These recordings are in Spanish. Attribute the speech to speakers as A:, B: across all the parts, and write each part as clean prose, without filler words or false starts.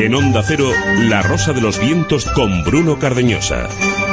A: En Onda Cero, La Rosa de los Vientos con Bruno Cardeñosa.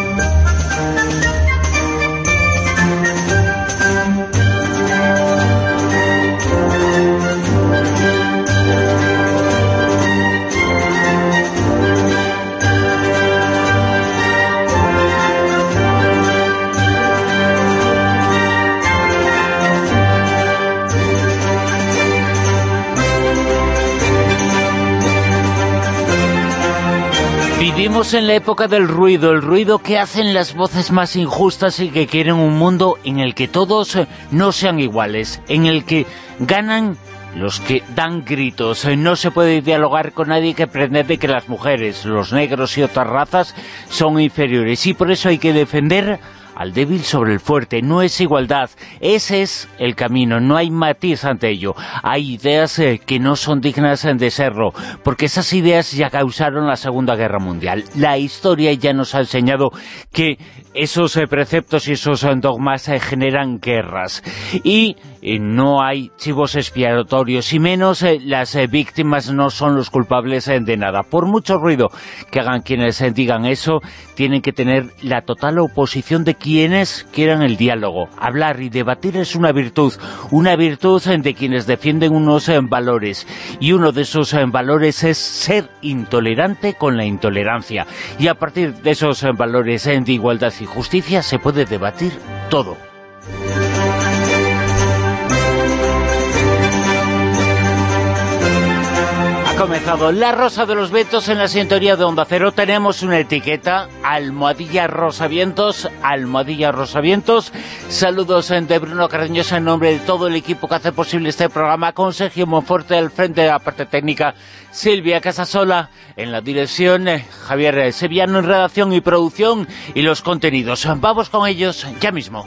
B: Vivimos en la época del ruido, el ruido que hacen las voces más injustas y que quieren un mundo en el que todos no sean iguales, en el que ganan los que dan gritos. No se puede dialogar con nadie que pretende que las mujeres, los negros y otras razas son inferiores, y por eso hay que defender al débil sobre el fuerte. No es igualdad, ese es el camino, no hay matiz ante ello. Hay ideas que no son dignas de serlo, porque esas ideas ya causaron la Segunda Guerra Mundial. La historia ya nos ha enseñado que esos preceptos y esos dogmas generan guerras, y no hay chivos expiatorios, y menos las víctimas no son los culpables de nada. Por mucho ruido que hagan quienes digan eso, tienen que tener la total oposición de quienes quieran el diálogo. Hablar y debatir es una virtud de quienes defienden unos valores, y uno de esos valores es ser intolerante con la intolerancia, y a partir de esos valores de igualdad y justicia se puede debatir todo. Ha comenzado La Rosa de los Vientos en la sintonía de Onda Cero. Tenemos una etiqueta, almohadilla Rosavientos. Saludos de Bruno Cardeñosa en nombre de todo el equipo que hace posible este programa, con Sergio Monforte al frente de la parte técnica, Silvia Casasola en la dirección, Javier Sevillano en redacción y producción, y los contenidos. Vamos con ellos ya mismo.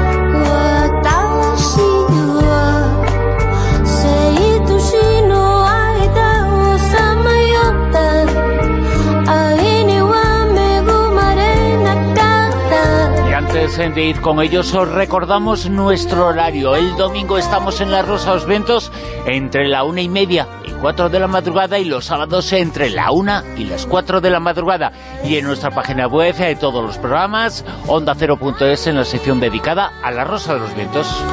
B: Antes de ir con ellos, os recordamos nuestro horario. El domingo estamos en La Rosa de los Vientos entre la 1:30 y 4 de la madrugada, y los sábados entre la 1 y las 4 de la madrugada. Y en nuestra página web hay todos los programas, ondacero.es, en la sección dedicada a La Rosa de los Vientos.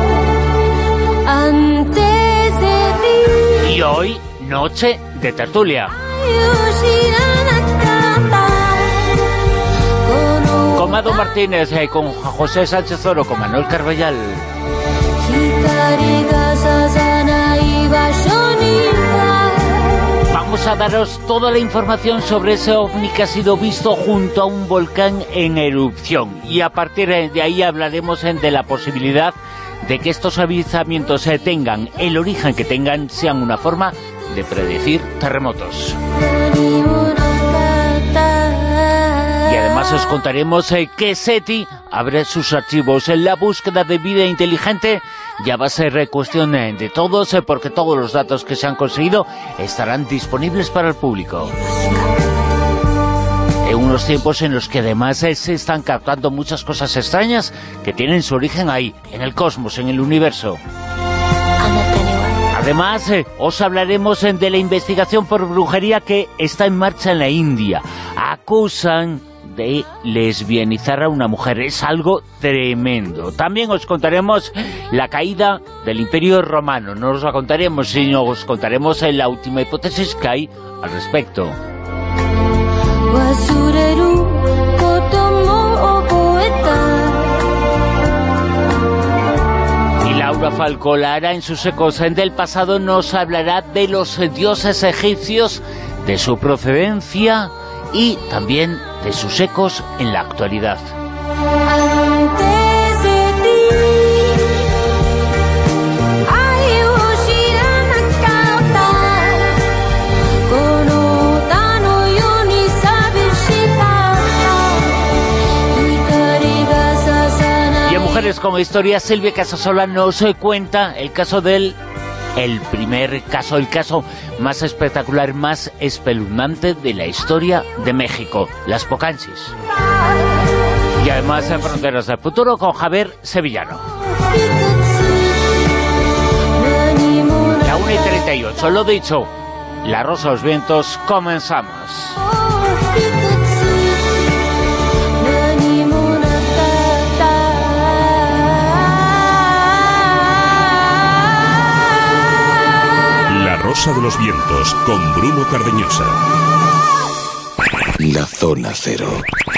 B: Y hoy, noche de tertulia. Con Mado Martínez, con José Sánchez Oro, con Manuel Carballal. Vamos a daros toda la información sobre ese ovni que ha sido visto junto a un volcán en erupción. Y a partir de ahí hablaremos de la posibilidad de que estos avistamientos tengan el origen que tengan, sean una forma de predecir terremotos. Y además os contaremos que SETI abre sus archivos. En la búsqueda de vida inteligente ya va a ser cuestión de todos, porque todos los datos que se han conseguido estarán disponibles para el público. En unos tiempos en los que además se están captando muchas cosas extrañas que tienen su origen ahí, en el cosmos, en el universo. Además, os hablaremos de la investigación por brujería que está en marcha en la India. Acusan de lesbianizar a una mujer. Es algo tremendo. También os contaremos la caída del Imperio Romano. No os la contaremos, sino os contaremos la última hipótesis que hay al respecto. Y Laura Falcó Lara, en sus ecos del pasado, nos hablará de los dioses egipcios, de su procedencia y también de sus ecos en la actualidad. Y en Mujeres con Historia, Silvia Casasola nos cuenta el caso del primer caso, el caso más espectacular, más espeluznante de la historia de México, las Pocanchis. Y además en Fronteras del Futuro con Javier Sevillano. La 1:38, lo dicho, La Rosa de los Vientos, comenzamos.
A: La Rosa de los Vientos, con Bruno Cardeñosa.
C: La Zona Cero.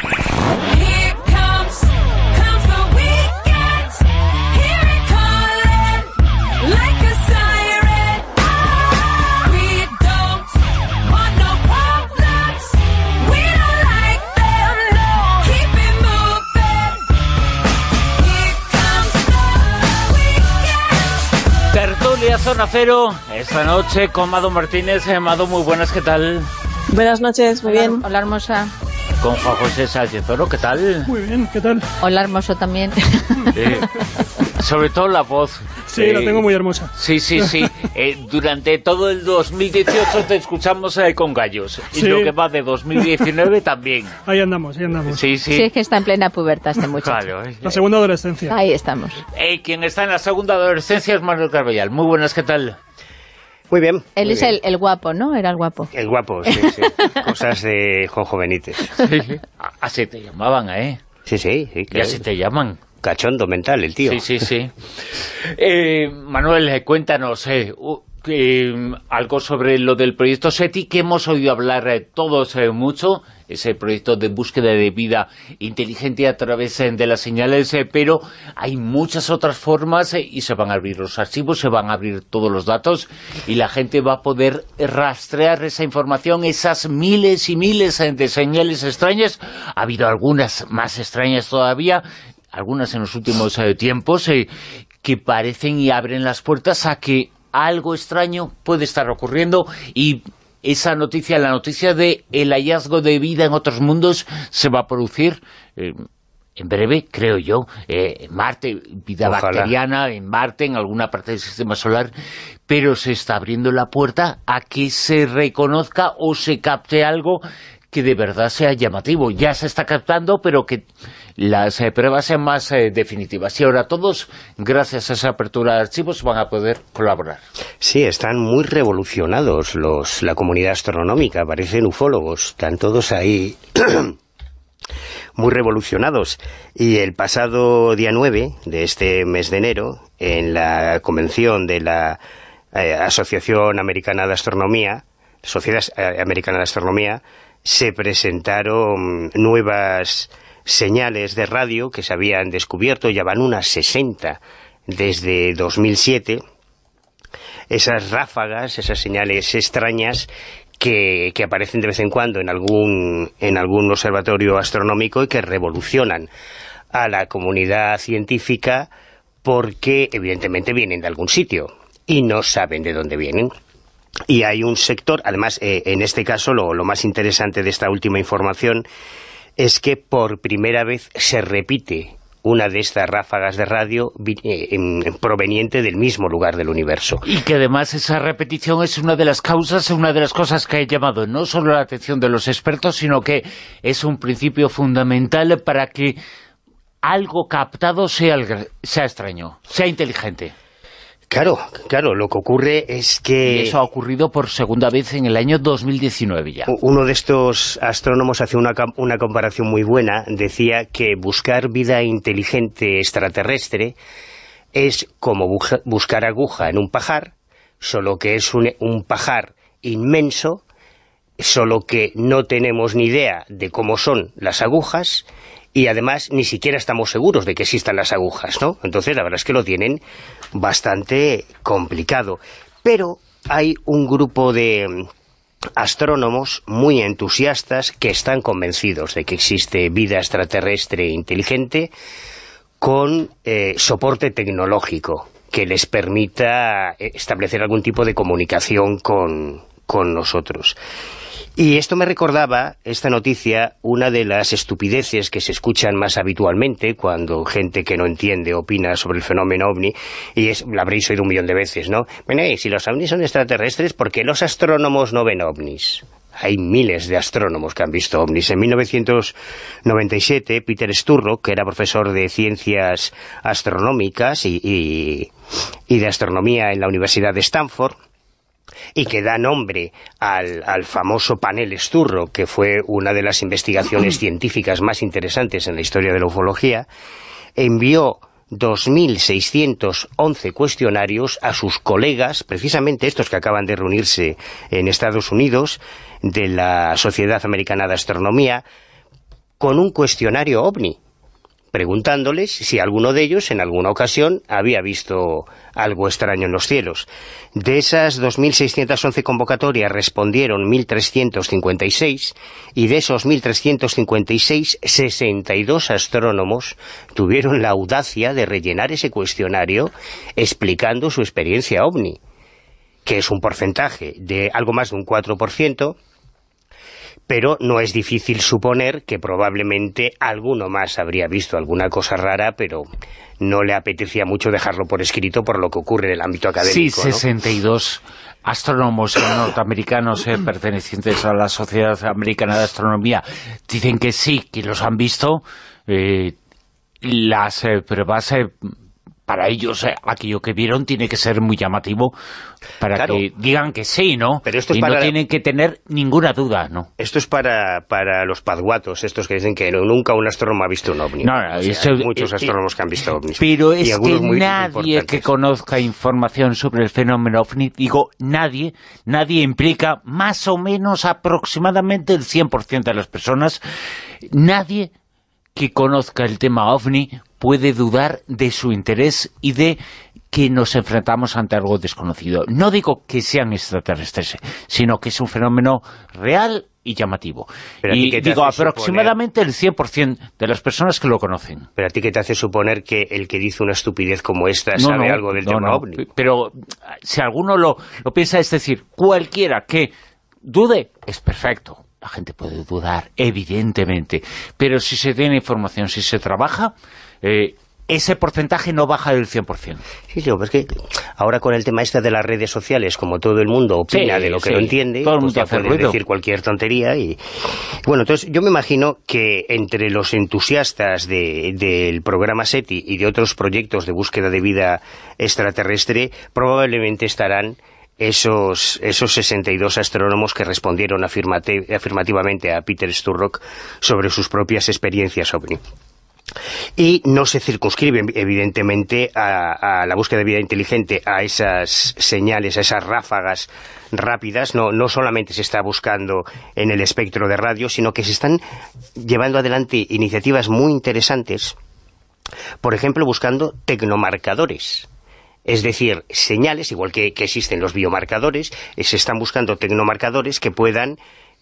B: Tertulia Zona Cero, esta noche con Mado Martínez. Mado, muy buenas, ¿qué tal?
D: Buenas noches, muy bien.
E: Hola, hermosa.
B: Con Juan José Sánchez Oro, ¿qué tal?
F: Muy bien, ¿qué tal?
E: Hola, hermoso también.
B: Sobre todo la voz.
F: Sí, la tengo muy hermosa.
B: Sí. Durante todo el 2018 te escuchamos con gallos. Y
F: sí.
B: lo que va de 2019 también.
F: Ahí andamos.
B: Sí.
E: Sí, es que está en plena pubertad este muchacho.
B: Claro.
F: La segunda adolescencia.
E: Ahí estamos.
B: Quien está en la segunda adolescencia es Manuel Carballal. Muy buenas, ¿qué tal?
G: Muy bien.
E: Él
G: muy
E: es
G: bien.
E: El guapo, ¿no? Era el guapo.
G: El guapo, sí. Cosas de Jojo Benítez.
B: Sí. Así te llamaban, ¿eh?
G: Sí,
B: Y
G: claro.
B: así te llaman.
G: Cachondo mental, el tío.
B: Sí. Manuel, cuéntanos algo sobre lo del proyecto SETI, que hemos oído hablar todos mucho, ese proyecto de búsqueda de vida inteligente a través de las señales, pero hay muchas otras formas y se van a abrir los archivos, se van a abrir todos los datos y la gente va a poder rastrear esa información, esas miles y miles de señales extrañas. Ha habido algunas más extrañas todavía, algunas en los últimos tiempos, que parecen y abren las puertas a que algo extraño puede estar ocurriendo, y esa noticia, la noticia de el hallazgo de vida en otros mundos, se va a producir en breve, creo yo, en Marte, vida
G: Ojalá.
B: bacteriana en Marte, en alguna parte del sistema solar, pero se está abriendo la puerta a que se reconozca o se capte algo que de verdad sea llamativo. Ya se está captando, pero que las pruebas sean más definitivas. Y ahora todos, gracias a esa apertura de archivos, van a poder colaborar.
G: Sí, están muy revolucionados la comunidad astronómica, parecen ufólogos, están todos ahí muy revolucionados. Y el pasado día 9 de este mes de enero, en la convención de la Asociación Americana de Astronomía, Sociedad Americana de Astronomía, se presentaron nuevas señales de radio que se habían descubierto, ya van unas 60 desde 2007, esas ráfagas, esas señales extrañas que aparecen de vez en cuando en algún observatorio astronómico y que revolucionan a la comunidad científica porque evidentemente vienen de algún sitio y no saben de dónde vienen. Y hay un sector, además, en este caso, lo más interesante de esta última información es que por primera vez se repite una de estas ráfagas de radio proveniente del mismo lugar del universo.
B: Y que además esa repetición es una de las causas, una de las cosas que ha llamado no solo la atención de los expertos, sino que es un principio fundamental para que algo captado sea extraño, sea inteligente.
G: Claro, lo que ocurre es que...
B: Y eso ha ocurrido por segunda vez en el año 2019 ya.
G: Uno de estos astrónomos hace una comparación muy buena, decía que buscar vida inteligente extraterrestre es como buscar aguja en un pajar, solo que es un pajar inmenso, solo que no tenemos ni idea de cómo son las agujas, y además ni siquiera estamos seguros de que existan las agujas, ¿no? Entonces la verdad es que lo tienen bastante complicado. Pero hay un grupo de astrónomos muy entusiastas que están convencidos de que existe vida extraterrestre inteligente con soporte tecnológico que les permita establecer algún tipo de comunicación con nosotros. Y esto me recordaba, esta noticia, una de las estupideces que se escuchan más habitualmente cuando gente que no entiende opina sobre el fenómeno ovni, y la habréis oído un millón de veces, ¿no? Bueno, y si los ovnis son extraterrestres, ¿por qué los astrónomos no ven ovnis? Hay miles de astrónomos que han visto ovnis. En 1997, Peter Sturrock, que era profesor de ciencias astronómicas y de astronomía en la Universidad de Stanford, y que da nombre al famoso panel Sturrock, que fue una de las investigaciones científicas más interesantes en la historia de la ufología, envió 2.611 cuestionarios a sus colegas, precisamente estos que acaban de reunirse en Estados Unidos, de la Sociedad Americana de Astronomía, con un cuestionario OVNI, preguntándoles si alguno de ellos en alguna ocasión había visto algo extraño en los cielos. De esas 2.611 convocatorias respondieron 1.356, y de esos 1.356, 62 astrónomos tuvieron la audacia de rellenar ese cuestionario explicando su experiencia OVNI, que es un porcentaje de algo más de un 4%, pero no es difícil suponer que probablemente alguno más habría visto alguna cosa rara, pero no le apetecía mucho dejarlo por escrito por lo que ocurre en el ámbito académico.
B: Sí, 62 astrónomos norteamericanos pertenecientes a la Sociedad Americana de Astronomía dicen que sí, que los han visto. Las pruebas... para ellos, aquello que vieron tiene que ser muy llamativo para claro, que digan que sí, ¿no?
G: Pero esto es
B: no tienen que tener ninguna duda, ¿no?
G: Esto es para los padguatos, estos que dicen que nunca un astrónomo ha visto un ovni.
B: No,
G: o sea, hay muchos astrónomos que han visto ovnis.
B: Pero es que nadie que conozca información sobre el fenómeno ovni, digo, nadie implica más o menos aproximadamente el 100% de las personas, nadie que conozca el tema ovni puede dudar de su interés y de que nos enfrentamos ante algo desconocido. No digo que sean extraterrestres, sino que es un fenómeno real y llamativo. Y digo, aproximadamente el 100% de las personas que lo conocen.
G: Pero a ti, ¿qué te hace suponer que el que dice una estupidez como esta sabe algo del tema ovni?
B: Pero si alguno lo piensa, es decir, cualquiera que dude, es perfecto. La gente puede dudar, evidentemente, pero si se tiene información, si se trabaja, ese porcentaje no baja del 100%.
G: Sí, pero es que ahora con el tema este de las redes sociales, como todo el mundo opina de lo que no entiende,
B: todo el mundo
G: ya puede decir cualquier tontería. Y bueno, entonces yo me imagino que entre los entusiastas del programa SETI y de otros proyectos de búsqueda de vida extraterrestre, probablemente estarán esos 62 astrónomos que respondieron afirmativamente a Peter Sturrock sobre sus propias experiencias OVNI. Y no se circunscriben, evidentemente, a la búsqueda de vida inteligente, a esas señales, a esas ráfagas rápidas. No solamente se está buscando en el espectro de radio, sino que se están llevando adelante iniciativas muy interesantes, por ejemplo, buscando tecnomarcadores. Es decir, señales, igual que existen los biomarcadores, se están buscando tecnomarcadores que puedan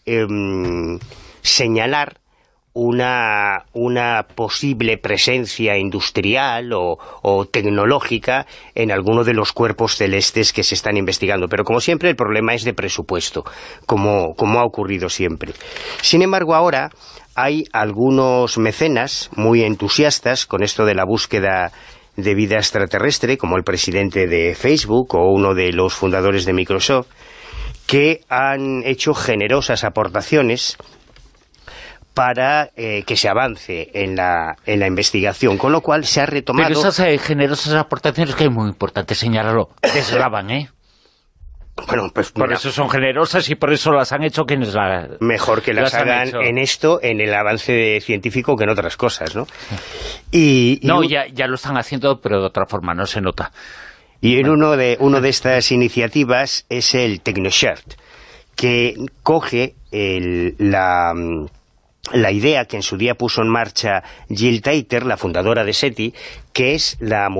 G: señalar una posible presencia industrial o tecnológica en alguno de los cuerpos celestes que se están investigando. Pero como siempre el problema es de presupuesto, como ha ocurrido siempre. Sin embargo, ahora hay algunos mecenas muy entusiastas con esto de la búsqueda de vida extraterrestre, como el presidente de Facebook o uno de los fundadores de Microsoft, que han hecho generosas aportaciones para que se avance en la investigación, con lo cual se ha retomado...
B: Pero esas generosas aportaciones, que es muy importante señalarlo, deslavan, ¿eh?
G: Bueno, pues
B: por eso son generosas y por eso las han hecho quienes
G: mejor que las hagan en esto, en el avance científico, que en otras cosas, ¿no? Ya
B: lo están haciendo, pero de otra forma, no se nota.
G: Y en uno de estas iniciativas es el TechnoShared, que coge la idea que en su día puso en marcha Jill Taiter, la fundadora de SETI, que es la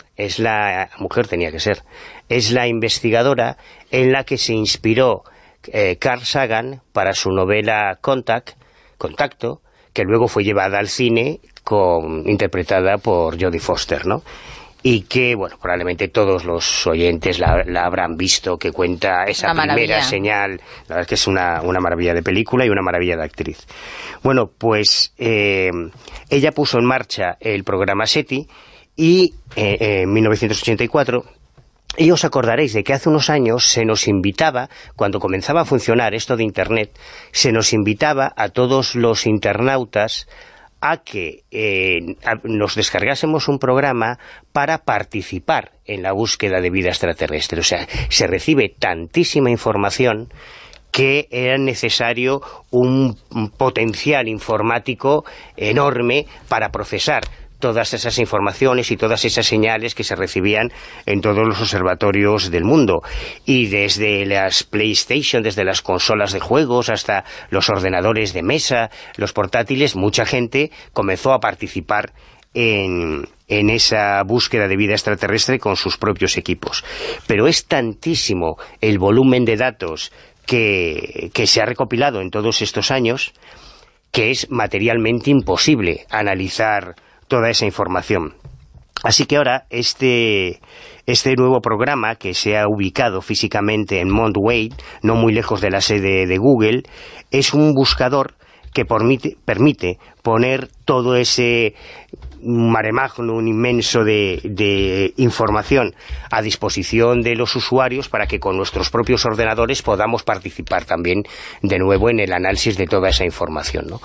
G: investigadora en la que se inspiró Carl Sagan para su novela Contacto, que luego fue llevada al cine interpretada por Jodie Foster, ¿no? Y que, bueno, probablemente todos los oyentes la habrán visto, que cuenta esa primera señal. La verdad es que es una maravilla de película y una maravilla de actriz. Bueno, pues ella puso en marcha el programa SETI y en 1984... Y os acordaréis de que hace unos años se nos invitaba, cuando comenzaba a funcionar esto de Internet, se nos invitaba a todos los internautas a que nos descargásemos un programa para participar en la búsqueda de vida extraterrestre. O sea, se recibe tantísima información que era necesario un potencial informático enorme para procesar todas esas informaciones y todas esas señales que se recibían en todos los observatorios del mundo. Y desde las PlayStation, desde las consolas de juegos hasta los ordenadores de mesa, los portátiles, mucha gente comenzó a participar en esa búsqueda de vida extraterrestre con sus propios equipos. Pero es tantísimo el volumen de datos que se ha recopilado en todos estos años que es materialmente imposible analizar toda esa información. Así que ahora este nuevo programa, que se ha ubicado físicamente en Mount Wade, no muy lejos de la sede de Google, es un buscador que permite poner todo ese mare magnum inmenso de información a disposición de los usuarios para que con nuestros propios ordenadores podamos participar también de nuevo en el análisis de toda esa información, ¿no?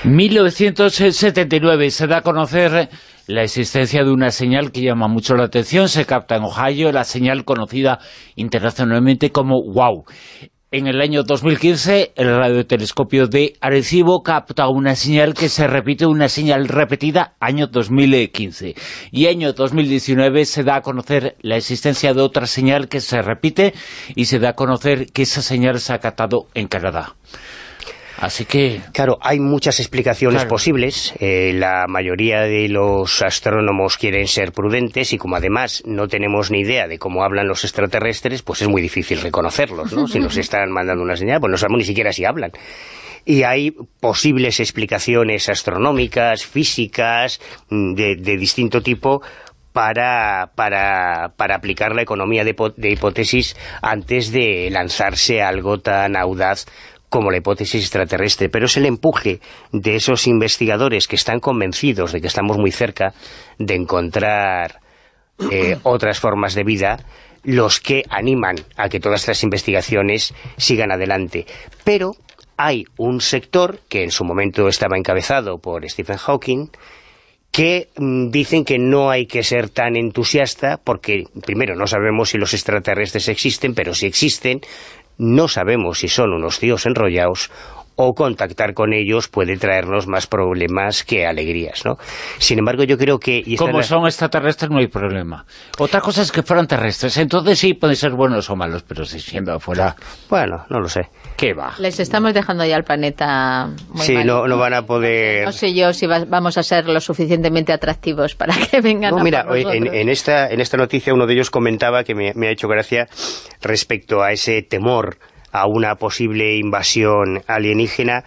B: 1979 se da a conocer la existencia de una señal que llama mucho la atención, se capta en Ohio, la señal conocida internacionalmente como WOW. En el año 2015, el radiotelescopio de Arecibo capta una señal que se repite, una señal repetida, año 2015. Y año 2019 se da a conocer la existencia de otra señal que se repite y se da a conocer que esa señal se ha captado en Canadá. Así que...
G: Claro, hay muchas explicaciones posibles. La mayoría de los astrónomos quieren ser prudentes y como además no tenemos ni idea de cómo hablan los extraterrestres, pues es muy difícil reconocerlos, ¿no? Si nos están mandando una señal, pues no sabemos ni siquiera si hablan. Y hay posibles explicaciones astronómicas, físicas, de distinto tipo, para aplicar la economía de hipótesis antes de lanzarse a algo tan audaz como la hipótesis extraterrestre, pero es el empuje de esos investigadores que están convencidos de que estamos muy cerca de encontrar otras formas de vida, los que animan a que todas estas investigaciones sigan adelante. Pero hay un sector que en su momento estaba encabezado por Stephen Hawking, que dicen que no hay que ser tan entusiasta porque, primero, no sabemos si los extraterrestres existen, pero si existen, no sabemos si son unos tíos enrollados o contactar con ellos puede traernos más problemas que alegrías, ¿no? Sin embargo, yo creo que...
B: Como son extraterrestres no hay problema. Otra cosa es que fueran terrestres, entonces sí pueden ser buenos o malos, pero si siendo afuera...
G: Bueno, no lo sé.
B: ¿Qué va?
E: Les estamos dejando ya el planeta muy
G: sí,
E: mal.
G: No van a poder...
E: No sé yo si vamos a ser lo suficientemente atractivos para que vengan a
G: mira,
E: por nosotros.
G: en esta noticia uno de ellos comentaba que me ha hecho gracia respecto a ese temor a una posible invasión alienígena,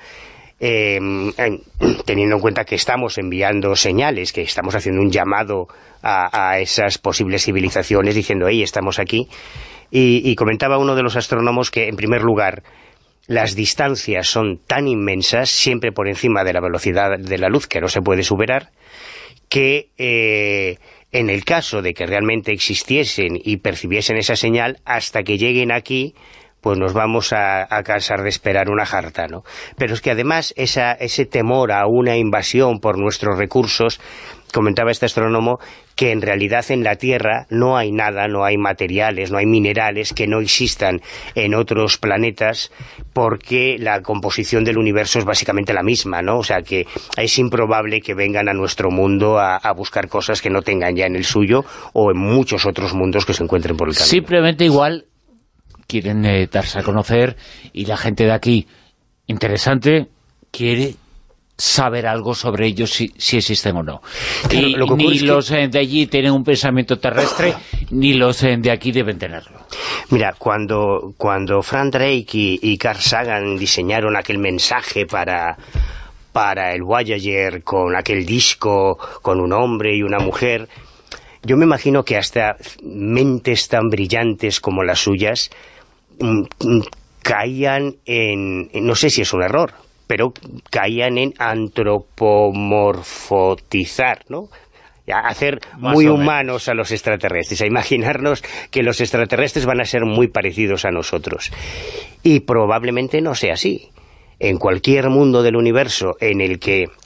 G: teniendo en cuenta que estamos enviando señales, que estamos haciendo un llamado a esas posibles civilizaciones diciendo, hey, estamos aquí, y comentaba uno de los astrónomos que, en primer lugar, las distancias son tan inmensas, siempre por encima de la velocidad de la luz, que no se puede superar, que en el caso de que realmente existiesen y percibiesen esa señal, hasta que lleguen aquí, pues nos vamos a cansar de esperar una jarta, ¿no? Pero es que además ese temor a una invasión por nuestros recursos, comentaba este astrónomo, que en realidad en la Tierra no hay nada, no hay materiales, no hay minerales que no existan en otros planetas, porque la composición del universo es básicamente la misma, ¿no? O sea que es improbable que vengan a nuestro mundo a buscar cosas que no tengan ya en el suyo o en muchos otros mundos que se encuentren por el camino.
B: Simplemente igual quieren darse a conocer y la gente de aquí, interesante, quiere saber algo sobre ellos, si existen o no.
G: Claro,
B: y ni los de allí tienen un pensamiento terrestre, ni los de aquí deben tenerlo.
G: Mira, cuando Frank Drake y Carl Sagan diseñaron aquel mensaje para el Voyager, con aquel disco, con un hombre y una mujer, yo me imagino que hasta mentes tan brillantes como las suyas caían no sé si es un error, pero caían en antropomorfotizar, ¿no? A hacer muy humanos a los extraterrestres, a imaginarnos que los extraterrestres van a ser muy parecidos a nosotros. Y probablemente no sea así. En cualquier mundo del universo en el que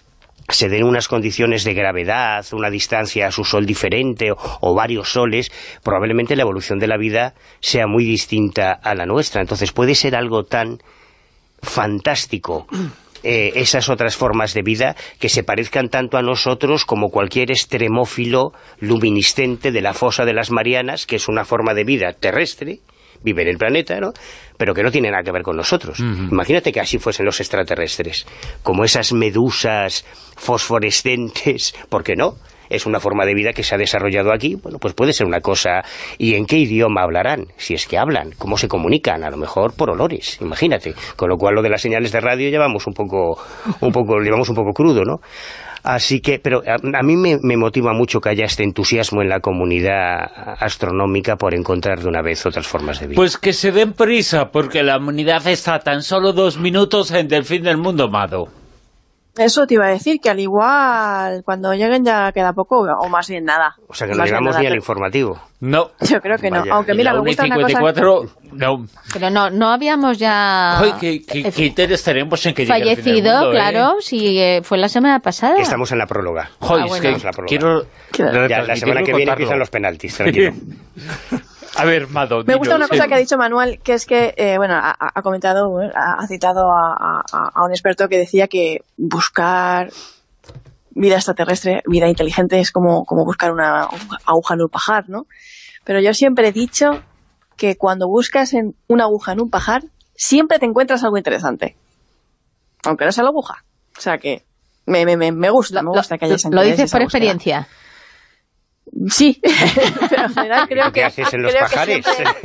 G: se den unas condiciones de gravedad, una distancia a su sol diferente o varios soles, probablemente la evolución de la vida sea muy distinta a la nuestra. Entonces puede ser algo tan fantástico esas otras formas de vida que se parezcan tanto a nosotros como cualquier extremófilo luminiscente de la fosa de las Marianas, que es una forma de vida terrestre, vive en el planeta, ¿no?, pero que no tiene nada que ver con nosotros. Imagínate que así fuesen los extraterrestres, como esas medusas fosforescentes, ¿por qué no? Es una forma de vida que se ha desarrollado aquí, bueno, pues puede ser una cosa. ¿Y en qué idioma hablarán? Si es que hablan, ¿cómo se comunican? A lo mejor por olores, imagínate. Con lo cual lo de las señales de radio llevamos un poco crudo, ¿no? Así que, pero a mí me motiva mucho que haya este entusiasmo en la comunidad astronómica por encontrar de una vez otras formas de vida.
B: Pues que se den prisa, porque la humanidad está a tan solo 2 minutos del fin del mundo, Mado.
D: Eso te iba a decir, que al igual cuando lleguen ya queda poco, o más bien nada.
G: O sea que no llegamos ni al informativo.
B: No.
D: Yo creo que no.
G: Vaya.
D: Aunque mira, me gusta
B: 54,
D: una cosa...
B: no.
E: Pero no habíamos ya...
B: Ay, ¿qué interés tenemos en que llegue el fin del
E: fallecido,
B: mundo,
E: claro, sí, fue la semana pasada.
G: Estamos en la próloga.
B: Joder,
E: bueno.
B: es que
G: Es la próloga.
B: quiero
G: Ya, la semana que viene empiezan los penaltis, tranquilo.
B: A ver, Mado,
D: Me gusta una
B: dinos,
D: cosa que ha dicho Manuel, que es que, ha comentado, ha citado a un experto que decía que buscar vida extraterrestre, vida inteligente, es como buscar una aguja en un pajar, ¿no? Pero yo siempre he dicho que cuando buscas una aguja en un pajar, siempre te encuentras algo interesante. Aunque no sea la aguja. O sea que me gusta que haya
E: ¿Lo dices por experiencia?
D: Sí, pero en general creo
G: ¿Qué haces en los pajares?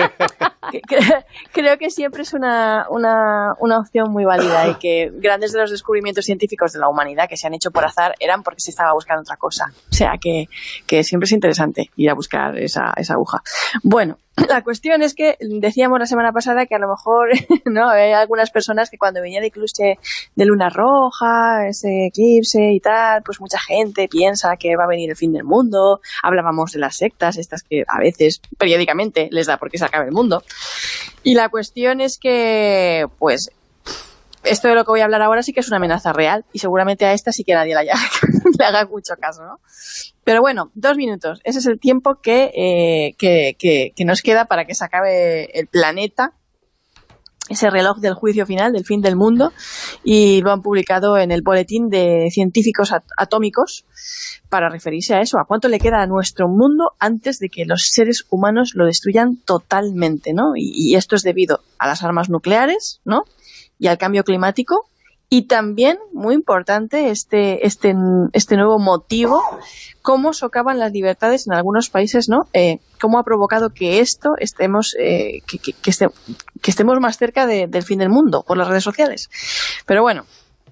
D: Creo que siempre es una opción muy válida, y que grandes de los descubrimientos científicos de la humanidad que se han hecho por azar eran porque se estaba buscando otra cosa. O sea que siempre es interesante ir a buscar esa aguja. Bueno, la cuestión es que decíamos la semana pasada que a lo mejor no hay algunas personas que cuando venía el eclipse de luna roja, ese eclipse y tal, pues mucha gente piensa que va a venir el fin del mundo. Hablábamos de las sectas, estas que a veces, periódicamente, les da porque se acabe el mundo. Y la cuestión es que, pues, esto de lo que voy a hablar ahora sí que es una amenaza real, y seguramente a esta sí que nadie le haga mucho caso, ¿no? Pero bueno, 2 minutos. Ese es el tiempo que nos queda para que se acabe el planeta, ese reloj del juicio final, del fin del mundo, y lo han publicado en el Boletín de Científicos Atómicos para referirse a eso, a cuánto le queda a nuestro mundo antes de que los seres humanos lo destruyan totalmente, ¿no? Y esto es debido a las armas nucleares, ¿no?, y al cambio climático. Y también, muy importante, este nuevo motivo, cómo socavan las libertades en algunos países, ¿no? Cómo ha provocado que estemos más cerca del fin del mundo por las redes sociales. Pero bueno,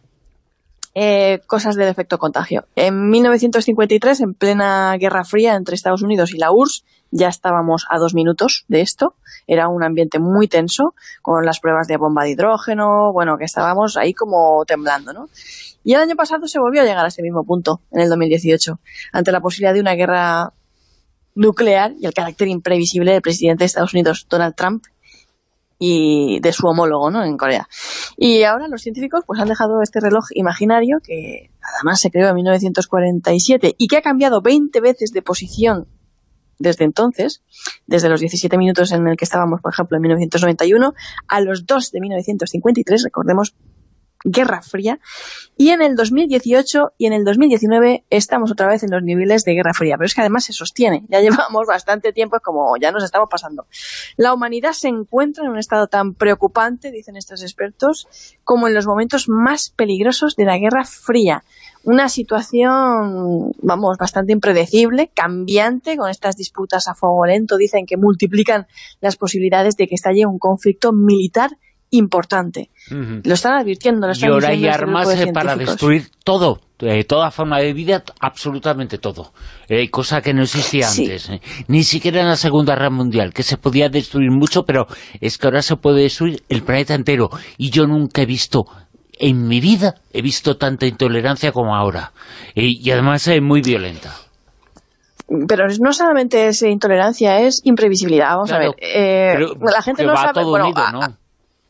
D: cosas del efecto contagio. En 1953, en plena Guerra Fría entre Estados Unidos y la URSS, ya estábamos a 2 minutos de esto. Era un ambiente muy tenso, con las pruebas de bomba de hidrógeno, bueno, que estábamos ahí como temblando, ¿no? Y el año pasado se volvió a llegar a este mismo punto, en el 2018, ante la posibilidad de una guerra nuclear y el carácter imprevisible del presidente de Estados Unidos, Donald Trump, y de su homólogo, ¿no?, en Corea. Y ahora los científicos pues han dejado este reloj imaginario, que además se creó en 1947 y que ha cambiado 20 veces de posición desde entonces, desde los 17 minutos en el que estábamos, por ejemplo, en 1991, a los 2 de 1953, recordemos, Guerra Fría, y en el 2018 y en el 2019 estamos otra vez en los niveles de Guerra Fría, pero es que además se sostiene, ya llevamos bastante tiempo, como ya nos estamos pasando. La humanidad se encuentra en un estado tan preocupante, dicen estos expertos, como en los momentos más peligrosos de la Guerra Fría. Una situación, vamos, bastante impredecible, cambiante, con estas disputas a fuego lento, dicen que multiplican las posibilidades de que estalle un conflicto militar importante. Lo están advirtiendo, lo están
B: diciendo. Y ahora hay armas para destruir todo, toda forma de vida, absolutamente todo. Cosa que no existía antes. Ni siquiera en la Segunda Guerra Mundial, que se podía destruir mucho, pero es que ahora se puede destruir el planeta entero. Y yo nunca he visto... En mi vida he visto tanta intolerancia como ahora. Y además es muy violenta.
D: Pero no solamente es intolerancia, es imprevisibilidad. Vamos a ver. La gente no sabe...
B: Todo unido, ¿no?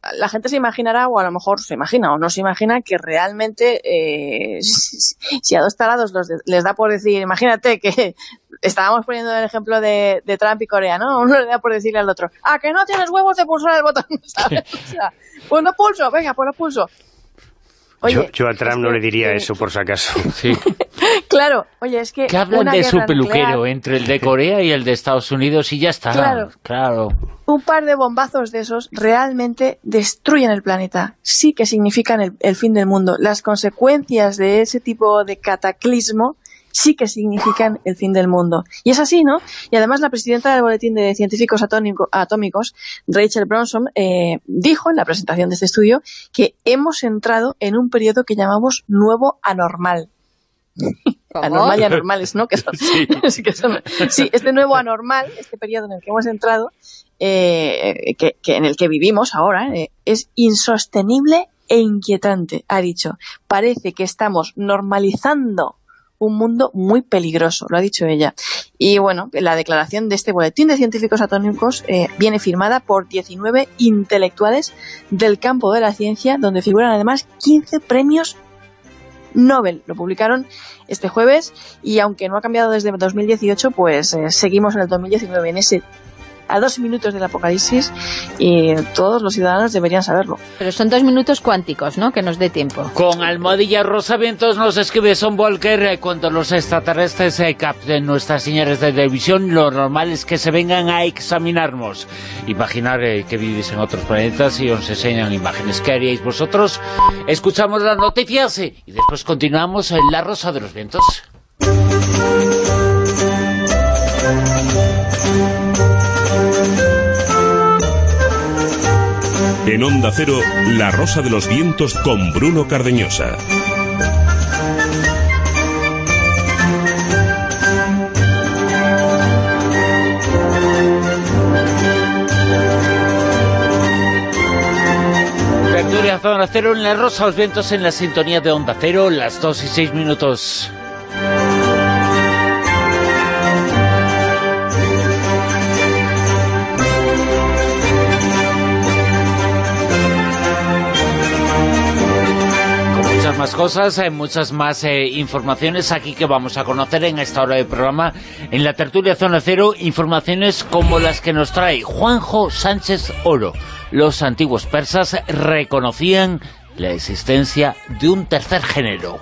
D: la gente se imaginará, o a lo mejor se imagina o no se imagina, que realmente si a dos tarados les da por decir, imagínate que estábamos poniendo el ejemplo de Trump y Corea, ¿no? Uno le da por decirle al otro, que no tienes huevos de pulsar el botón, ¿sabes? O sea, pues no pulso, venga, pues no pulso. Oye,
G: yo a Trump no le diría eso, por si acaso.
B: Sí.
D: Claro, oye, es que...
B: ¿Qué hablan de su peluquero
D: nuclear,
B: entre el de Corea y el de Estados Unidos y ya está? Claro.
D: Un par de bombazos de esos realmente destruyen el planeta. Sí que significan el fin del mundo. Las consecuencias de ese tipo de cataclismo sí que significan el fin del mundo. Y es así, ¿no? Y además la presidenta del Boletín de Científicos Atómicos, Rachel Bronson, dijo en la presentación de este estudio que hemos entrado en un periodo que llamamos nuevo anormal. Anormal y anormales, ¿no? Que son, sí, este nuevo anormal, este periodo en el que hemos entrado, que en el que vivimos ahora, es insostenible e inquietante, ha dicho. Parece que estamos normalizando un mundo muy peligroso, lo ha dicho ella. Y bueno, la declaración de este Boletín de Científicos Atómicos viene firmada por 19 intelectuales del campo de la ciencia, donde figuran además 15 premios Nobel. Lo publicaron este jueves y aunque no ha cambiado desde 2018, pues seguimos en el 2019, en ese a 2 minutos del apocalipsis, y todos los ciudadanos deberían saberlo.
E: Pero son 2 minutos cuánticos, ¿no? Que nos dé tiempo.
B: Con almohadilla Rosa Vientos nos escribe Son Volker, cuando los extraterrestres capten nuestras señales de televisión, lo normal es que se vengan a examinarnos. Imaginar que vivís en otros planetas y os enseñan imágenes. ¿Qué haríais vosotros? Escuchamos las noticias y después continuamos en La Rosa de los Vientos.
A: En Onda Cero, La Rosa de los Vientos con Bruno Cardeñosa.
B: Tertulia Zona Cero en La Rosa de los Vientos, en la sintonía de Onda Cero, las 2:06. Más cosas, muchas más informaciones aquí que vamos a conocer en esta hora de programa en la tertulia Zona Cero, informaciones como las que nos trae Juanjo Sánchez Oro. Los antiguos persas reconocían la existencia de un tercer género.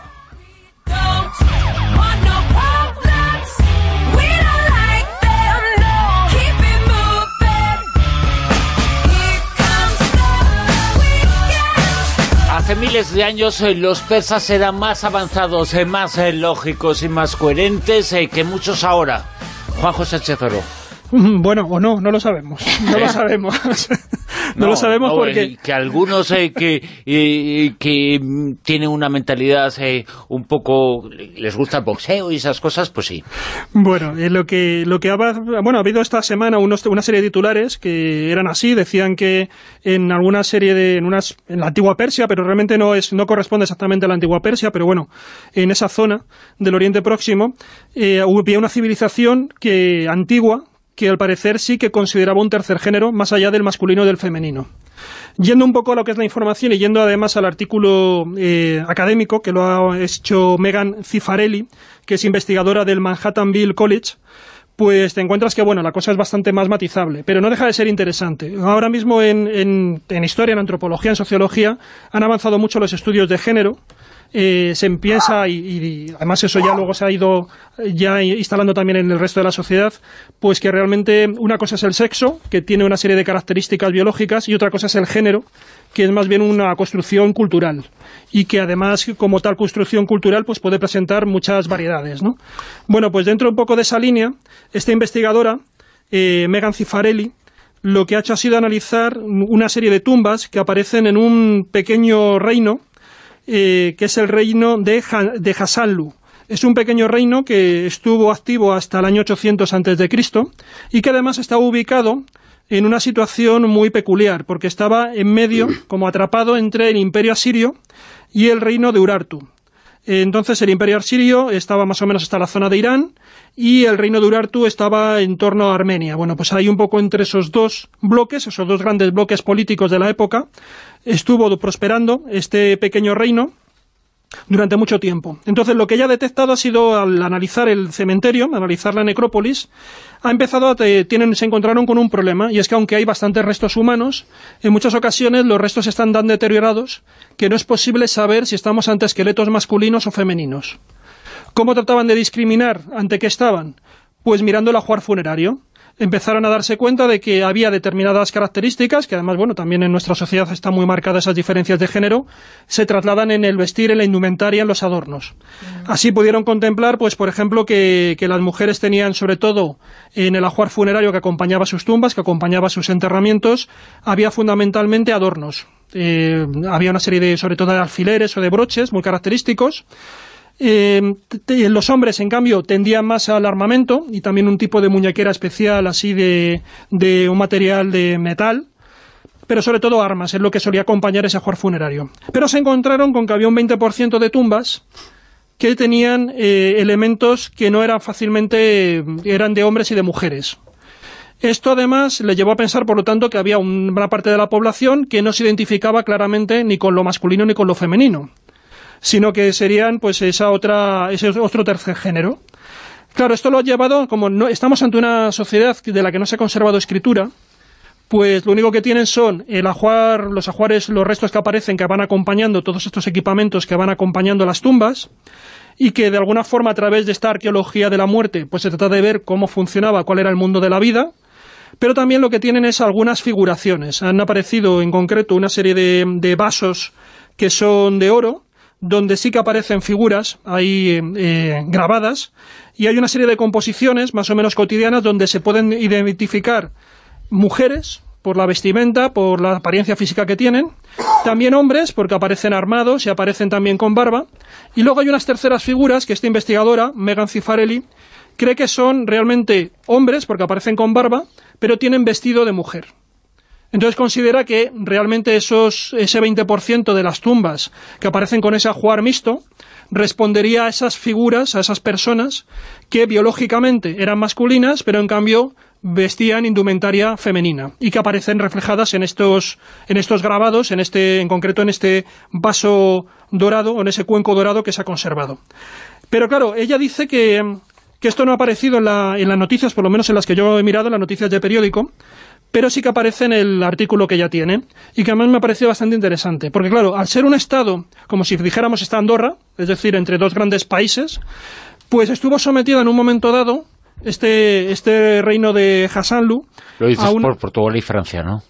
B: Hace miles de años los persas eran más avanzados, más lógicos y más coherentes que muchos ahora. Juanjo Sánchez Oro.
F: Bueno, o no lo sabemos. No lo sabemos. No lo sabemos porque...
B: Que algunos que tienen una mentalidad un poco... les gusta el boxeo y esas cosas, pues sí.
F: Bueno, ha habido esta semana una serie de titulares que eran así, decían que en alguna serie en la antigua Persia, pero realmente no corresponde exactamente a la antigua Persia, pero bueno, en esa zona del Oriente Próximo había una civilización antigua, que al parecer sí que consideraba un tercer género más allá del masculino y del femenino. Yendo un poco a lo que es la información y yendo además al artículo académico que lo ha hecho Megan Cifarelli, que es investigadora del Manhattanville College, pues te encuentras que la cosa es bastante más matizable, pero no deja de ser interesante. Ahora mismo en historia, en antropología, en sociología, han avanzado mucho los estudios de género. Se piensa, y además eso ya luego se ha ido ya instalando también en el resto de la sociedad, pues que realmente una cosa es el sexo, que tiene una serie de características biológicas, y otra cosa es el género, que es más bien una construcción cultural, y que además como tal construcción cultural pues puede presentar muchas variedades, ¿no? Bueno, pues dentro un poco de esa línea, esta investigadora, Megan Cifarelli, lo que ha hecho ha sido analizar una serie de tumbas que aparecen en un pequeño reino, que es el reino de Hassanlu. Es un pequeño reino que estuvo activo hasta el año 800 a.C. y que además estaba ubicado en una situación muy peculiar, porque estaba en medio, como atrapado entre el Imperio Asirio y el reino de Urartu. Entonces el Imperio Asirio estaba más o menos hasta la zona de Irán, y el reino de Urartu estaba en torno a Armenia. Bueno, pues ahí un poco entre esos dos bloques, esos dos grandes bloques políticos de la época, estuvo prosperando este pequeño reino durante mucho tiempo. Entonces, lo que ella ha detectado ha sido, al analizar el cementerio, analizar la necrópolis, se encontraron con un problema, y es que aunque hay bastantes restos humanos, en muchas ocasiones los restos están tan deteriorados que no es posible saber si estamos ante esqueletos masculinos o femeninos. ¿Cómo trataban de discriminar ante qué estaban? Pues mirando el ajuar funerario. Empezaron a darse cuenta de que había determinadas características, que además, bueno, también en nuestra sociedad están muy marcadas esas diferencias de género, se trasladan en el vestir, en la indumentaria, en los adornos. Así pudieron contemplar, pues por ejemplo, que las mujeres tenían, sobre todo en el ajuar funerario que acompañaba sus tumbas, que acompañaba sus enterramientos, había fundamentalmente adornos. Había una serie de, sobre todo, de alfileres o de broches muy característicos. Los hombres, en cambio, tendían más al armamento y también un tipo de muñequera especial, así de un material de metal, pero sobre todo armas, es lo que solía acompañar ese ajuar funerario. Pero se encontraron con que había un 20% de tumbas que tenían elementos que no eran fácilmente, eran de hombres y de mujeres. Esto además le llevó a pensar, por lo tanto, que había una parte de la población que no se identificaba claramente ni con lo masculino ni con lo femenino, sino que serían pues ese otro tercer género. Claro, esto lo ha llevado, como no estamos ante una sociedad de la que no se ha conservado escritura, pues lo único que tienen son los ajuares, los restos que aparecen, que van acompañando todos estos equipamientos que van acompañando las tumbas, y que de alguna forma a través de esta arqueología de la muerte pues se trata de ver cómo funcionaba, cuál era el mundo de la vida. Pero también lo que tienen es algunas figuraciones. Han aparecido en concreto una serie de vasos que son de oro, donde sí que aparecen figuras ahí grabadas, y hay una serie de composiciones más o menos cotidianas donde se pueden identificar mujeres por la vestimenta, por la apariencia física que tienen, también hombres porque aparecen armados y aparecen también con barba, y luego hay unas terceras figuras que esta investigadora, Megan Cifarelli, cree que son realmente hombres porque aparecen con barba, pero tienen vestido de mujer. Entonces considera que realmente ese 20% de las tumbas que aparecen con ese ajuar mixto respondería a esas figuras, a esas personas que biológicamente eran masculinas, pero en cambio vestían indumentaria femenina, y que aparecen reflejadas en estos grabados, en concreto en este vaso dorado, o en ese cuenco dorado que se ha conservado. Pero claro, ella dice que esto no ha aparecido en las noticias, por lo menos en las que yo he mirado, en las noticias de periódico, pero sí que aparece en el artículo que ella tiene, y que además me ha parecido bastante interesante, porque claro, al ser un estado, como si dijéramos está Andorra, es decir, entre dos grandes países, pues estuvo sometido en un momento dado, este reino de Hasanlu...
B: Lo dices por Portugal y Francia, ¿no?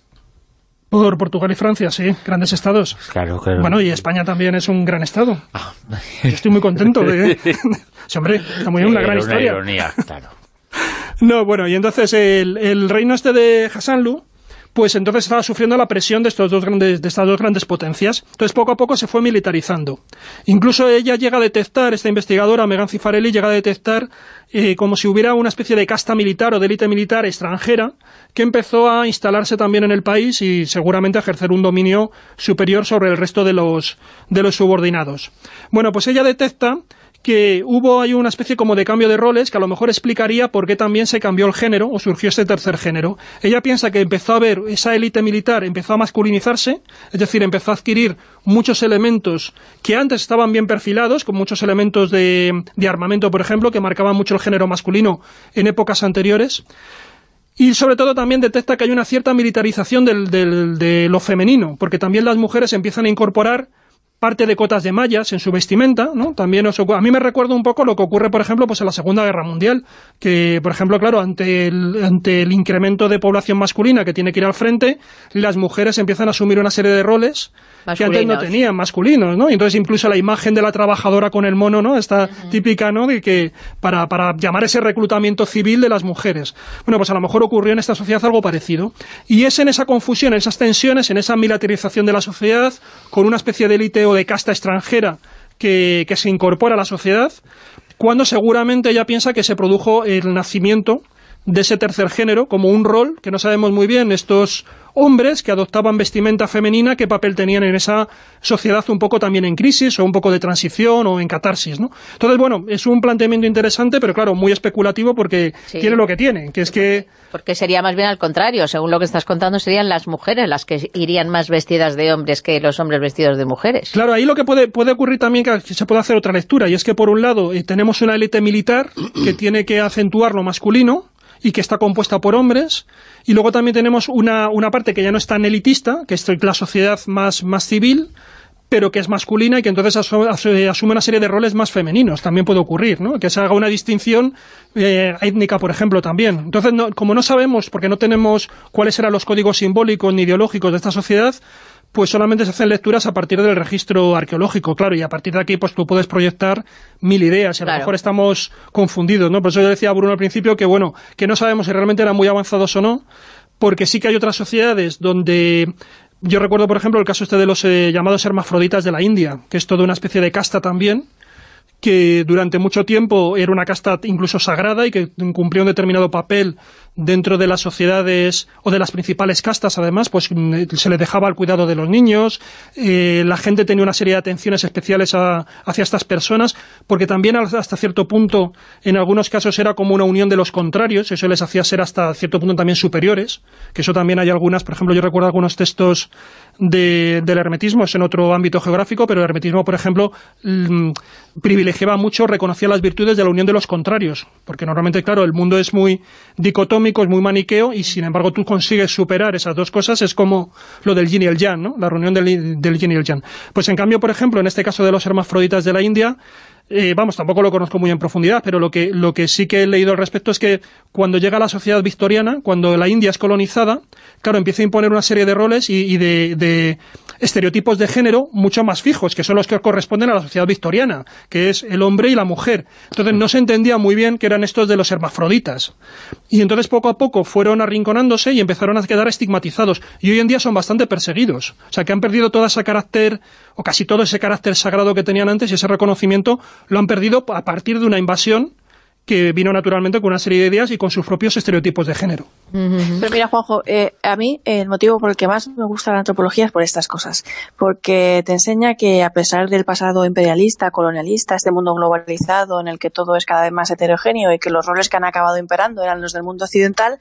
F: Por Portugal y Francia, sí, grandes estados.
B: Claro.
F: Bueno, y España también es un gran estado. Yo estoy muy contento de... Sí, hombre, está muy bien, una gran historia.
B: Una ironía, claro.
F: No, bueno, y entonces el reino de Hasanlu, pues entonces estaba sufriendo la presión de estas dos grandes potencias. Entonces poco a poco se fue militarizando. Incluso ella llega a detectar, esta investigadora, Megan Cifarelli, llega a detectar como si hubiera una especie de casta militar o de élite militar extranjera que empezó a instalarse también en el país y seguramente a ejercer un dominio superior sobre el resto de los subordinados. Bueno, pues ella detecta que hay una especie como de cambio de roles que a lo mejor explicaría por qué también se cambió el género o surgió este tercer género. Ella piensa que empezó a ver esa élite militar, empezó a masculinizarse, es decir, empezó a adquirir muchos elementos que antes estaban bien perfilados, con muchos elementos de armamento, por ejemplo, que marcaban mucho el género masculino en épocas anteriores. Y sobre todo también detecta que hay una cierta militarización de lo femenino, porque también las mujeres empiezan a incorporar parte de cotas de mallas en su vestimenta, ¿no? También a mí me recuerda un poco lo que ocurre, por ejemplo, pues en la Segunda Guerra Mundial, que, por ejemplo, claro, ante el incremento de población masculina que tiene que ir al frente, las mujeres empiezan a asumir una serie de roles que antes no tenían, masculinos, ¿no? Y entonces incluso la imagen de la trabajadora con el mono, ¿no? Esta típica, ¿no? De que para llamar ese reclutamiento civil de las mujeres. Bueno, pues a lo mejor ocurrió en esta sociedad algo parecido. Y es en esa confusión, en esas tensiones, en esa militarización de la sociedad, con una especie de élite o de casta extranjera que se incorpora a la sociedad, cuando seguramente ella piensa que se produjo el nacimiento de ese tercer género, como un rol que no sabemos muy bien estos hombres que adoptaban vestimenta femenina, qué papel tenían en esa sociedad un poco también en crisis, o un poco de transición, o en catarsis, ¿no? Entonces, bueno, es un planteamiento interesante, pero claro, muy especulativo porque tiene lo que tiene, que es que...
E: Porque sería más bien al contrario, según lo que estás contando, serían las mujeres las que irían más vestidas de hombres que los hombres vestidos de mujeres.
F: Claro, ahí lo que puede ocurrir también, que se puede hacer otra lectura, y es que por un lado tenemos una élite militar que tiene que acentuar lo masculino, y que está compuesta por hombres, y luego también tenemos una parte que ya no es tan elitista, que es la sociedad más civil, pero que es masculina y que entonces asume una serie de roles más femeninos. También puede ocurrir, ¿no? Que se haga una distinción étnica, por ejemplo, también. Entonces, como no sabemos, porque no tenemos cuáles eran los códigos simbólicos ni ideológicos de esta sociedad, pues solamente se hacen lecturas a partir del registro arqueológico, claro, y a partir de aquí pues tú puedes proyectar 1000 ideas, y a lo mejor estamos confundidos, ¿no? Por eso yo decía a Bruno al principio que, bueno, que no sabemos si realmente eran muy avanzados o no, porque sí que hay otras sociedades donde... Yo recuerdo, por ejemplo, el caso de los llamados hermafroditas de la India, que es toda una especie de casta también, que durante mucho tiempo era una casta incluso sagrada y que cumplía un determinado papel dentro de las sociedades o de las principales castas. Además, pues se les dejaba el cuidado de los niños, la gente tenía una serie de atenciones especiales hacia estas personas, porque también hasta cierto punto, en algunos casos era como una unión de los contrarios, eso les hacía ser hasta cierto punto también superiores, que eso también hay algunas, por ejemplo, yo recuerdo algunos textos del hermetismo, es en otro ámbito geográfico, pero el hermetismo, por ejemplo, privilegiaba mucho, reconocía las virtudes de la unión de los contrarios, porque normalmente, claro, el mundo es muy dicotómico, es muy maniqueo, y sin embargo tú consigues superar esas dos cosas, es como lo del yin y el yang, ¿no? La reunión del yin y el yang. Pues en cambio, por ejemplo, en este caso de los hermafroditas de la India, tampoco lo conozco muy en profundidad, pero lo que sí que he leído al respecto es que cuando llega la sociedad victoriana, cuando la India es colonizada, claro, empieza a imponer una serie de roles y de estereotipos de género mucho más fijos, que son los que corresponden a la sociedad victoriana, que es el hombre y la mujer. Entonces no se entendía muy bien que eran estos de los hermafroditas. Y entonces poco a poco fueron arrinconándose y empezaron a quedar estigmatizados. Y hoy en día son bastante perseguidos. O sea, que han perdido todo ese carácter, o casi todo ese carácter sagrado que tenían antes, y ese reconocimiento lo han perdido a partir de una invasión que vino naturalmente con una serie de ideas y con sus propios estereotipos de género.
D: Pero mira, Juanjo, a mí el motivo por el que más me gusta la antropología es por estas cosas, porque te enseña que a pesar del pasado imperialista, colonialista, este mundo globalizado en el que todo es cada vez más heterogéneo y que los roles que han acabado imperando eran los del mundo occidental,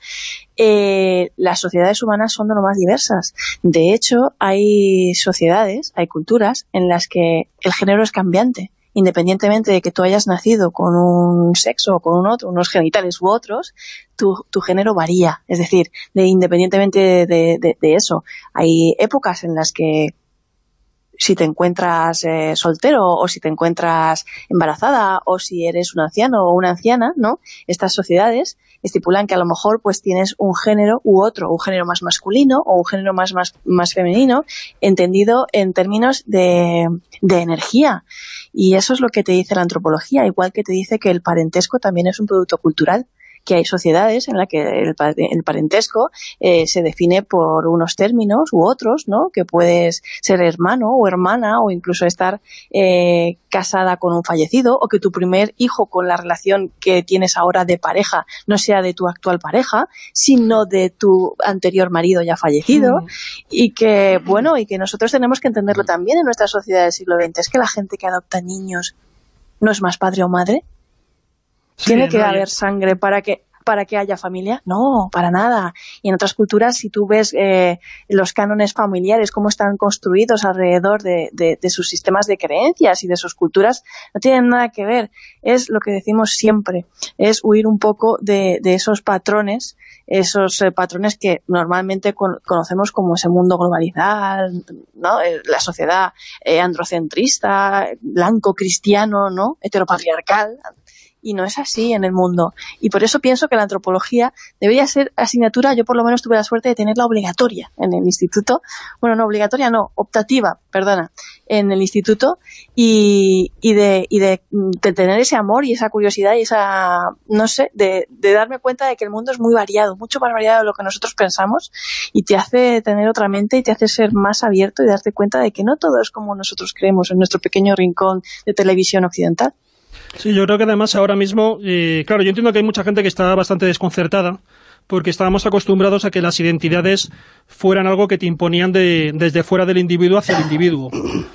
D: las sociedades humanas son de lo más diversas. De hecho, hay sociedades, hay culturas en las que el género es cambiante. Independientemente de que tú hayas nacido con un sexo o con un otro, unos genitales u otros, tu género varía. Es decir, independientemente de eso, hay épocas en las que si te encuentras soltero o si te encuentras embarazada o si eres un anciano o una anciana, ¿no? Estas sociedades estipulan que a lo mejor pues tienes un género u otro, un género más masculino o un género más femenino, entendido en términos de energía. Y eso es lo que te dice la antropología, igual que te dice que el parentesco también es un producto cultural, que hay sociedades en las que el parentesco se define por unos términos u otros, ¿no? Que puedes ser hermano o hermana o incluso estar casada con un fallecido, o que tu primer hijo con la relación que tienes ahora de pareja no sea de tu actual pareja, sino de tu anterior marido ya fallecido, y que, bueno, y que nosotros tenemos que entenderlo también en nuestra sociedad del siglo XX, es que la gente que adopta niños no es más padre o madre. ¿Tiene que haber sangre para que haya familia? No, para nada. Y en otras culturas, si tú ves los cánones familiares, cómo están construidos alrededor de sus sistemas de creencias y de sus culturas, no tienen nada que ver. Es lo que decimos siempre, es huir un poco de esos patrones que normalmente conocemos como ese mundo globalizado, ¿no? La sociedad androcentrista, blanco, cristiano, ¿no? Heteropatriarcal. Y no es así en el mundo. Y por eso pienso que la antropología debería ser asignatura, yo por lo menos tuve la suerte de tenerla obligatoria en el instituto. Bueno, no, obligatoria no, optativa, perdona, en el instituto, y de tener ese amor y esa curiosidad y esa, no sé, de darme cuenta de que el mundo es muy variado, mucho más variado de lo que nosotros pensamos, y te hace tener otra mente y te hace ser más abierto y darte cuenta de que no todo es como nosotros creemos en nuestro pequeño rincón de televisión occidental.
F: Sí, yo creo que además ahora mismo, claro, yo entiendo que hay mucha gente que está bastante desconcertada, porque estábamos acostumbrados a que las identidades fueran algo que te imponían desde fuera del individuo hacia el individuo.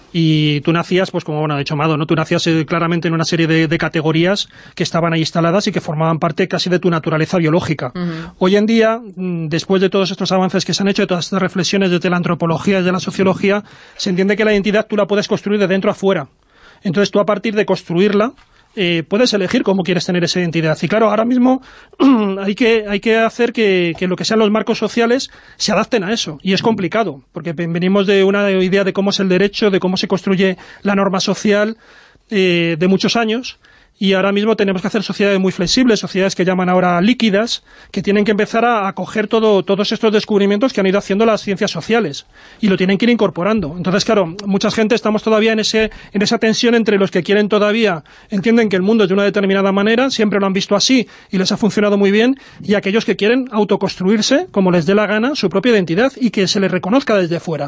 F: Y tú nacías, pues como ha dicho Mado, ¿no? Tú nacías claramente en una serie de categorías que estaban ahí instaladas y que formaban parte casi de tu naturaleza biológica. Hoy en día, después de todos estos avances que se han hecho, de todas estas reflexiones desde la antropología, desde la sociología, se entiende que la identidad tú la puedes construir de dentro a fuera. Entonces tú, a partir de construirla, puedes elegir cómo quieres tener esa identidad. Y claro, ahora mismo hay que hacer que lo que sean los marcos sociales se adapten a eso. Y es complicado, porque venimos de una idea de cómo es el derecho, de cómo se construye la norma social de muchos años. Y ahora mismo tenemos que hacer sociedades muy flexibles, sociedades que llaman ahora líquidas, que tienen que empezar a acoger todos estos descubrimientos que han ido haciendo las ciencias sociales, y lo tienen que ir incorporando. Entonces, claro, mucha gente estamos todavía en esa tensión entre los que quieren todavía, entienden que el mundo es de una determinada manera, siempre lo han visto así y les ha funcionado muy bien, y aquellos que quieren autoconstruirse, como les dé la gana, su propia identidad y que se les reconozca desde fuera.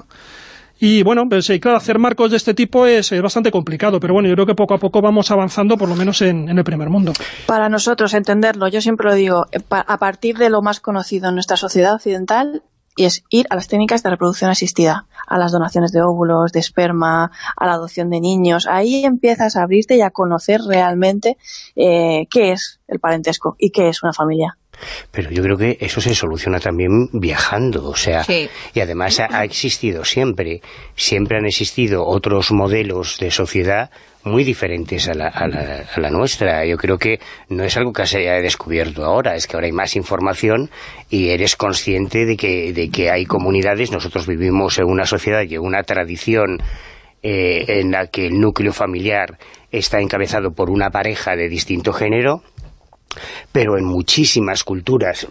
F: Y bueno, pues claro, hacer marcos de este tipo es bastante complicado, pero bueno, yo creo que poco a poco vamos avanzando, por lo menos en el primer mundo.
D: Para nosotros entenderlo, yo siempre lo digo, a partir de lo más conocido en nuestra sociedad occidental, y es ir a las técnicas de reproducción asistida, a las donaciones de óvulos, de esperma, a la adopción de niños. Ahí empiezas a abrirte y a conocer realmente qué es el parentesco y qué es una familia.
G: Pero yo creo que eso se soluciona también viajando, o sea, sí. Y además ha existido siempre han existido otros modelos de sociedad muy diferentes a la nuestra. Yo creo que no es algo que se haya descubierto ahora, es que ahora hay más información y eres consciente de que hay comunidades. Nosotros vivimos en una sociedad y en una tradición en la que el núcleo familiar está encabezado por una pareja de distinto género, pero en muchísimas culturas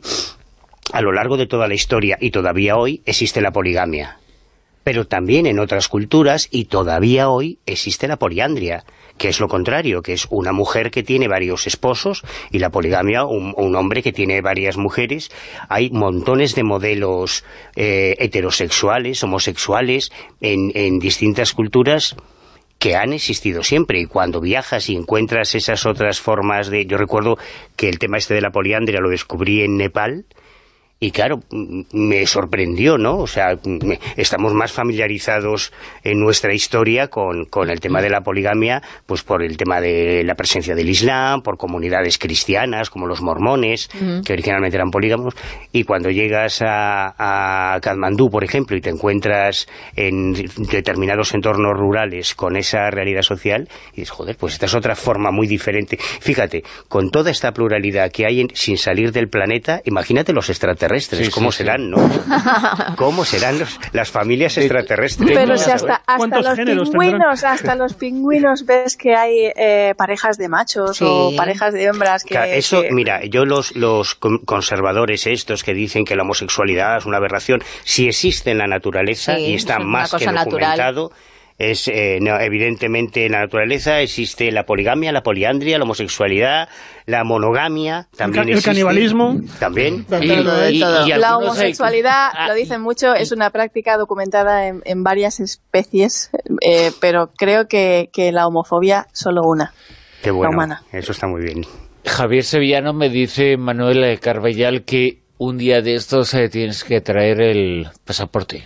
G: a lo largo de toda la historia y todavía hoy existe la poligamia, pero también en otras culturas y todavía hoy existe la poliandria, que es lo contrario, que es una mujer que tiene varios esposos, y la poligamia un hombre que tiene varias mujeres. Hay montones de modelos heterosexuales, homosexuales en distintas culturas que han existido siempre, y cuando viajas y encuentras esas otras formas de... Yo recuerdo que el tema de la poliandria lo descubrí en Nepal, y claro, me sorprendió, ¿no? O sea, estamos más familiarizados en nuestra historia con el tema de la poligamia, pues por el tema de la presencia del Islam, por comunidades cristianas como los mormones, que originalmente eran polígamos, y cuando llegas a Katmandú, por ejemplo, y te encuentras en determinados entornos rurales con esa realidad social, y dices, joder, pues esta es otra forma muy diferente. Fíjate, con toda esta pluralidad que hay sin salir del planeta, imagínate los extraterrestres. ¿Cómo serán, no? ¿Cómo serán las familias extraterrestres?
D: Pero si hasta los pingüinos ves que hay parejas de machos o parejas de hembras que...
G: Claro, eso, mira, yo los conservadores estos que dicen que la homosexualidad es una aberración, si existe en la naturaleza y está más que documentado... Natural. Evidentemente en la naturaleza existe la poligamia, la poliandria, la homosexualidad, la monogamia, también
F: el canibalismo.
G: También.
D: Y la homosexualidad, lo dicen mucho, es una práctica documentada en varias especies, pero creo que la homofobia solo una.
G: Qué bueno,
D: la humana.
G: Eso está muy bien.
B: Javier Sevillano, me dice Manuel Carballal que un día de estos tienes que traer el pasaporte,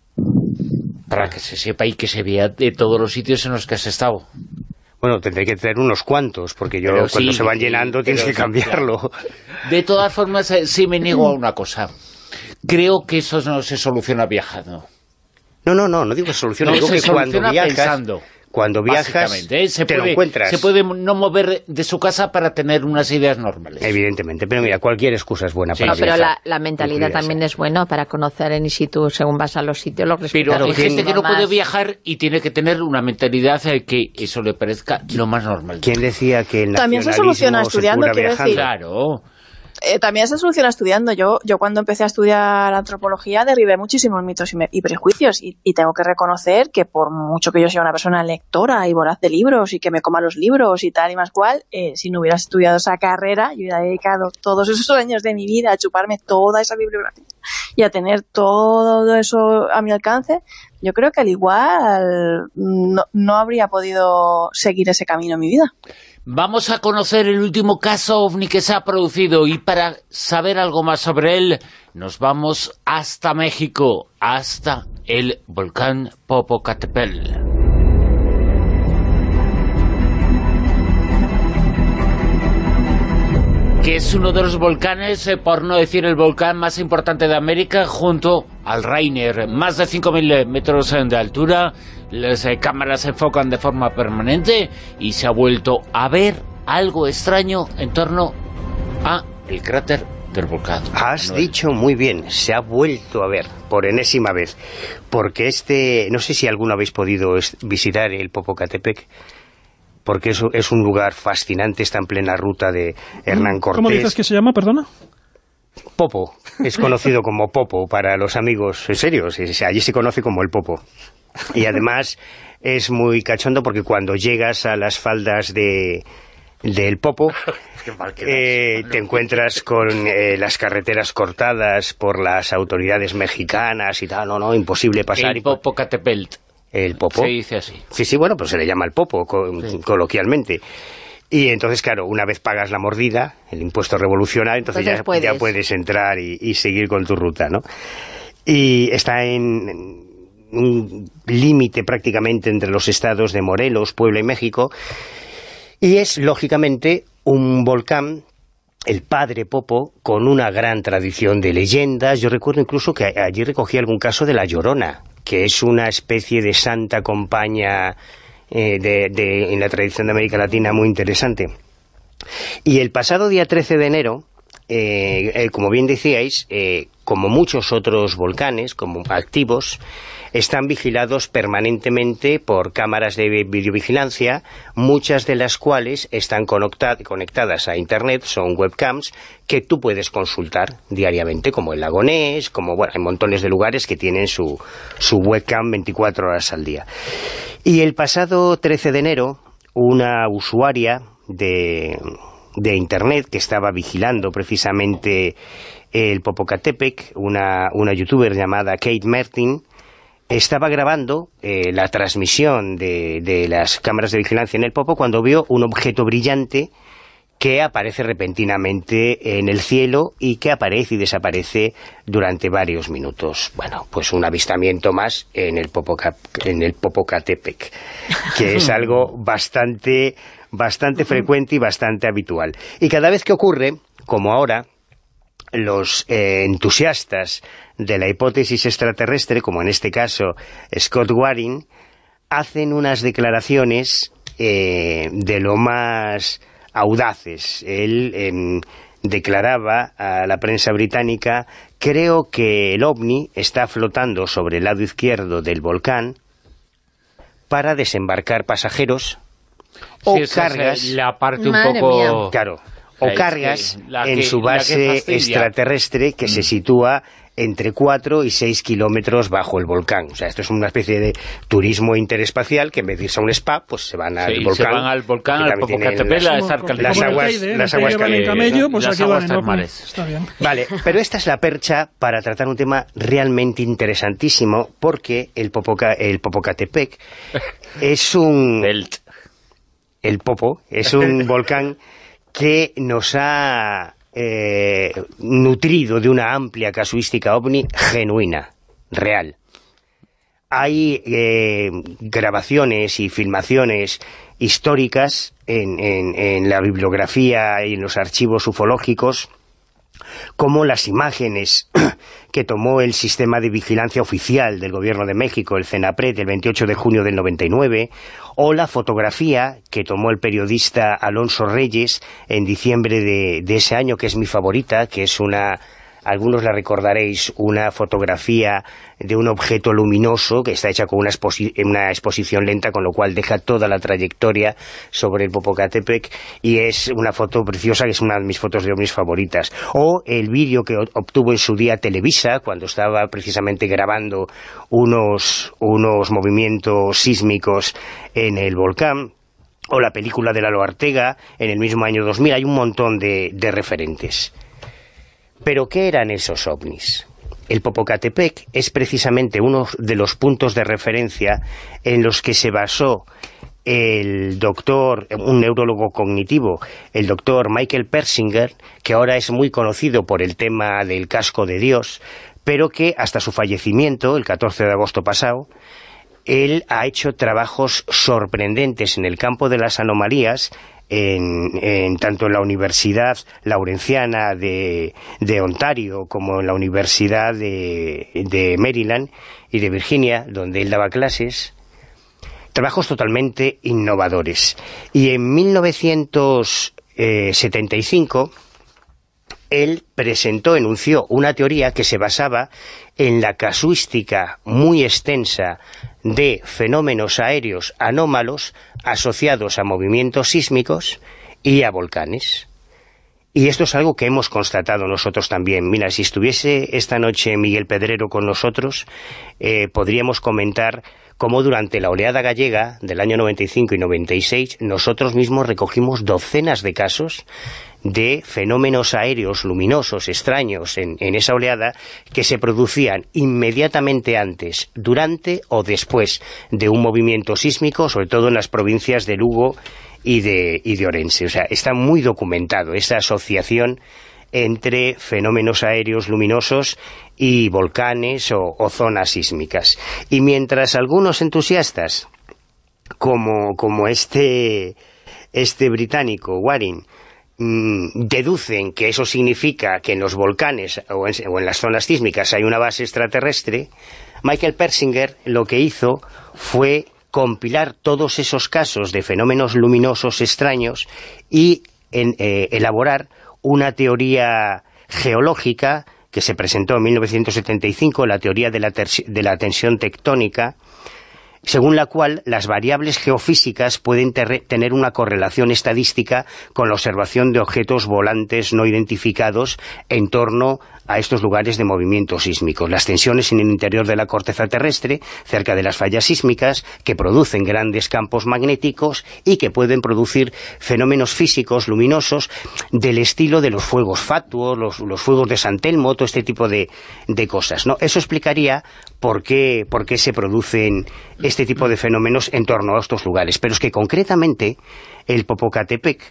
B: para que se sepa y que se vea de todos los sitios en los que has estado.
G: Bueno, tendré que traer unos cuantos, porque cuando se van llenando tienes que cambiarlo.
B: De todas formas, sí me niego a una cosa. Creo que eso no se soluciona viajando.
G: No digo que se soluciona, digo que cuando viajas... Pensando. Cuando viajas, lo encuentras.
B: Se puede no mover de su casa para tener unas ideas normales.
G: Evidentemente, pero mira, cualquier excusa es buena para viajar.
E: Pero la mentalidad también es buena para conocer en situ, según vas a los sitios, los respetos.
B: Pero hay gente que no puede viajar y tiene que tener una mentalidad que eso le parezca lo más normal.
G: ¿Quién decía que el
D: también se soluciona estudiando, quiero decir.
B: Claro.
D: también se soluciona estudiando. Yo cuando empecé a estudiar antropología derribé muchísimos mitos y prejuicios y tengo que reconocer que por mucho que yo sea una persona lectora y voraz de libros y que me coma los libros y tal y más cual, si no hubiera estudiado esa carrera, yo hubiera dedicado todos esos años de mi vida a chuparme toda esa bibliografía y a tener todo eso a mi alcance. Yo creo que al igual no habría podido seguir ese camino en mi vida.
B: Vamos a conocer el último caso OVNI que se ha producido y para saber algo más sobre él nos vamos hasta México, hasta el volcán Popocatépetl. Que es uno de los volcanes, por no decir el volcán más importante de América, junto al Rainier. Más de 5.000 metros de altura, las cámaras se enfocan de forma permanente y se ha vuelto a ver algo extraño en torno a el cráter del volcán.
G: Has dicho muy bien, se ha vuelto a ver por enésima vez, porque no sé si alguno habéis podido visitar el Popocatépetl, porque es un lugar fascinante, está en plena ruta de Hernán Cortés.
F: ¿Cómo dices que se llama, perdona?
G: Popo, es conocido como Popo para los amigos serios, allí se conoce como el Popo. Y además es muy cachondo porque cuando llegas a las faldas del Popo, te encuentras con las carreteras cortadas por las autoridades mexicanas y tal, no, imposible pasar.
B: El Popocatépetl.
G: El Popo.
B: Se dice así.
G: Sí, bueno, pues se le llama el Popo, coloquialmente. Y entonces, claro, una vez pagas la mordida, el impuesto revolucionario, entonces ya puedes entrar y seguir con tu ruta, ¿no? Y está en un límite prácticamente entre los estados de Morelos, Puebla y México, y es, lógicamente, un volcán, el Padre Popo, con una gran tradición de leyendas. Yo recuerdo incluso que allí recogí algún caso de La Llorona, que es una especie de santa compañía en la tradición de América Latina muy interesante. Y el pasado día 13 de enero, como bien decíais, como muchos otros volcanes como activos, están vigilados permanentemente por cámaras de videovigilancia, muchas de las cuales están conectadas a Internet, son webcams que tú puedes consultar diariamente, como el Lago Ness, hay montones de lugares que tienen su webcam 24 horas al día. Y el pasado 13 de enero, una usuaria de Internet que estaba vigilando precisamente el Popocatépetl, una youtuber llamada Kate Martin, estaba grabando la transmisión de las cámaras de vigilancia en el Popo cuando vio un objeto brillante que aparece repentinamente en el cielo y que aparece y desaparece durante varios minutos. Bueno, pues un avistamiento más en el Popocatépetl, que es algo bastante frecuente y bastante habitual. Y cada vez que ocurre, como ahora, los entusiastas de la hipótesis extraterrestre, como en este caso Scott Waring, hacen unas declaraciones de lo más audaces. Él declaraba a la prensa británica: creo que el OVNI está flotando sobre el lado izquierdo del volcán para desembarcar pasajeros o cargas.
B: La parte un poco...
G: Claro, o cargas en su base extraterrestre que se sitúa entre 4 y 6 kilómetros bajo el volcán. O sea, esto es una especie de turismo interespacial que en vez de irse a un spa, pues se van al volcán.
B: Se van al volcán, al Popocatépetl, a estar calientes.
F: Las aguas calientes.
B: Las aguas termales.
F: Está bien.
G: Vale, pero esta es la percha para tratar un tema realmente interesantísimo, porque el Popocatépetl es un... El Popo es un volcán que nos ha nutrido de una amplia casuística OVNI genuina, real. Hay grabaciones y filmaciones históricas en la bibliografía y en los archivos ufológicos, como las imágenes que tomó el sistema de vigilancia oficial del Gobierno de México, el CENAPRED, el 28 de junio del 99, o la fotografía que tomó el periodista Alonso Reyes en diciembre de ese año, que es mi favorita, que es una algunos la recordaréis, una fotografía de un objeto luminoso que está hecha con una exposición lenta, con lo cual deja toda la trayectoria sobre el Popocatépetl, y es una foto preciosa, que es una de mis fotos de ovnis favoritas. O el vídeo que obtuvo en su día Televisa, cuando estaba precisamente grabando unos movimientos sísmicos en el volcán, o la película de Lalo Ortega en el mismo año 2000. Hay un montón de referentes. ¿Pero qué eran esos ovnis? El Popocatépetl es precisamente uno de los puntos de referencia en los que se basó el doctor, un neurólogo cognitivo, el doctor Michael Persinger, que ahora es muy conocido por el tema del casco de Dios, pero que hasta su fallecimiento, el 14 de agosto pasado, él ha hecho trabajos sorprendentes en el campo de las anomalías, tanto en la Universidad Laurenciana de Ontario como en la Universidad de Maryland y de Virginia, donde él daba clases. Trabajos totalmente innovadores. Y en 1975 él enunció una teoría que se basaba en la casuística muy extensa de fenómenos aéreos anómalos asociados a movimientos sísmicos y a volcanes. Y esto es algo que hemos constatado nosotros también. Mira, si estuviese esta noche Miguel Pedrero con nosotros, podríamos comentar cómo durante la oleada gallega del año 95 y 96 nosotros mismos recogimos docenas de casos de fenómenos aéreos luminosos extraños en esa oleada, que se producían inmediatamente antes, durante o después de un movimiento sísmico, sobre todo en las provincias de Lugo y de Orense. O sea, está muy documentado esa asociación entre fenómenos aéreos luminosos y volcanes o zonas sísmicas. Y mientras algunos entusiastas, como este británico, Waring, deducen que eso significa que en los volcanes o en las zonas sísmicas hay una base extraterrestre, Michael Persinger lo que hizo fue compilar todos esos casos de fenómenos luminosos extraños y elaborar una teoría geológica que se presentó en 1975, la teoría de la tensión tectónica, según la cual las variables geofísicas pueden tener una correlación estadística con la observación de objetos volantes no identificados en torno a estos lugares de movimiento sísmico. Las tensiones en el interior de la corteza terrestre, cerca de las fallas sísmicas, que producen grandes campos magnéticos y que pueden producir fenómenos físicos luminosos del estilo de los fuegos fatuos, los fuegos de San Telmo, todo este tipo de cosas, ¿no? Eso explicaría por qué se producen este tipo de fenómenos en torno a estos lugares. Pero es que concretamente el Popocatépetl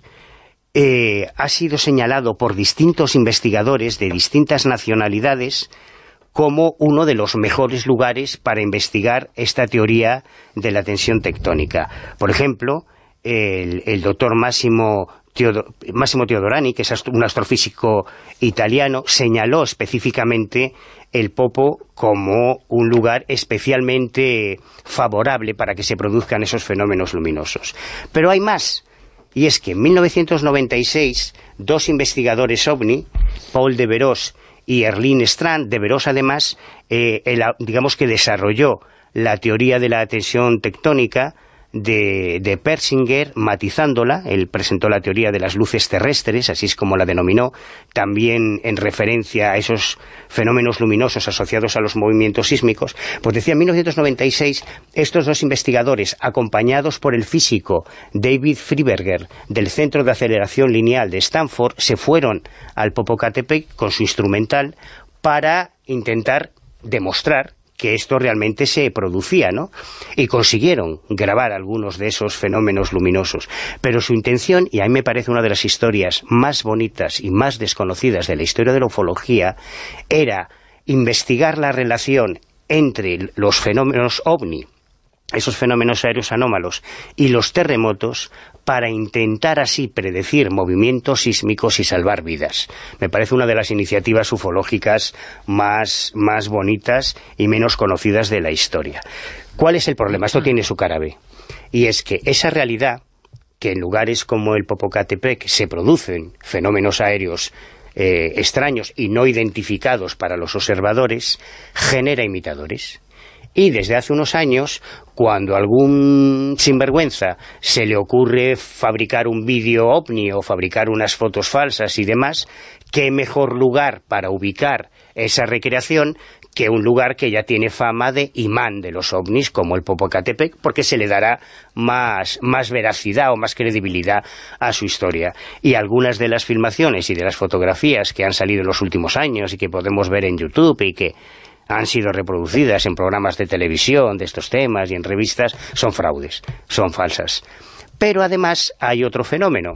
G: ha sido señalado por distintos investigadores de distintas nacionalidades como uno de los mejores lugares para investigar esta teoría de la tensión tectónica. Por ejemplo, el doctor Massimo Teodorani, que es un astrofísico italiano, señaló específicamente el Popo como un lugar especialmente favorable para que se produzcan esos fenómenos luminosos. Pero hay más. Y es que en 1996, dos investigadores OVNI, Paul Deveros y Erling Strand, Deveros además, digamos que desarrolló la teoría de la tensión tectónica de Persinger, matizándola. Él presentó la teoría de las luces terrestres, así es como la denominó, también en referencia a esos fenómenos luminosos asociados a los movimientos sísmicos. Pues decía, en 1996, estos dos investigadores, acompañados por el físico David Freiberger del Centro de Aceleración Lineal de Stanford, se fueron al Popocatépetl con su instrumental para intentar demostrar que esto realmente se producía, ¿no? Y consiguieron grabar algunos de esos fenómenos luminosos. Pero su intención, y a mí me parece una de las historias más bonitas y más desconocidas de la historia de la ufología, era investigar la relación entre los fenómenos OVNI, esos fenómenos aéreos anómalos, y los terremotos, para intentar así predecir movimientos sísmicos y salvar vidas. Me parece una de las iniciativas ufológicas más bonitas y menos conocidas de la historia. ¿Cuál es el problema? Esto tiene su cara B. Y es que esa realidad, que en lugares como el Popocatépetl se producen fenómenos aéreos extraños y no identificados para los observadores, genera imitadores. Y desde hace unos años, cuando a algún sinvergüenza se le ocurre fabricar un vídeo ovni o fabricar unas fotos falsas y demás, ¿qué mejor lugar para ubicar esa recreación que un lugar que ya tiene fama de imán de los ovnis, como el Popocatépetl, porque se le dará más veracidad o más credibilidad a su historia? Y algunas de las filmaciones y de las fotografías que han salido en los últimos años y que podemos ver en YouTube y que han sido reproducidas en programas de televisión de estos temas y en revistas, son fraudes, son falsas. Pero además hay otro fenómeno,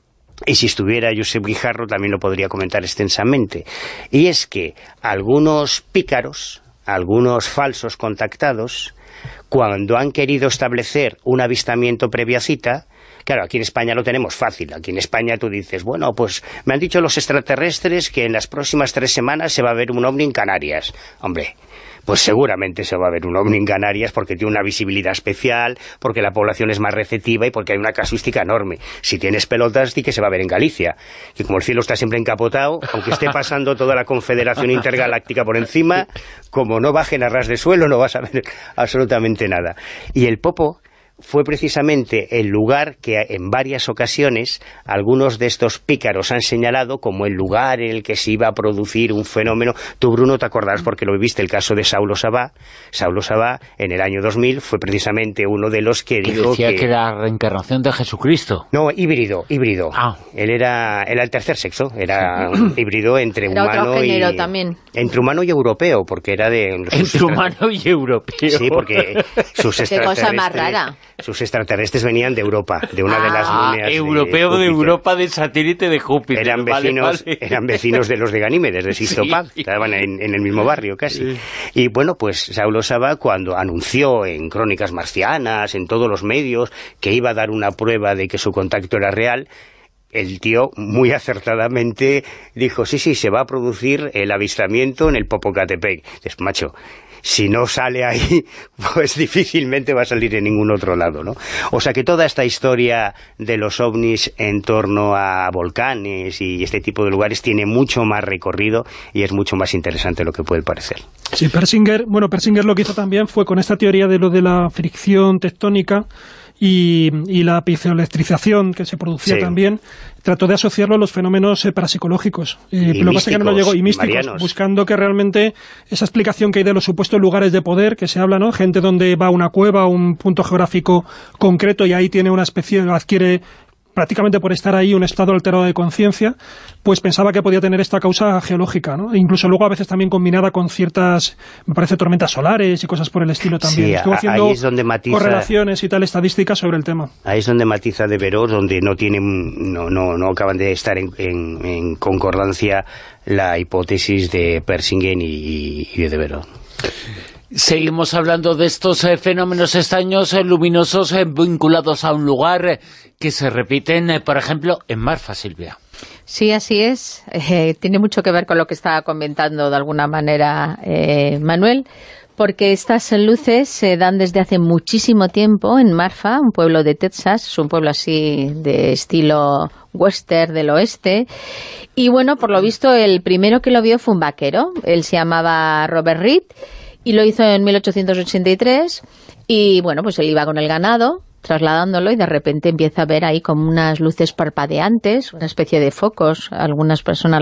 G: y si estuviera Josep Guijarro también lo podría comentar extensamente, y es que algunos pícaros, algunos falsos contactados, cuando han querido establecer un avistamiento previa cita, claro, aquí en España lo tenemos fácil. Aquí en España tú dices, bueno, pues me han dicho los extraterrestres que en las próximas 3 semanas se va a ver un ovni en Canarias. Hombre, pues seguramente se va a ver un ovni en Canarias porque tiene una visibilidad especial, porque la población es más receptiva y porque hay una casuística enorme. Si tienes pelotas, di que se va a ver en Galicia. Que como el cielo está siempre encapotado, aunque esté pasando toda la Confederación Intergaláctica por encima, como no bajen a ras de suelo, no vas a ver absolutamente nada. Y el Popo fue precisamente el lugar que en varias ocasiones algunos de estos pícaros han señalado como el lugar en el que se iba a producir un fenómeno. Tú, Bruno, te acordarás porque lo viviste, el caso de Saulo Sabá. Saulo Sabá, en el año 2000, fue precisamente uno de los que dijo
B: decía que era la reencarnación de Jesucristo.
G: No, híbrido.
B: Ah.
G: Él era el tercer sexo, era un híbrido entre
E: era
G: humano
E: otro género también.
G: Entre humano y europeo, porque era de...
B: Entre humano y europeo.
G: Sí, porque sus
E: Qué cosa más rara.
G: Sus extraterrestres venían de Europa, de una de las líneas
B: europeo de Europa, del satélite de Júpiter.
G: Eran vecinos de los de Ganímedes, de Sisto Paz, estaban en el mismo barrio casi. Sí. Y bueno, pues Saulo Sabá, cuando anunció en Crónicas Marcianas, en todos los medios, que iba a dar una prueba de que su contacto era real, el tío muy acertadamente dijo, sí, se va a producir el avistamiento en el Popocatépetl. Dices, macho, si no sale ahí, pues difícilmente va a salir en ningún otro lado, ¿no? O sea que toda esta historia de los ovnis en torno a volcanes y este tipo de lugares tiene mucho más recorrido y es mucho más interesante de lo que puede parecer.
F: Sí, Persinger lo que hizo también fue con esta teoría de lo de la fricción tectónica y la piezoelectrización que se producía también, trató de asociarlo a los fenómenos parapsicológicos. Lo que pasa es que no lo llegó, y místicos,
G: marianos, buscando
F: que realmente esa explicación que hay de los supuestos lugares de poder que se habla, ¿no? Gente donde va a una cueva, a un punto geográfico concreto y ahí tiene una especie, adquiere prácticamente por estar ahí un estado alterado de conciencia, pues pensaba que podía tener esta causa geológica, ¿no? E incluso luego a veces también combinada con ciertas, me parece, tormentas solares y cosas por el estilo también.
G: Sí,
F: estuvo haciendo
G: ahí es donde matiza,
F: correlaciones y tal, estadísticas sobre el tema.
G: Ahí es donde matiza de Verós, donde no acaban de estar en concordancia la hipótesis de Persinger y de Verós.
B: Seguimos hablando de estos fenómenos extraños, luminosos, vinculados a un lugar que se repiten, por ejemplo, en Marfa, Silvia.
E: Sí, así es. Tiene mucho que ver con lo que estaba comentando de alguna manera Manuel, porque estas luces se dan desde hace muchísimo tiempo en Marfa, un pueblo de Texas, es un pueblo así de estilo western del oeste, y bueno, por lo visto el primero que lo vio fue un vaquero, él se llamaba Robert Reed, y lo hizo en 1883, y bueno, pues él iba con el ganado, trasladándolo, y de repente empieza a ver ahí como unas luces parpadeantes, una especie de focos, algunas personas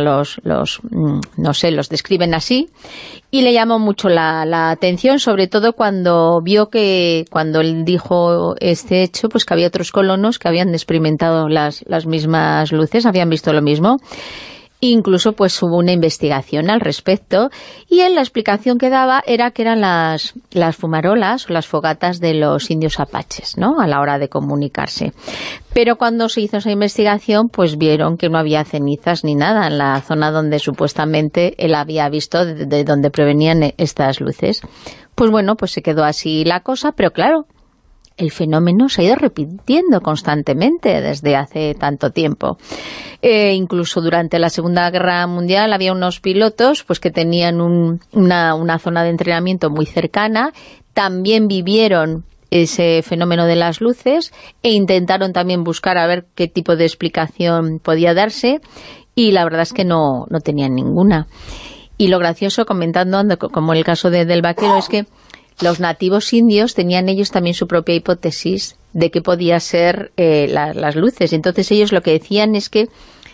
E: los describen así, y le llamó mucho la atención, sobre todo cuando vio que, cuando él dijo este hecho, pues que había otros colonos que habían experimentado las mismas luces, habían visto lo mismo. Incluso pues hubo una investigación al respecto, y él la explicación que daba era que eran las fumarolas o las fogatas de los indios apaches, ¿no?, a la hora de comunicarse. Pero cuando se hizo esa investigación, pues vieron que no había cenizas ni nada en la zona donde supuestamente él había visto de donde provenían estas luces. Pues bueno, pues se quedó así la cosa, pero claro, el fenómeno se ha ido repitiendo constantemente desde hace tanto tiempo. Incluso durante la Segunda Guerra Mundial había unos pilotos pues que tenían una zona de entrenamiento muy cercana, también vivieron ese fenómeno de las luces e intentaron también buscar a ver qué tipo de explicación podía darse, y la verdad es que no tenían ninguna. Y lo gracioso, comentando, como el caso del vaquero, es que los nativos indios tenían ellos también su propia hipótesis de qué podía ser las luces. Entonces ellos lo que decían es que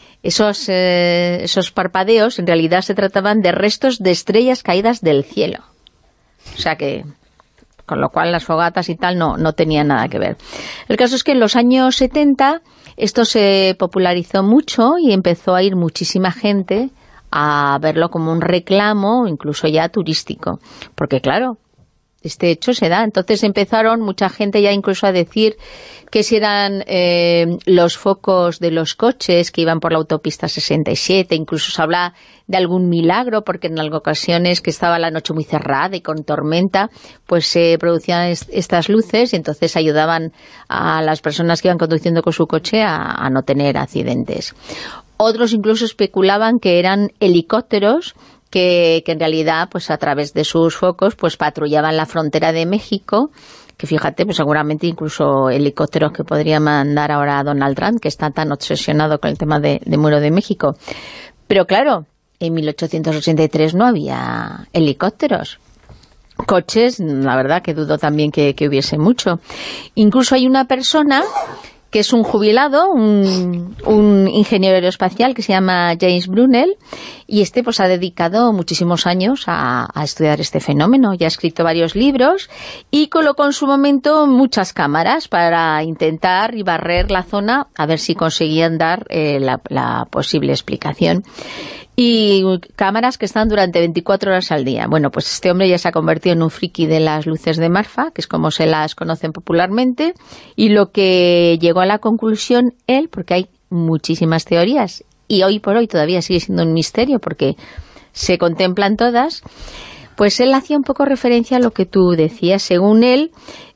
E: esos parpadeos en realidad se trataban de restos de estrellas caídas del cielo. O sea que, con lo cual las fogatas y tal no tenían nada que ver. El caso es que en los años 70 esto se popularizó mucho y empezó a ir muchísima gente a verlo como un reclamo, incluso ya turístico. Porque claro, este hecho se da. Entonces empezaron mucha gente ya incluso a decir que si eran los focos de los coches que iban por la autopista 67, incluso se habla de algún milagro, porque en algunas ocasiones que estaba la noche muy cerrada y con tormenta, pues se producían estas luces y entonces ayudaban a las personas que iban conduciendo con su coche a no tener accidentes. Otros incluso especulaban que eran helicópteros que en realidad, pues a través de sus focos, pues patrullaban la frontera de México, que fíjate, pues seguramente incluso helicópteros que podría mandar ahora a Donald Trump, que está tan obsesionado con el tema de Muro de México. Pero claro, en 1883 no había helicópteros. Coches, la verdad que dudo también que hubiese mucho. Incluso hay una persona que es un jubilado, un ingeniero aeroespacial que se llama James Brunel, y pues ha dedicado muchísimos años a estudiar este fenómeno, y ha escrito varios libros, y colocó en su momento muchas cámaras para intentar y barrer la zona, a ver si conseguían dar la posible explicación. Y cámaras que están durante 24 horas al día. Bueno, pues este hombre ya se ha convertido en un friki de las luces de Marfa, que es como se las conocen popularmente, y lo que llegó a la conclusión él, porque hay muchísimas teorías, y hoy por hoy todavía sigue siendo un misterio, porque se contemplan todas, pues él hacía un poco referencia a lo que tú decías. Según él,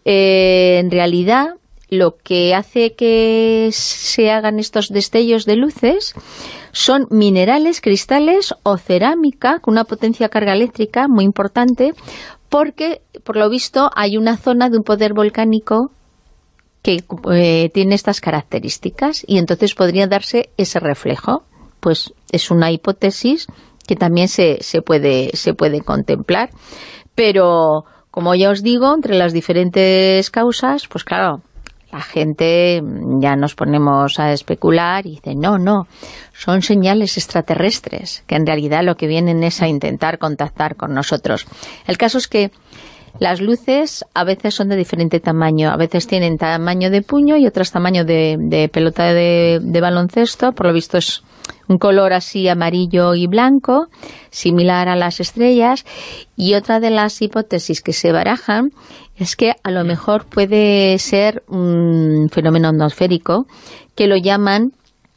E: en realidad, lo que hace que se hagan estos destellos de luces son minerales, cristales o cerámica con una potencia carga eléctrica muy importante, porque, por lo visto, hay una zona de un poder volcánico que tiene estas características y entonces podría darse ese reflejo. Pues es una hipótesis que también se puede contemplar. Pero, como ya os digo, entre las diferentes causas, pues claro, la gente ya nos ponemos a especular y dice, no, son señales extraterrestres, que en realidad lo que vienen es a intentar contactar con nosotros. El caso es que las luces a veces son de diferente tamaño, a veces tienen tamaño de puño y otras tamaño de pelota de baloncesto. Por lo visto es un color así amarillo y blanco, similar a las estrellas. Y otra de las hipótesis que se barajan es que a lo mejor puede ser un fenómeno atmosférico, que lo llaman,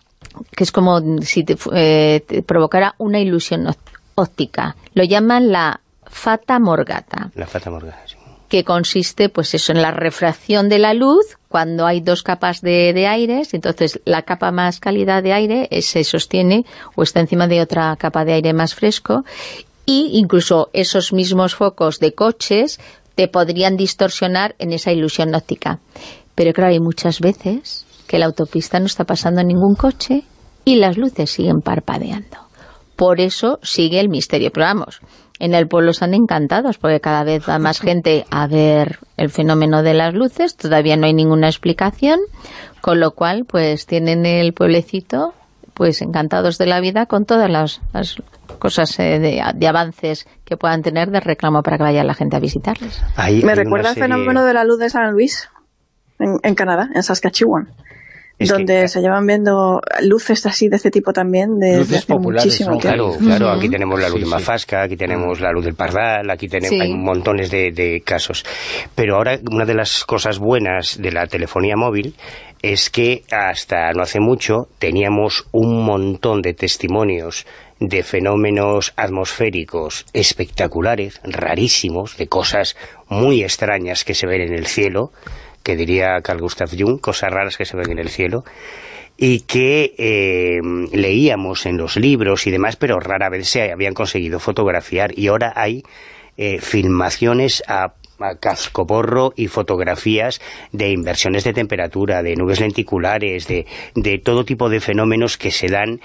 E: que es como si te provocara una ilusión óptica. Lo llaman la Fata Morgata. La Fata Morgata, sí. Que consiste, pues eso, en la refracción de la luz cuando hay dos capas de aire. Entonces la capa más cálida de aire se sostiene o está encima de otra capa de aire más fresco, y incluso esos mismos focos de coches te podrían distorsionar en esa ilusión óptica. Pero claro, hay muchas veces que la autopista no está pasando ningún coche y las luces siguen parpadeando. Por eso sigue el misterio. Pero vamos, en el pueblo están encantados porque cada vez va más gente a ver el fenómeno de las luces. Todavía no hay ninguna explicación, con lo cual pues tienen el pueblecito pues encantados de la vida con todas las cosas de avances que puedan tener de reclamo para que vaya la gente a visitarles.
D: Me recuerda el fenómeno de la luz de San Luis, en Canadá, en Saskatchewan. Donde se llevan viendo luces así de este tipo también de hace muchísimo tiempo.
G: Claro, aquí tenemos la luz de Mafasca, aquí tenemos la luz del Pardal, aquí tenemos hay montones de casos. Pero ahora una de las cosas buenas de la telefonía móvil es que hasta no hace mucho teníamos un montón de testimonios de fenómenos atmosféricos espectaculares, rarísimos, de cosas muy extrañas que se ven en el cielo, que diría Carl Gustav Jung, cosas raras que se ven en el cielo, y que leíamos en los libros y demás, pero rara vez se habían conseguido fotografiar, y ahora hay filmaciones a a cascoporro y fotografías de inversiones de temperatura, de nubes lenticulares, de todo tipo de fenómenos que se dan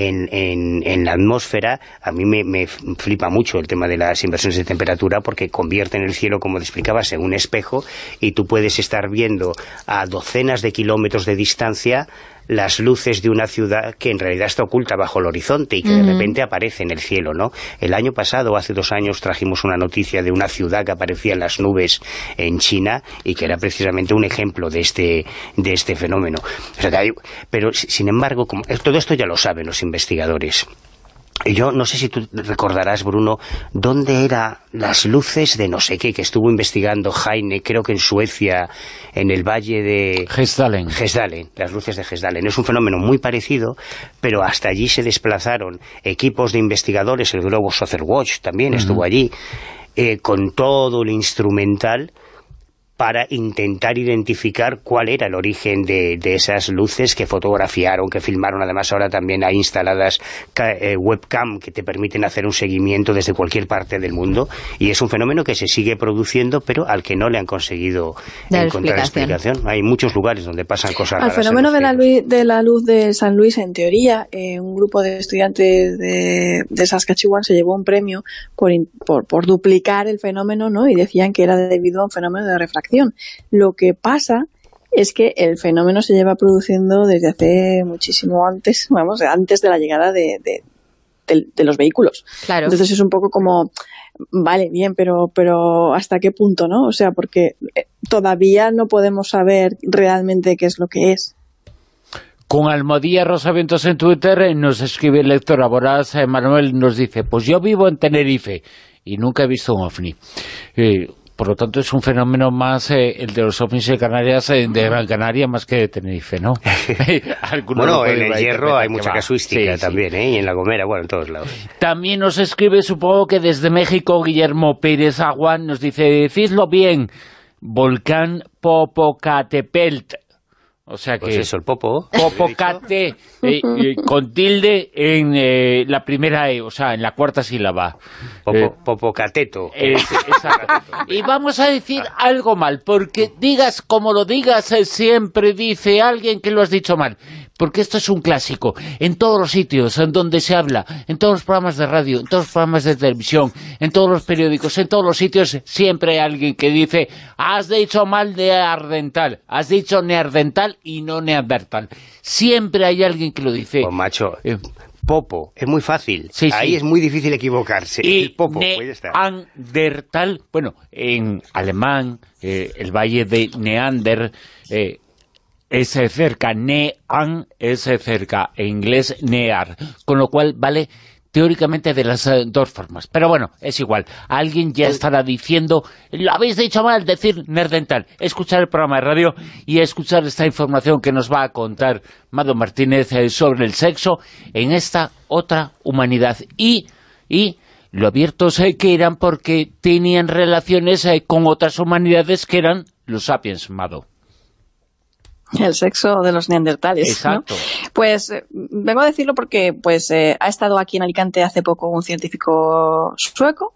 G: en la atmósfera. A mí me flipa mucho el tema de las inversiones de temperatura porque convierten el cielo, como te explicabas, en un espejo y tú puedes estar viendo a docenas de kilómetros de distancia las luces de una ciudad que en realidad está oculta bajo el horizonte y que de repente aparece en el cielo, ¿no? El año pasado, hace 2 años, trajimos una noticia de una ciudad que aparecía en las nubes en China y que era precisamente un ejemplo de este fenómeno. O sea, pero, sin embargo, todo esto ya lo saben los investigadores. Yo no sé si tú recordarás, Bruno, dónde eran las luces de no sé qué, que estuvo investigando Heine, creo que en Suecia, en el valle de
B: Hesdalen,
G: las luces de Hesdalen. Es un fenómeno muy parecido, pero hasta allí se desplazaron equipos de investigadores, el Global Southern Watch también estuvo allí, con todo el instrumental para intentar identificar cuál era el origen de esas luces que fotografiaron, que filmaron. Además ahora también hay instaladas webcam que te permiten hacer un seguimiento desde cualquier parte del mundo, y es un fenómeno que se sigue produciendo, pero al que no le han conseguido encontrar explicación. Hay muchos lugares donde pasan cosas raras.
D: Al fenómeno de la luz de San Luis, en teoría, un grupo de estudiantes de Saskatchewan se llevó un premio por duplicar el fenómeno, ¿no? Y decían que era debido a un fenómeno de refracción. Lo que pasa es que el fenómeno se lleva produciendo desde hace muchísimo antes, antes de la llegada de los vehículos.
E: Claro.
D: Entonces es un poco como, vale, bien, pero ¿hasta qué punto, no? O sea, porque todavía no podemos saber realmente qué es lo que es.
B: Con Almodía Rosavientos en Twitter nos escribe el lector voraz, Manuel nos dice, pues yo vivo en Tenerife y nunca he visto un ovni. Por lo tanto, es un fenómeno más el de los ovnis de Canarias, de Gran Canaria, más que de Tenerife, ¿no?
G: Bueno, en el Hierro hay mucha casuística también, y en La Gomera, bueno, en todos lados.
B: También nos escribe, supongo que desde México, Guillermo Pérez Aguán, nos dice, decidlo bien, volcán Popocatépetl. O sea que...
G: Pues eso, el Popo.
B: Popocate, con tilde en la primera E, o sea, en la cuarta sílaba.
G: Popocateto.
B: Exacto. Y vamos a decir algo mal, porque digas como lo digas, siempre dice alguien que lo has dicho mal. Porque esto es un clásico. En todos los sitios en donde se habla, en todos los programas de radio, en todos los programas de televisión, en todos los periódicos, en todos los sitios, siempre hay alguien que dice, has dicho mal neandertal, has dicho neandertal y no neandertal. Siempre hay alguien que lo dice.
G: Pues macho, Popo, es muy fácil. Ahí es muy difícil equivocarse.
B: Y
G: el Popo puede estar.
B: Neandertal, bueno, en alemán, el valle de Neander, es cerca, Nean es cerca, en inglés Near, con lo cual vale teóricamente de las dos formas. Pero bueno, es igual. Alguien ya estará diciendo, lo habéis dicho mal, decir neandertal. Escuchar el programa de radio y escuchar esta información que nos va a contar Mado Martínez sobre el sexo en esta otra humanidad. Y lo abiertos que eran porque tenían relaciones con otras humanidades que eran los sapiens, Mado.
D: El sexo de los neandertales.
B: Exacto.
D: ¿No? Pues vengo a decirlo porque ha estado aquí en Alicante hace poco un científico sueco,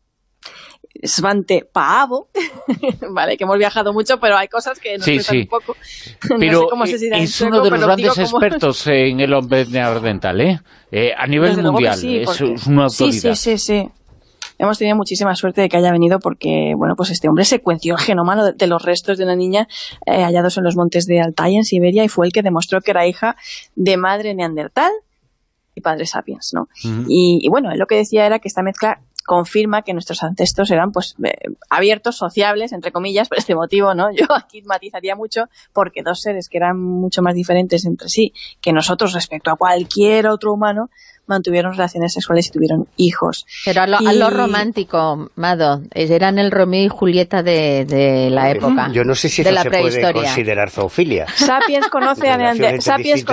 D: Svante Paavo, vale, que hemos viajado mucho, pero hay cosas que nos cuentan un poco.
B: Pero no sé cómo se es sueco, uno de los grandes expertos en el hombre neandertal, a nivel
D: desde
B: mundial, es una autoridad.
D: Sí. Hemos tenido muchísima suerte de que haya venido porque, bueno, pues este hombre secuenció el genoma de los restos de una niña hallados en los montes de Altai, en Siberia, y fue el que demostró que era hija de madre neandertal y padre sapiens, ¿no? Y bueno, él lo que decía era que esta mezcla confirma que nuestros ancestros eran pues abiertos, sociables, entre comillas, por este motivo, ¿no? Yo aquí matizaría mucho porque dos seres que eran mucho más diferentes entre sí que nosotros respecto a cualquier otro humano mantuvieron relaciones sexuales y tuvieron hijos.
E: Pero a lo romántico, Mado, eran el Romeo y Julieta de la época.
G: Yo no sé si eso se puede considerar zoofilia.
D: Sapiens conoce a Neandertal.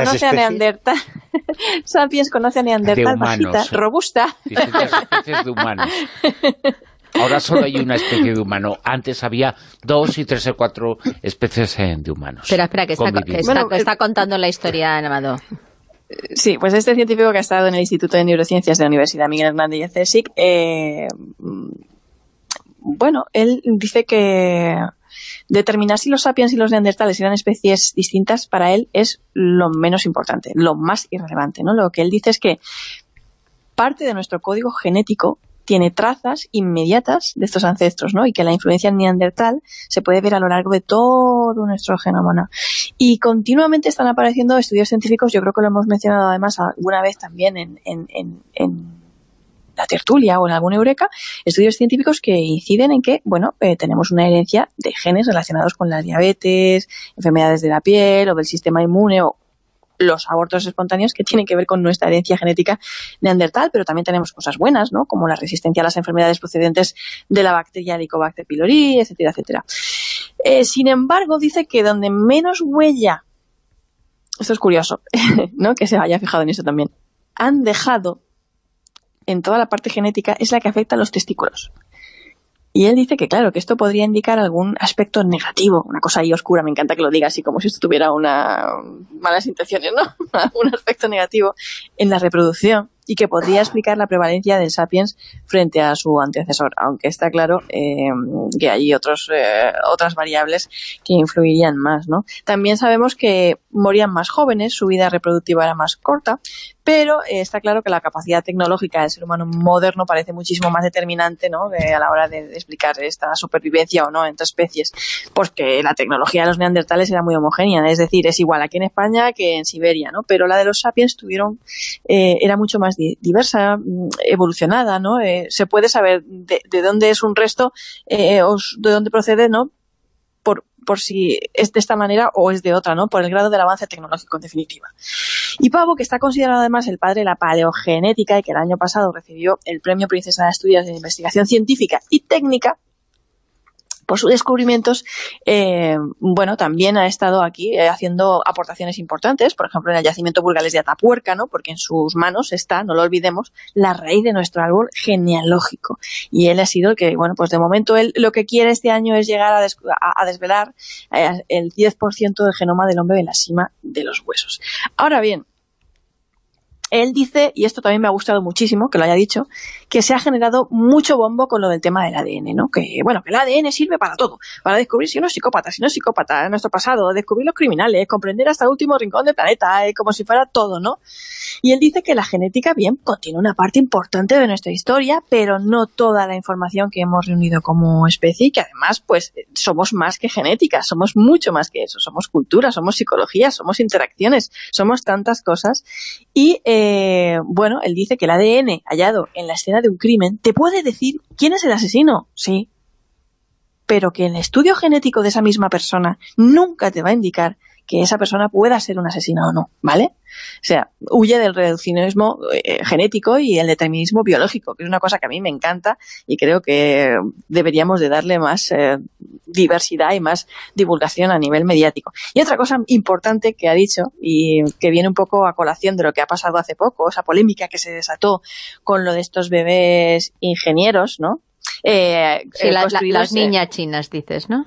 D: Sapiens conoce a Neandertal bajita, robusta.
B: Distintas especies de humanos. Ahora solo hay una especie de humano. Antes había 2 y 3 o 4 especies de humanos.
E: Espera, que está contando la historia, Mado.
D: Sí, pues este científico que ha estado en el Instituto de Neurociencias de la Universidad Miguel Hernández y CSIC, bueno, él dice que determinar si los sapiens y los neandertales eran especies distintas para él es lo menos importante, lo más irrelevante, ¿no? Lo que él dice es que parte de nuestro código genético tiene trazas inmediatas de estos ancestros, ¿no? Y que la influencia neandertal se puede ver a lo largo de todo nuestro genoma, ¿no? Y continuamente están apareciendo estudios científicos, yo creo que lo hemos mencionado además alguna vez también en la tertulia o en alguna eureka, estudios científicos que inciden en que, bueno, tenemos una herencia de genes relacionados con la diabetes, enfermedades de la piel o del sistema inmune o los abortos espontáneos que tienen que ver con nuestra herencia genética neandertal, pero también tenemos cosas buenas, ¿no? Como la resistencia a las enfermedades procedentes de la bacteria Helicobacter pylori, etcétera, etcétera. Sin embargo, dice que donde menos huella, esto es curioso, ¿no? Que se haya fijado en eso también, han dejado en toda la parte genética es la que afecta a los testículos. Y él dice que, claro, que esto podría indicar algún aspecto negativo, una cosa ahí oscura, me encanta que lo diga así, como si esto tuviera malas intenciones, ¿no? Un aspecto negativo en la reproducción y que podría explicar la prevalencia del sapiens frente a su antecesor, aunque está claro que hay otras variables que influirían más, ¿no? También sabemos que morían más jóvenes, su vida reproductiva era más corta, pero está claro que la capacidad tecnológica del ser humano moderno parece muchísimo más determinante, ¿no? A la hora de explicar esta supervivencia o no entre especies, porque la tecnología de los neandertales era muy homogénea, es decir, es igual aquí en España que en Siberia, ¿no? Pero la de los sapiens era mucho más diversa, evolucionada, ¿no? Se puede saber de dónde es un resto o de dónde procede, ¿no? Por si es de esta manera o es de otra, ¿no? Por el grado del avance tecnológico, en definitiva. Y Pavo, que está considerado además el padre de la paleogenética y que el año pasado recibió el Premio Princesa de Asturias de Investigación Científica y Técnica por sus descubrimientos, bueno, también ha estado aquí haciendo aportaciones importantes, por ejemplo, en el yacimiento burgalés de Atapuerca, ¿no? Porque en sus manos está, no lo olvidemos, la raíz de nuestro árbol genealógico. Y él ha sido el que, bueno, pues de momento él lo que quiere este año es llegar a desvelar el 10% del genoma del hombre en la cima de los huesos. Ahora bien, él dice, y esto también me ha gustado muchísimo que lo haya dicho, que se ha generado mucho bombo con lo del tema del ADN, ¿no? Que, bueno, que el ADN sirve para todo, para descubrir si uno es psicópata, si no es psicópata, en nuestro pasado, descubrir los criminales, comprender hasta el último rincón del planeta, como si fuera todo, ¿no? Y él dice que la genética, bien, contiene una parte importante de nuestra historia, pero no toda la información que hemos reunido como especie y que además, pues, somos más que genética, somos mucho más que eso, somos cultura, somos psicología, somos interacciones, somos tantas cosas. Y, bueno, él dice que el ADN hallado en la escena de un crimen te puede decir quién es el asesino, sí, pero que el estudio genético de esa misma persona nunca te va a indicar que esa persona pueda ser un asesino o no, ¿vale? O sea, huye del reduccionismo genético y el determinismo biológico, que es una cosa que a mí me encanta y creo que deberíamos de darle más diversidad y más divulgación a nivel mediático. Y otra cosa importante que ha dicho y que viene un poco a colación de lo que ha pasado hace poco, esa polémica que se desató con lo de estos bebés ingenieros, ¿no?
E: Sí, las niñas chinas, dices, ¿no?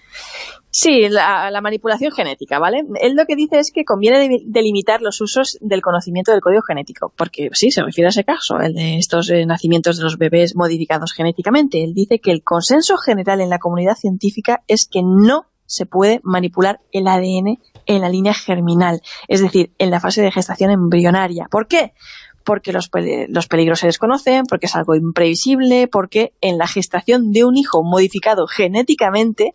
D: Sí, la manipulación genética, ¿vale? Él lo que dice es que conviene delimitar los usos del conocimiento del código genético, porque sí, se refiere a ese caso, el de estos nacimientos de los bebés modificados genéticamente. Él dice que el consenso general en la comunidad científica es que no se puede manipular el ADN en la línea germinal, es decir, en la fase de gestación embrionaria. ¿Por qué? Porque los peligros se desconocen, porque es algo imprevisible, porque en la gestación de un hijo modificado genéticamente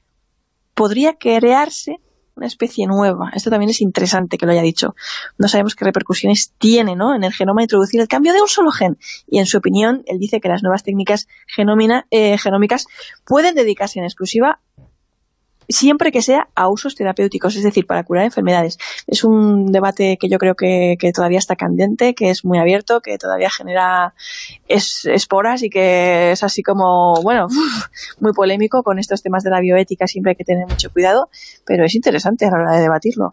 D: podría crearse una especie nueva. Esto también es interesante que lo haya dicho. No sabemos qué repercusiones tiene, ¿no?, en el genoma introducir el cambio de un solo gen. Y en su opinión, él dice que las nuevas técnicas genómicas pueden dedicarse en exclusiva siempre que sea a usos terapéuticos, es decir, para curar enfermedades. Es un debate que yo creo que todavía está candente, que es muy abierto, que todavía genera esporas y que es así como, bueno, muy polémico. Con estos temas de la bioética siempre hay que tener mucho cuidado, pero es interesante a la hora de debatirlo.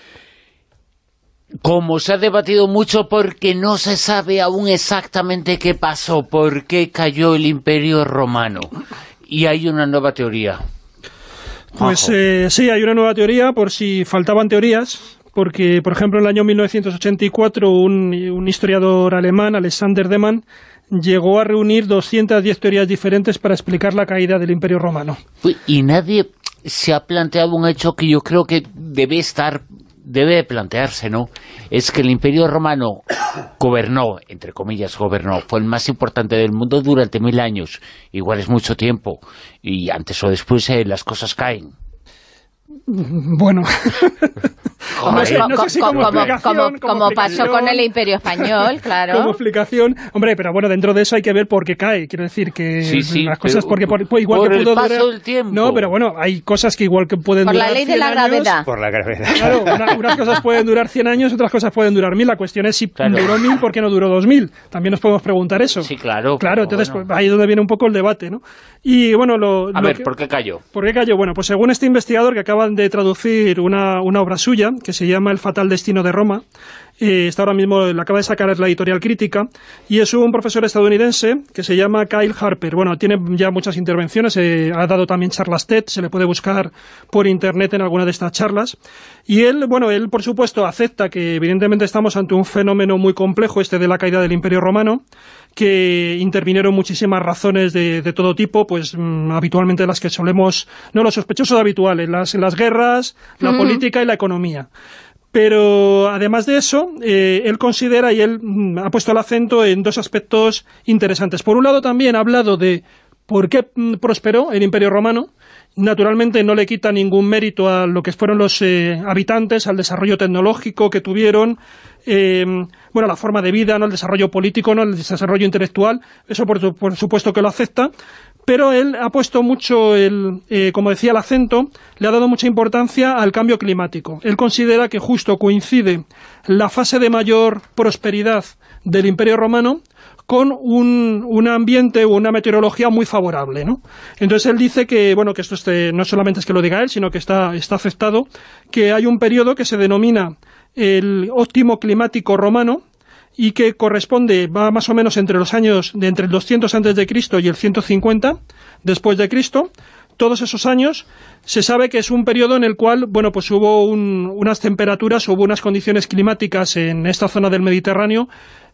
B: Como se ha debatido mucho porque no se sabe aún exactamente qué pasó, por qué cayó el Imperio Romano. Y hay una nueva teoría.
F: Pues sí, hay una nueva teoría, por si faltaban teorías, porque, por ejemplo, en el año 1984 un historiador alemán, Alexander Demann, llegó a reunir 210 teorías diferentes para explicar la caída del Imperio Romano.
B: Y nadie se ha planteado un hecho que yo creo que debe plantearse, ¿no? Es que el Imperio Romano gobernó, entre comillas gobernó, fue el más importante del mundo durante 1000 años. Igual es mucho tiempo, y antes o después las cosas caen.
F: Bueno...
E: Como pasó con el Imperio Español, claro.
F: Como explicación, hombre, pero bueno, dentro de eso hay que ver por qué cae. Quiero decir que las cosas porque igual
B: por
F: que pudo
B: el paso
F: durar,
B: del tiempo.
F: No, pero bueno, hay cosas que igual que pueden durar 100 años.
E: Por la ley de la gravedad.
G: Por la gravedad.
F: Claro, unas cosas pueden durar 100 años, otras cosas pueden durar 1000. La cuestión es si duró 1000, ¿por qué no duró 2000? También nos podemos preguntar eso.
B: Sí, claro.
F: Claro, entonces pues, ahí es donde viene un poco el debate, ¿no? Y bueno,
B: ¿por qué cayó?
F: ¿Por qué cayó? Bueno, pues según este investigador que acaban de traducir una obra suya, que se llama El fatal destino de Roma, está ahora mismo, la acaba de sacar la editorial Crítica, y es un profesor estadounidense que se llama Kyle Harper. Bueno, tiene ya muchas intervenciones, ha dado también charlas TED, se le puede buscar por internet en alguna de estas charlas, y él por supuesto acepta que evidentemente estamos ante un fenómeno muy complejo, de la caída del Imperio Romano, que intervinieron muchísimas razones de todo tipo, pues habitualmente las que solemos, no los sospechosos habituales, las guerras, la política y la economía. Pero además de eso, él considera y él ha puesto el acento en dos aspectos interesantes. Por un lado también ha hablado de por qué prosperó el Imperio Romano. Naturalmente no le quita ningún mérito a lo que fueron los habitantes, al desarrollo tecnológico que tuvieron, la forma de vida, ¿no? El desarrollo político, ¿no? El desarrollo intelectual, eso por supuesto que lo acepta, pero él ha puesto mucho, como decía, el acento, le ha dado mucha importancia al cambio climático. Él considera que justo coincide la fase de mayor prosperidad del Imperio Romano con un ambiente o una meteorología muy favorable, ¿no? Entonces él dice que esto no solamente es que lo diga él, sino que está aceptado, que hay un periodo que se denomina el óptimo climático romano y que va más o menos entre los años entre el 200 a.C. y el 150 después de Cristo. Todos esos años se sabe que es un periodo en el cual, pues hubo unas temperaturas, hubo unas condiciones climáticas en esta zona del Mediterráneo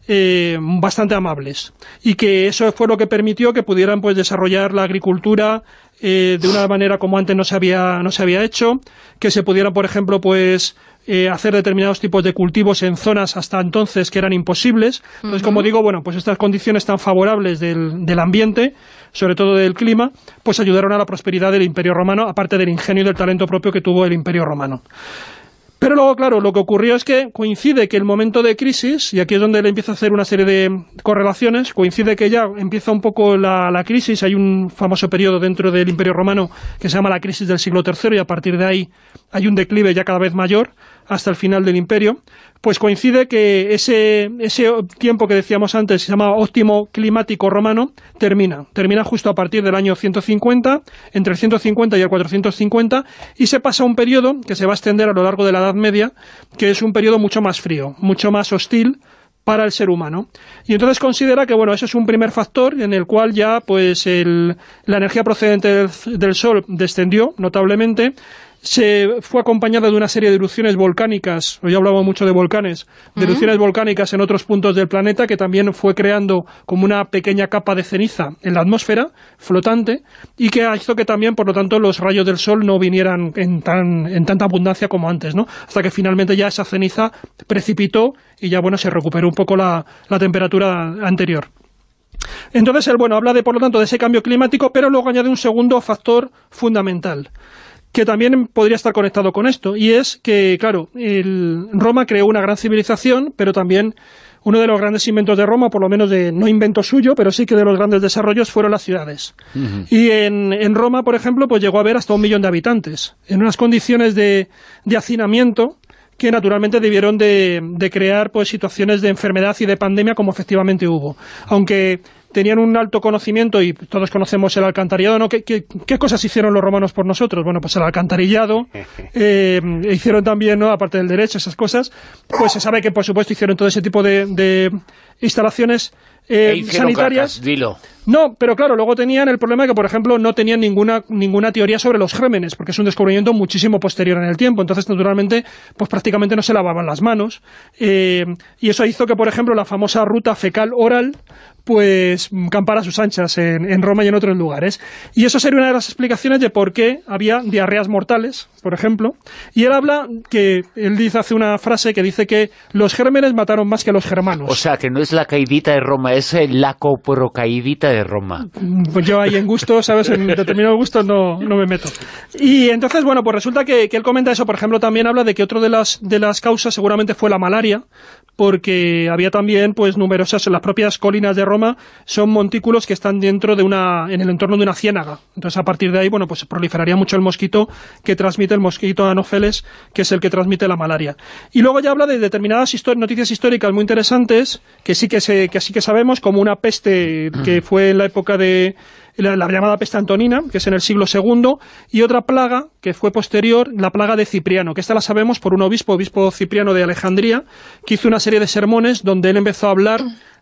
F: bastante amables, y que eso fue lo que permitió que pudieran pues desarrollar la agricultura de una manera como antes no se había hecho, que se pudiera, por ejemplo, pues hacer determinados tipos de cultivos en zonas hasta entonces que eran imposibles. Entonces, como digo, pues estas condiciones tan favorables del ambiente, sobre todo del clima, pues ayudaron a la prosperidad del Imperio Romano, aparte del ingenio y del talento propio que tuvo el Imperio Romano. Pero luego, claro, lo que ocurrió es que coincide que el momento de crisis, y aquí es donde él empieza a hacer una serie de correlaciones, coincide que ya empieza un poco la crisis. Hay un famoso periodo dentro del Imperio Romano que se llama la crisis del siglo III, y a partir de ahí hay un declive ya cada vez mayor hasta el final del imperio. Pues coincide que ese tiempo que decíamos antes, se llama óptimo climático romano, termina justo a partir del año 150, entre el 150 y el 450, y se pasa a un periodo que se va a extender a lo largo de la Edad Media, que es un periodo mucho más frío, mucho más hostil para el ser humano. Y entonces considera que, ese es un primer factor en el cual ya pues la energía procedente del Sol descendió notablemente. Se fue acompañada de una serie de erupciones volcánicas, hoy hablamos mucho de volcanes, de erupciones volcánicas en otros puntos del planeta, que también fue creando como una pequeña capa de ceniza en la atmósfera, flotante, y que hizo que también, por lo tanto, los rayos del Sol no vinieran en tanta abundancia como antes, ¿no? Hasta que finalmente ya esa ceniza precipitó y ya, se recuperó un poco la temperatura anterior. Entonces él, habla por lo tanto, de ese cambio climático, pero luego añade un segundo factor fundamental, que también podría estar conectado con esto, y es que, claro, Roma creó una gran civilización, pero también uno de los grandes inventos de Roma, por lo menos no invento suyo, pero sí que de los grandes desarrollos, fueron las ciudades. Y en Roma, por ejemplo, pues llegó a haber hasta 1 millón de habitantes, en unas condiciones de hacinamiento que naturalmente debieron de crear pues situaciones de enfermedad y de pandemia, como efectivamente hubo. Aunque tenían un alto conocimiento, y todos conocemos el alcantarillado, ¿no? ¿Qué cosas hicieron los romanos por nosotros? Pues el alcantarillado, hicieron también, ¿no?, aparte del derecho, esas cosas, pues se sabe que por supuesto hicieron todo ese tipo de instalaciones sanitarias.
B: Cacas, dilo.
F: No, pero claro, luego tenían el problema de que, por ejemplo, no tenían ninguna teoría sobre los gérmenes, porque es un descubrimiento muchísimo posterior en el tiempo. Entonces, naturalmente, pues prácticamente no se lavaban las manos. Y eso hizo que, por ejemplo, la famosa ruta fecal-oral pues campara a sus anchas en Roma y en otros lugares. Y eso sería una de las explicaciones de por qué había diarreas mortales, por ejemplo. Y él hace una frase que dice que los gérmenes mataron más que los germanos.
B: O sea, que no es la caidita de Roma, es la coprocaidita de Roma.
F: Pues yo ahí en gusto, ¿sabes? En determinados gustos no me meto. Y entonces, bueno, pues resulta que él comenta eso. Por ejemplo, también habla de que otra de las causas seguramente fue la malaria, porque había también pues numerosas, las propias colinas de Roma son montículos que están en el entorno de una ciénaga. Entonces, a partir de ahí, bueno, pues proliferaría mucho el mosquito que transmite, el mosquito Anopheles, que es el que transmite la malaria. Y luego ya habla de determinadas noticias históricas muy interesantes que sí que sabemos, como una peste que fue en la época de la llamada peste antonina, que es en el siglo II, y otra plaga que fue posterior, la plaga de Cipriano, que esta la sabemos por un obispo Cipriano de Alejandría, que hizo una serie de sermones donde él empezó a hablar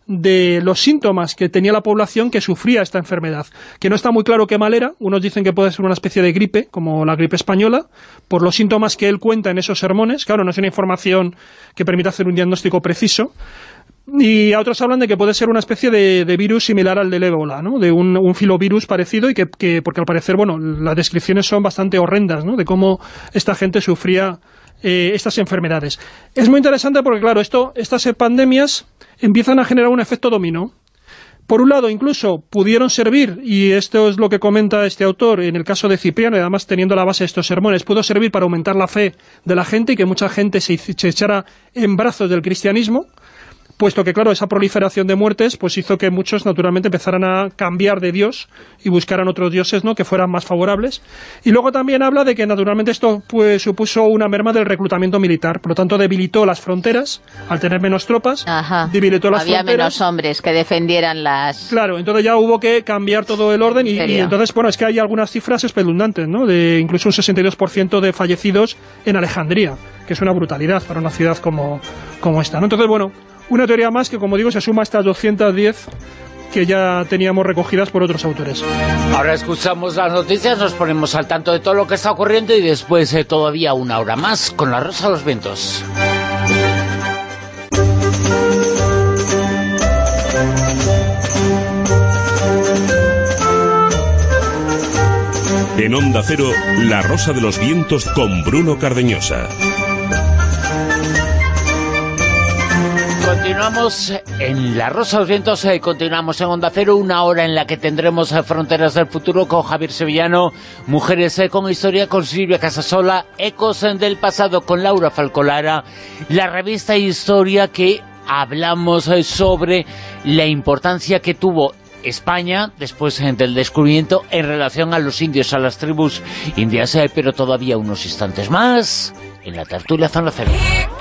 F: de los síntomas que tenía la población que sufría esta enfermedad, que no está muy claro qué mal era. Unos dicen que puede ser una especie de gripe, como la gripe española, por los síntomas que él cuenta en esos sermones. Claro, no es una información que permita hacer un diagnóstico preciso. Y a otros hablan de que puede ser una especie de virus similar al del ébola, ¿no? De un filovirus parecido, y que porque al parecer, bueno, las descripciones son bastante horrendas, ¿no? De cómo esta gente sufría estas enfermedades. Es muy interesante porque, claro, estas pandemias empiezan a generar un efecto dominó. Por un lado, incluso pudieron servir, y esto es lo que comenta este autor, en el caso de Cipriano, y además teniendo la base de estos sermones, pudo servir para aumentar la fe de la gente y que mucha gente se echara en brazos del cristianismo, puesto que, claro, esa proliferación de muertes pues hizo que muchos, naturalmente, empezaran a cambiar de Dios y buscaran otros dioses, ¿no?, que fueran más favorables. Y luego también habla de que, naturalmente, esto pues supuso una merma del reclutamiento militar. Por lo tanto, debilitó las fronteras, al tener menos tropas.
E: Ajá.
F: Debilitó las
E: Había
F: fronteras.
E: menos hombres que defendieran las...
F: Claro, entonces ya hubo que cambiar todo el orden y entonces, bueno, es que hay algunas cifras espeluznantes, ¿no?, de incluso un 62% de fallecidos en Alejandría, que es una brutalidad para una ciudad como esta, ¿no? Entonces, bueno, una teoría más que, como digo, se suma a estas 210 que ya teníamos recogidas por otros autores.
B: Ahora escuchamos las noticias, nos ponemos al tanto de todo lo que está ocurriendo y después todavía una hora más con La Rosa de los Vientos.
A: En Onda Cero, La Rosa de los Vientos con Bruno Cardeñosa.
B: Continuamos en La Rosa de los Vientos, continuamos en Onda Cero, una hora en la que tendremos Fronteras del Futuro con Javier Sevillano, Mujeres con Historia con Silvia Casasola, Ecos del Pasado con Laura Falcolara, la revista Historia, que hablamos sobre la importancia que tuvo España después del descubrimiento en relación a los indios, a las tribus indias, pero todavía unos instantes más en la tertulia Zona Cero.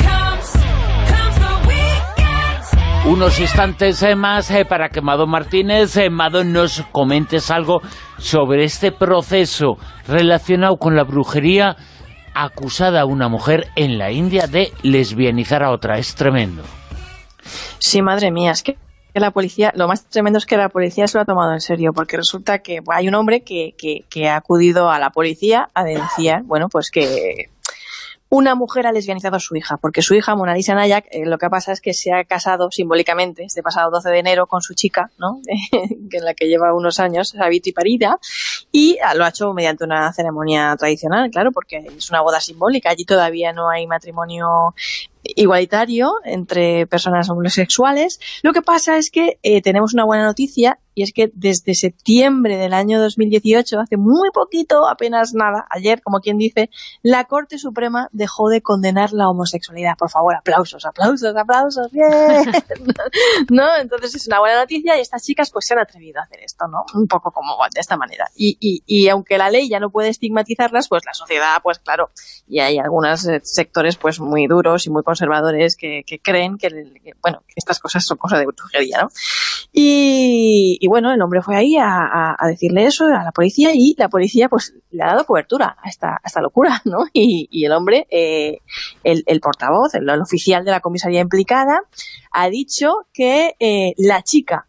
B: Unos instantes más para que Mado Martínez, Mado, nos comentes algo sobre este proceso relacionado con la brujería, acusada a una mujer en la India de lesbianizar a otra. Es tremendo.
D: Sí, madre mía, es que la policía, lo más tremendo es que la policía se lo ha tomado en serio, porque resulta que hay un hombre que ha acudido a la policía a denunciar, bueno, pues que una mujer ha lesbianizado a su hija, porque su hija, Mona Lisa Nayak, lo que pasa es que se ha casado simbólicamente este pasado 12 de enero con su chica, ¿no? En la que lleva unos años, Savitri Parida, y lo ha hecho mediante una ceremonia tradicional, claro, porque es una boda simbólica. Allí todavía no hay matrimonio igualitario entre personas homosexuales. Lo que pasa es que tenemos una buena noticia, y es que desde septiembre del año 2018, hace muy poquito, apenas nada, ayer, como quien dice, la Corte Suprema dejó de condenar la homosexualidad. Por favor, aplausos, aplausos, aplausos, bien. ¿No? Entonces es una buena noticia, y estas chicas pues se han atrevido a hacer esto, ¿no? Un poco como de esta manera. Y aunque la ley ya no puede estigmatizarlas, pues la sociedad, pues claro, y hay algunos sectores pues muy duros y muy conservadores que creen que bueno, que estas cosas son cosas de brujería, ¿no? Y bueno, el hombre fue ahí a decirle eso a la policía, y la policía pues le ha dado cobertura a esta locura, ¿no? Y el hombre, el portavoz, el oficial de la comisaría implicada, ha dicho que la chica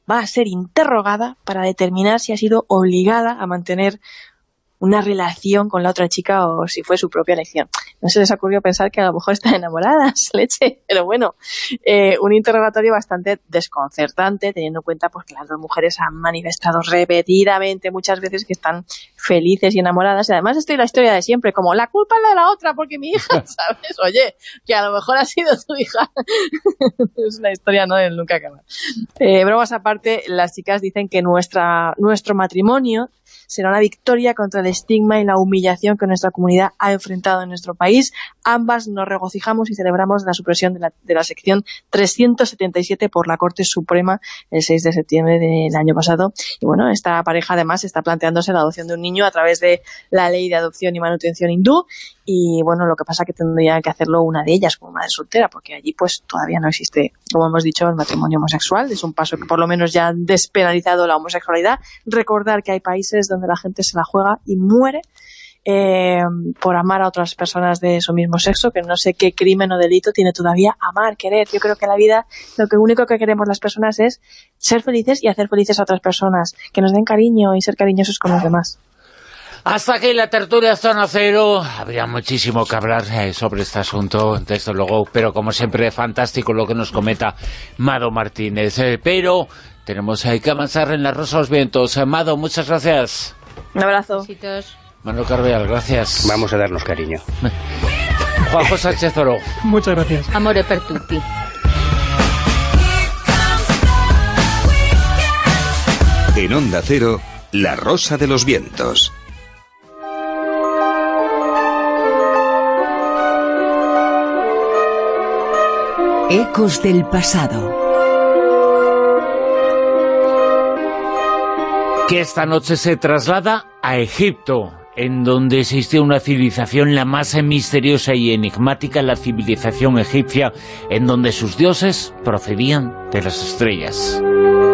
D: va a ser interrogada para determinar si ha sido obligada a mantener una relación con la otra chica o si fue su propia elección. No se les ocurrió pensar que a lo mejor están enamoradas, leche, pero bueno, un interrogatorio bastante desconcertante, teniendo en cuenta pues, que las dos mujeres han manifestado repetidamente muchas veces que están felices y enamoradas, y además esto es la historia de siempre, como la culpa es de la otra porque mi hija, ¿sabes? Oye, que a lo mejor ha sido tu hija. Es una historia, ¿no?, del nunca acabar. Bromas aparte, las chicas dicen que nuestro matrimonio será una victoria contra el estigma y la humillación que nuestra comunidad ha enfrentado en nuestro país. Ambas nos regocijamos y celebramos la supresión de la sección 377 por la Corte Suprema el 6 de septiembre del año pasado. Y bueno, esta pareja además está planteándose la adopción de un niño a través de la ley de adopción y manutención hindú. Y bueno, lo que pasa es que tendría que hacerlo una de ellas como madre soltera, porque allí pues todavía no existe, como hemos dicho, el matrimonio homosexual. Es un paso que por lo menos ya han despenalizado la homosexualidad. Recordar que hay países donde la gente se la juega y muere por amar a otras personas de su mismo sexo, que no sé qué crimen o delito tiene todavía amar, querer. Yo creo que en la vida lo único que queremos las personas es ser felices y hacer felices a otras personas, que nos den cariño y ser cariñosos con los demás.
B: Hasta aquí la tertulia Zona Cero. Habría muchísimo que hablar sobre este asunto, desde luego, pero como siempre, fantástico lo que nos comenta Mado Martínez. Pero tenemos que avanzar en La Rosa de los Vientos. Mado, muchas gracias.
D: Un abrazo.
E: Besitos.
B: Manuel Carveal, gracias.
G: Vamos a darnos cariño.
B: Juanjo Sánchez Oro.
F: Muchas gracias.
E: Amore per tutti.
A: En Onda Cero, La Rosa de los Vientos.
C: Ecos del pasado.
B: Que esta noche se traslada a Egipto, en donde existió una civilización la más misteriosa y enigmática, la civilización egipcia, en donde sus dioses procedían de las estrellas.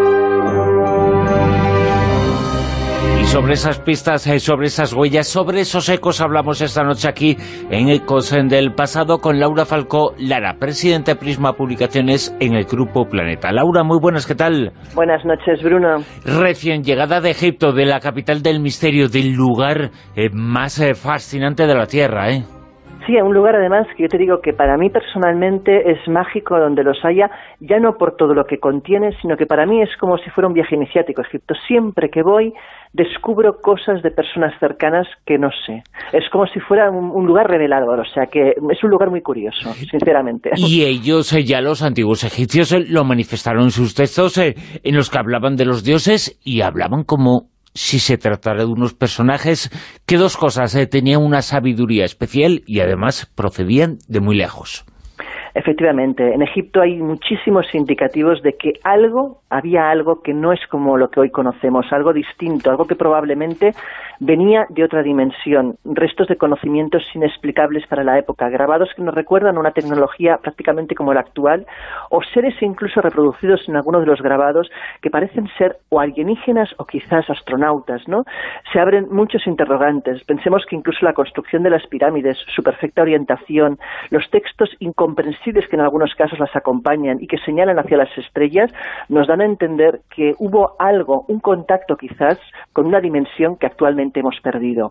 B: Y sobre esas pistas, sobre esas huellas, sobre esos ecos hablamos esta noche aquí en Ecos del Pasado con Laura Falcó Lara, presidenta de Prisma Publicaciones en el Grupo Planeta. Laura, muy buenas, ¿qué tal?
H: Buenas noches, Bruno.
B: Recién llegada de Egipto, de la capital del misterio, del lugar más fascinante de la Tierra, ¿eh?
H: Sí, un lugar además que yo te digo que para mí personalmente es mágico donde los haya, ya no por todo lo que contiene, sino que para mí es como si fuera un viaje iniciático a Egipto. Siempre que voy descubro cosas de personas cercanas que no sé. Es como si fuera un lugar revelador, o sea que es un lugar muy curioso, sinceramente.
B: Y ellos, ya los antiguos egipcios, lo manifestaron en sus textos en los que hablaban de los dioses y hablaban como si se tratara de unos personajes que dos cosas, tenían una sabiduría especial y además procedían de muy lejos.
H: Efectivamente, en Egipto hay muchísimos indicativos de que había algo que no es como lo que hoy conocemos, algo distinto, algo que probablemente venía de otra dimensión, restos de conocimientos inexplicables para la época, grabados que nos recuerdan una tecnología prácticamente como la actual, o seres incluso reproducidos en algunos de los grabados que parecen ser o alienígenas o quizás astronautas, ¿no? Se abren muchos interrogantes. Pensemos que incluso la construcción de las pirámides, su perfecta orientación, los textos incomprensibles que en algunos casos las acompañan y que señalan hacia las estrellas, nos dan a entender que hubo algo, un contacto quizás, con una dimensión que actualmente hemos perdido.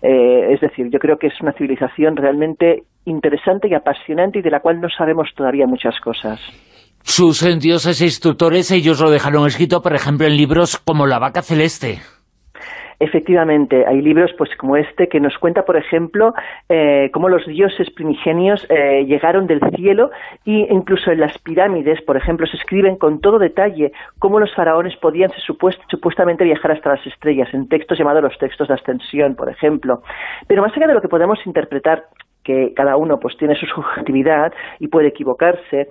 H: Es decir, yo creo que es una civilización realmente interesante y apasionante y de la cual no sabemos todavía muchas cosas.
B: Sus dioses e instructores, ellos lo dejaron escrito, por ejemplo, en libros como La Vaca Celeste.
H: Efectivamente, hay libros pues como este que nos cuenta, por ejemplo, cómo los dioses primigenios llegaron del cielo, y incluso en las pirámides, por ejemplo, se escriben con todo detalle cómo los faraones podían supuestamente viajar hasta las estrellas, en textos llamados los textos de ascensión, por ejemplo. Pero más allá de lo que podemos interpretar, que cada uno pues tiene su subjetividad y puede equivocarse,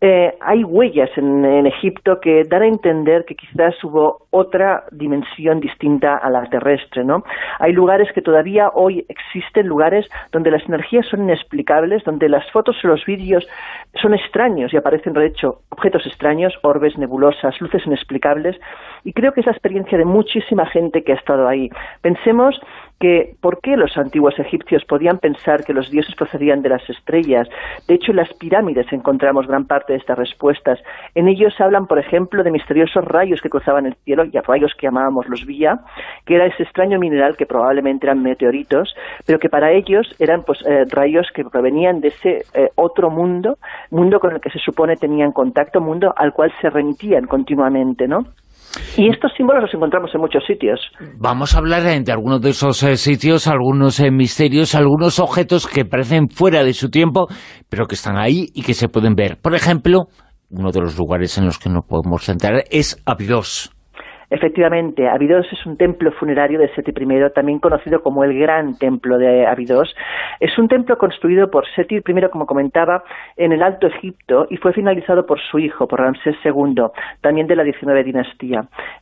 H: hay huellas en Egipto que dan a entender que quizás hubo otra dimensión distinta a la terrestre, ¿no? Hay lugares que todavía hoy existen, lugares donde las energías son inexplicables, donde las fotos o los vídeos son extraños y aparecen, de hecho, objetos extraños, orbes, nebulosas, luces inexplicables, y creo que es la experiencia de muchísima gente que ha estado ahí. Pensemos que por qué los antiguos egipcios podían pensar que los dioses procedían de las estrellas. De hecho, en las pirámides encontramos gran parte de estas respuestas. En ellos hablan, por ejemplo, de misteriosos rayos que cruzaban el cielo, y a rayos que llamábamos los vía, que era ese extraño mineral que probablemente eran meteoritos, pero que para ellos eran pues rayos que provenían de ese otro mundo con el que se supone tenían contacto, mundo al cual se remitían continuamente, ¿no? Y estos símbolos los encontramos en muchos sitios.
B: Vamos a hablar de algunos de esos sitios, algunos misterios, algunos objetos que parecen fuera de su tiempo, pero que están ahí y que se pueden ver. Por ejemplo, uno de los lugares en los que nos podemos centrar es Abidos.
H: Efectivamente, Abidos es un templo funerario de Seti I, también conocido como el Gran Templo de Abidos. Es un templo construido por Seti I, como comentaba, en el Alto Egipto, y fue finalizado por su hijo, por Ramsés II, también de la 19 dinastía.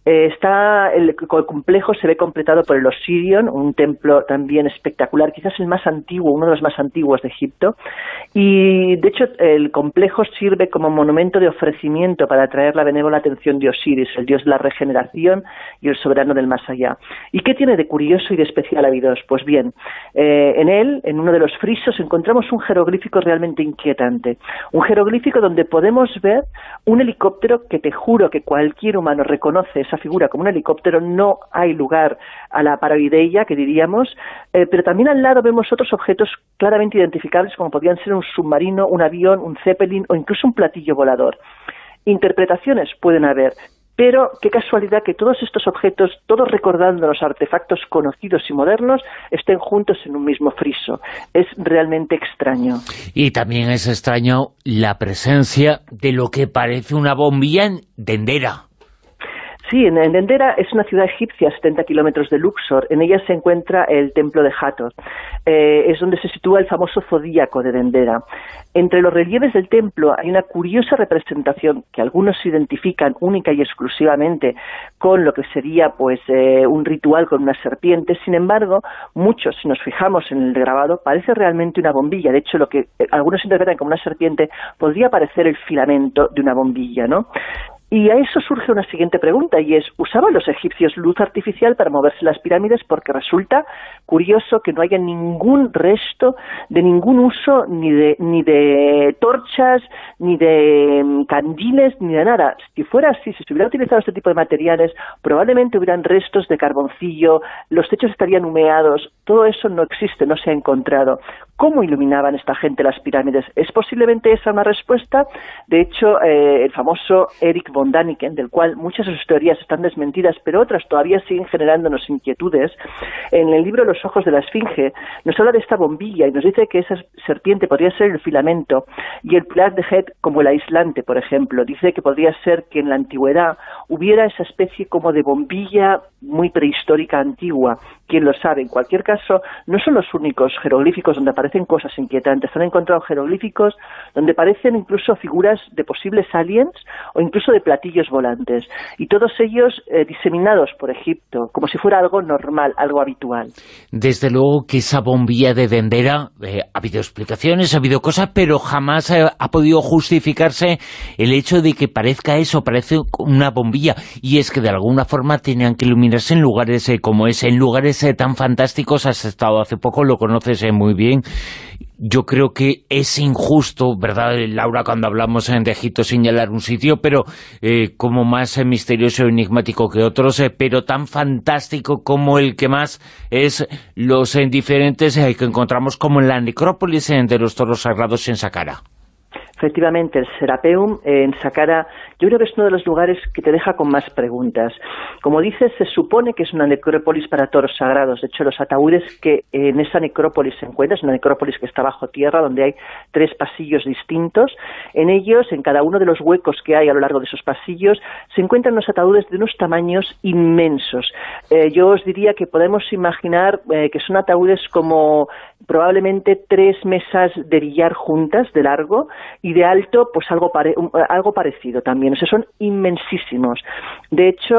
H: El complejo se ve completado por el Osirion, un templo también espectacular, quizás el más antiguo, uno de los más antiguos de Egipto, y de hecho el complejo sirve como monumento de ofrecimiento para atraer la benévola atención de Osiris, el dios de la regeneración y el soberano del más allá. ¿Y qué tiene de curioso y de especial Abidos? Pues bien, en él, en uno de los frisos, encontramos un jeroglífico realmente inquietante. Un jeroglífico donde podemos ver un helicóptero que te juro que cualquier humano reconoce esa figura como un helicóptero, no hay lugar a la parodideia, que diríamos, pero también al lado vemos otros objetos claramente identificables como podrían ser un submarino, un avión, un zeppelin o incluso un platillo volador. Interpretaciones pueden haber, pero qué casualidad que todos estos objetos, todos recordando los artefactos conocidos y modernos, estén juntos en un mismo friso. Es realmente extraño.
B: Y también es extraño la presencia de lo que parece una bombilla en Dendera.
H: Sí, en Dendera es una ciudad egipcia a 70 kilómetros de Luxor. En ella se encuentra el templo de Hathor. Es donde se sitúa el famoso zodíaco de Dendera. Entre los relieves del templo hay una curiosa representación que algunos identifican única y exclusivamente con lo que sería pues un ritual con una serpiente. Sin embargo, muchos, si nos fijamos en el grabado, parece realmente una bombilla. De hecho, lo que algunos interpretan como una serpiente podría parecer el filamento de una bombilla, ¿no? Y a eso surge una siguiente pregunta, y es, ¿usaban los egipcios luz artificial para moverse las pirámides? Porque resulta curioso que no haya ningún resto de ningún uso ni de torchas, ni de candiles, ni de nada. Si fuera así, si se hubiera utilizado este tipo de materiales, probablemente hubieran restos de carboncillo, los techos estarían humeados, todo eso no existe, no se ha encontrado. ¿Cómo iluminaban esta gente las pirámides? ¿Es posiblemente esa una respuesta? De hecho, el famoso Eric von Daniken, del cual muchas de sus teorías están desmentidas, pero otras todavía siguen generándonos inquietudes, en el libro Los ojos de la Esfinge nos habla de esta bombilla y nos dice que esa serpiente podría ser el filamento y el pilar de Het como el aislante, por ejemplo. Dice que podría ser que en la antigüedad hubiera esa especie como de bombilla muy prehistórica antigua. Quién lo sabe. En cualquier caso, no son los únicos jeroglíficos donde aparecen cosas inquietantes. Han encontrado jeroglíficos donde aparecen incluso figuras de posibles aliens o incluso de platillos volantes. Y todos ellos diseminados por Egipto, como si fuera algo normal, algo habitual.
B: Desde luego que esa bombilla de Dendera, ha habido explicaciones, ha habido cosas, pero jamás ha podido justificarse el hecho de que parezca eso, parece una bombilla. Y es que de alguna forma tenían que iluminarse en lugares como ese, en lugares tan fantásticos. Has estado hace poco, lo conoces muy bien. Yo creo que es injusto, ¿verdad, Laura, cuando hablamos de Egipto, señalar un sitio, pero como más misterioso y enigmático que otros, pero tan fantástico como el que más es los diferentes que encontramos, como en la necrópolis de los toros sagrados en Saqqara?
H: Efectivamente, el Serapeum en Saqqara yo creo que es uno de los lugares que te deja con más preguntas. Como dices, se supone que es una necrópolis para toros sagrados. De hecho, los ataúdes que en esa necrópolis se encuentran, es una necrópolis que está bajo tierra, donde hay 3 pasillos distintos. En ellos, en cada uno de los huecos que hay a lo largo de esos pasillos, se encuentran unos ataúdes de unos tamaños inmensos. Yo os diría que podemos imaginar que son ataúdes como probablemente 3 mesas de billar juntas, de largo, y de alto, pues algo parecido también. O sea, son inmensísimos. De hecho,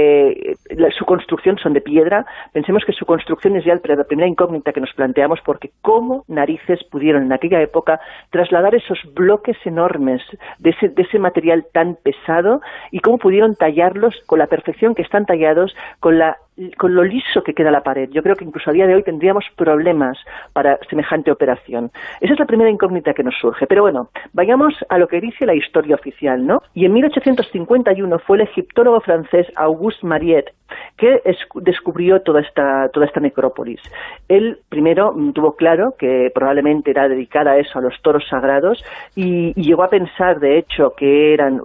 H: su construcción son de piedra. Pensemos que su construcción es ya la primera incógnita que nos planteamos, porque ¿cómo narices pudieron en aquella época trasladar esos bloques enormes de ese material tan pesado y cómo pudieron tallarlos con la perfección que están tallados, con la lo liso que queda la pared. Yo creo que incluso a día de hoy tendríamos problemas para semejante operación. Esa es la primera incógnita que nos surge. Pero bueno, vayamos a lo que dice la historia oficial, ¿no? Y en 1851 fue el egiptólogo francés Auguste Mariette que descubrió toda esta necrópolis. Él primero tuvo claro que probablemente era dedicada a eso, a los toros sagrados, y llegó a pensar, de hecho, que eran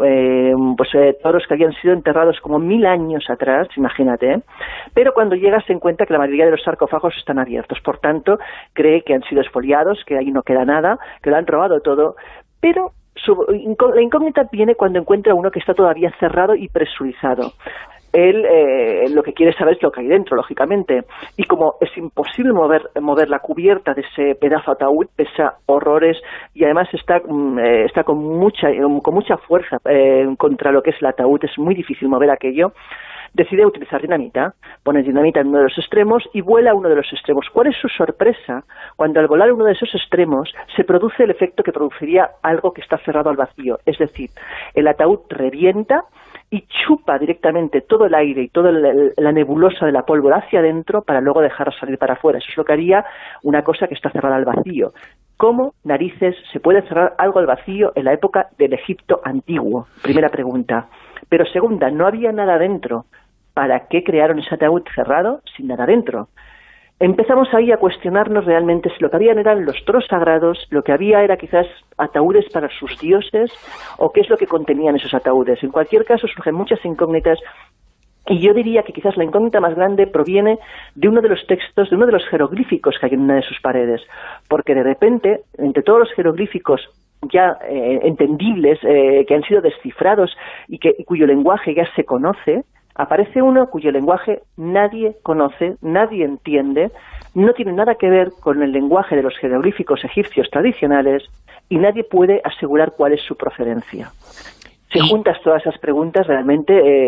H: toros que habían sido enterrados como 1000 años atrás, imagínate, pero cuando llega se encuentra que la mayoría de los sarcófagos están abiertos, por tanto, cree que han sido expoliados, que ahí no queda nada, que lo han robado todo, pero la incógnita viene cuando encuentra uno que está todavía cerrado y presurizado. Él lo que quiere saber es lo que hay dentro, lógicamente. Y como es imposible mover la cubierta de ese pedazo de ataúd, pesa horrores y además está con mucha fuerza contra lo que es el ataúd. Es muy difícil mover aquello. Decide utilizar dinamita, pone dinamita en uno de los extremos y vuela a uno de los extremos. ¿Cuál es su sorpresa? Cuando al volar uno de esos extremos se produce el efecto que produciría algo que está cerrado al vacío. Es decir, el ataúd revienta y chupa directamente todo el aire y toda la nebulosa de la pólvora hacia adentro para luego dejarla salir para afuera. Eso es lo que haría una cosa que está cerrada al vacío. ¿Cómo narices se puede cerrar algo al vacío en la época del Egipto antiguo? Primera pregunta. Pero segunda, no había nada dentro. ¿Para qué crearon ese ataúd cerrado sin nada dentro? Empezamos ahí a cuestionarnos realmente si lo que habían eran los toros sagrados, lo que había era quizás ataúdes para sus dioses, o qué es lo que contenían esos ataúdes. En cualquier caso surgen muchas incógnitas, y yo diría que quizás la incógnita más grande proviene de uno de los textos, de uno de los jeroglíficos que hay en una de sus paredes, porque de repente, entre todos los jeroglíficos ya entendibles, que han sido descifrados y cuyo lenguaje ya se conoce, aparece uno cuyo lenguaje nadie conoce, nadie entiende, no tiene nada que ver con el lenguaje de los jeroglíficos egipcios tradicionales y nadie puede asegurar cuál es su procedencia. Si juntas todas esas preguntas, realmente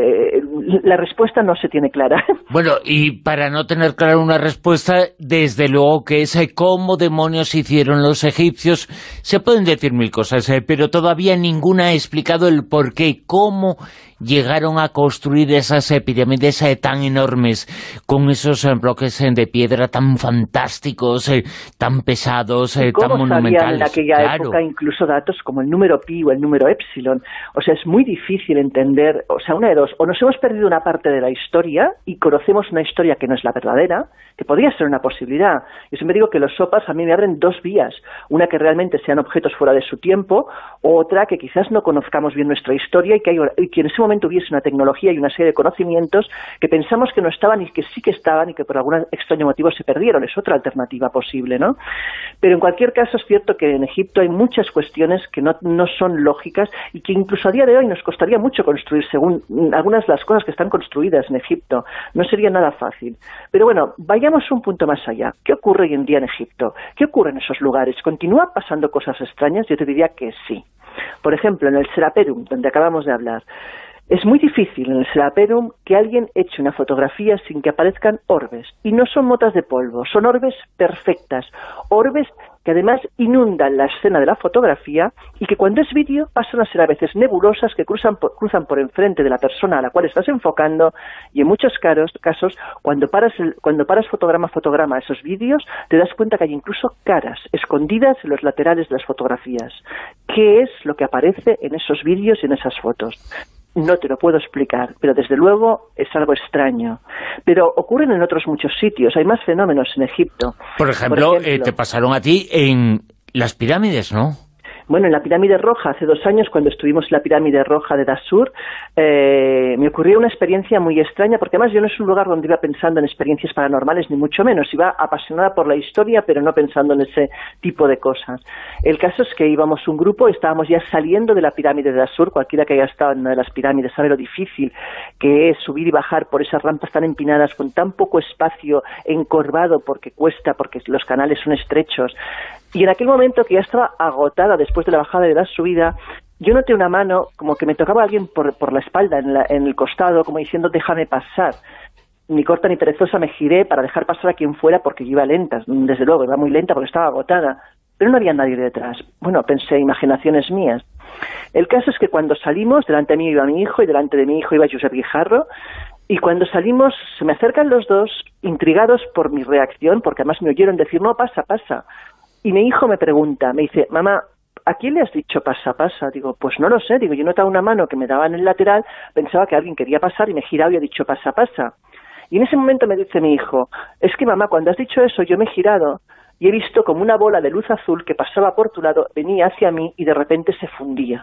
H: la respuesta no se tiene clara.
B: Bueno, y para no tener clara una respuesta, desde luego que es cómo demonios hicieron los egipcios. Se pueden decir mil cosas, pero todavía ninguna ha explicado el por qué, cómo llegaron a construir esas pirámides tan enormes, con esos bloques de piedra tan fantásticos, tan pesados, tan monumentales.
H: ¿Cómo sabían en aquella época incluso datos como el número pi o el número epsilon? O sea, es muy difícil entender, o sea, una de dos, o nos hemos perdido una parte de la historia y conocemos una historia que no es la verdadera, que podría ser una posibilidad. Yo siempre digo que los sopas a mí me abren dos vías, una que realmente sean objetos fuera de su tiempo, o otra que quizás no conozcamos bien nuestra historia y que en ese momento hubiese una tecnología y una serie de conocimientos que pensamos que no estaban y que sí que estaban y que por algún extraño motivo se perdieron. Es otra alternativa posible, ¿no? Pero en cualquier caso es cierto que en Egipto hay muchas cuestiones que no son lógicas y que incluso a día de hoy nos costaría mucho construir según algunas de las cosas que están construidas en Egipto. No sería nada fácil. Pero bueno, vayamos un punto más allá. ¿Qué ocurre hoy en día en Egipto? ¿Qué ocurre en esos lugares? ¿Continúan pasando cosas extrañas? Yo te diría que sí. Por ejemplo, en el Serapeum, donde acabamos de hablar, es muy difícil en el Serapeum que alguien eche una fotografía sin que aparezcan orbes. Y no son motas de polvo, son orbes perfectas. Orbes que además inundan la escena de la fotografía y que cuando es vídeo pasan a ser a veces nebulosas que cruzan por enfrente de la persona a la cual estás enfocando, y en muchos casos cuando paras fotograma a fotograma esos vídeos te das cuenta que hay incluso caras escondidas en los laterales de las fotografías. ¿Qué es lo que aparece en esos vídeos y en esas fotos? No te lo puedo explicar, pero desde luego es algo extraño. Pero ocurren en otros muchos sitios, hay más fenómenos en Egipto.
B: Por ejemplo, te pasaron a ti en las pirámides, ¿no?
H: Bueno, en la pirámide roja, hace 2 años, cuando estuvimos en la pirámide roja de Dashur, me ocurrió una experiencia muy extraña, porque además yo no es un lugar donde iba pensando en experiencias paranormales, ni mucho menos. Iba apasionada por la historia, pero no pensando en ese tipo de cosas. El caso es que íbamos un grupo, estábamos ya saliendo de la pirámide de Dashur. Cualquiera que haya estado en una de las pirámides sabe lo difícil que es subir y bajar por esas rampas tan empinadas, con tan poco espacio, encorvado, porque cuesta, porque los canales son estrechos. Y en aquel momento, que ya estaba agotada después de la bajada y de la subida, yo noté una mano como que me tocaba a alguien por la espalda, en el costado, como diciendo, déjame pasar. Ni corta ni perezosa me giré para dejar pasar a quien fuera, porque yo iba lenta, desde luego, iba muy lenta porque estaba agotada, pero no había nadie detrás. Bueno, pensé, imaginaciones mías. El caso es que cuando salimos, delante de mí iba mi hijo y delante de mi hijo iba Josep Guijarro, Y cuando salimos, se me acercan los dos, intrigados por mi reacción, porque además me oyeron decir, no, pasa, pasa. Y mi hijo me pregunta, me dice, mamá, ¿a quién le has dicho pasa, pasa? Digo, pues no lo sé. Digo, yo notaba una mano que me daba en el lateral, pensaba que alguien quería pasar y me he girado y he dicho pasa, pasa. Y en ese momento me dice mi hijo, es que mamá, cuando has dicho eso, yo me he girado y he visto como una bola de luz azul que pasaba por tu lado, venía hacia mí y de repente se fundía.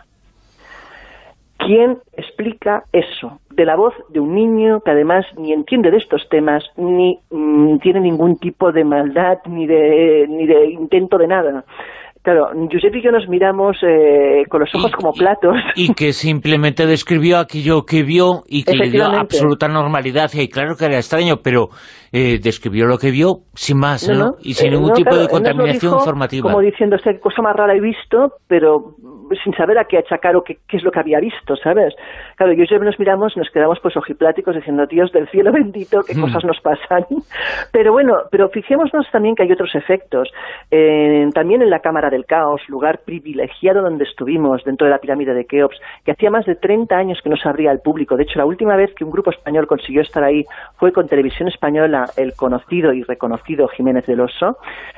H: ¿Quién explica eso? De la voz de un niño que además ni entiende de estos temas, ni tiene ningún tipo de maldad, ni de intento de nada. Claro, Josep y yo nos miramos con los ojos como platos.
B: Y que simplemente describió aquello que vio y que le dio absoluta normalidad. Y claro que era extraño, pero describió lo que vio sin más, ¿no? Y sin ningún tipo de contaminación informativa.
H: Como diciendo, qué cosa más rara he visto, pero sin saber a qué achacar o qué es lo que había visto, ¿sabes? Claro, yo y Josep nos miramos, nos quedamos pues ojipláticos diciendo, Dios del cielo bendito, qué cosas nos pasan. Pero bueno, pero fijémonos también que hay otros efectos. También en la Cámara del Caos, lugar privilegiado donde estuvimos, dentro de la pirámide de Keops, que hacía más de 30 años que no se abría al público. De hecho, la última vez que un grupo español consiguió estar ahí fue con Televisión Española, el conocido y reconocido Jiménez del Oso.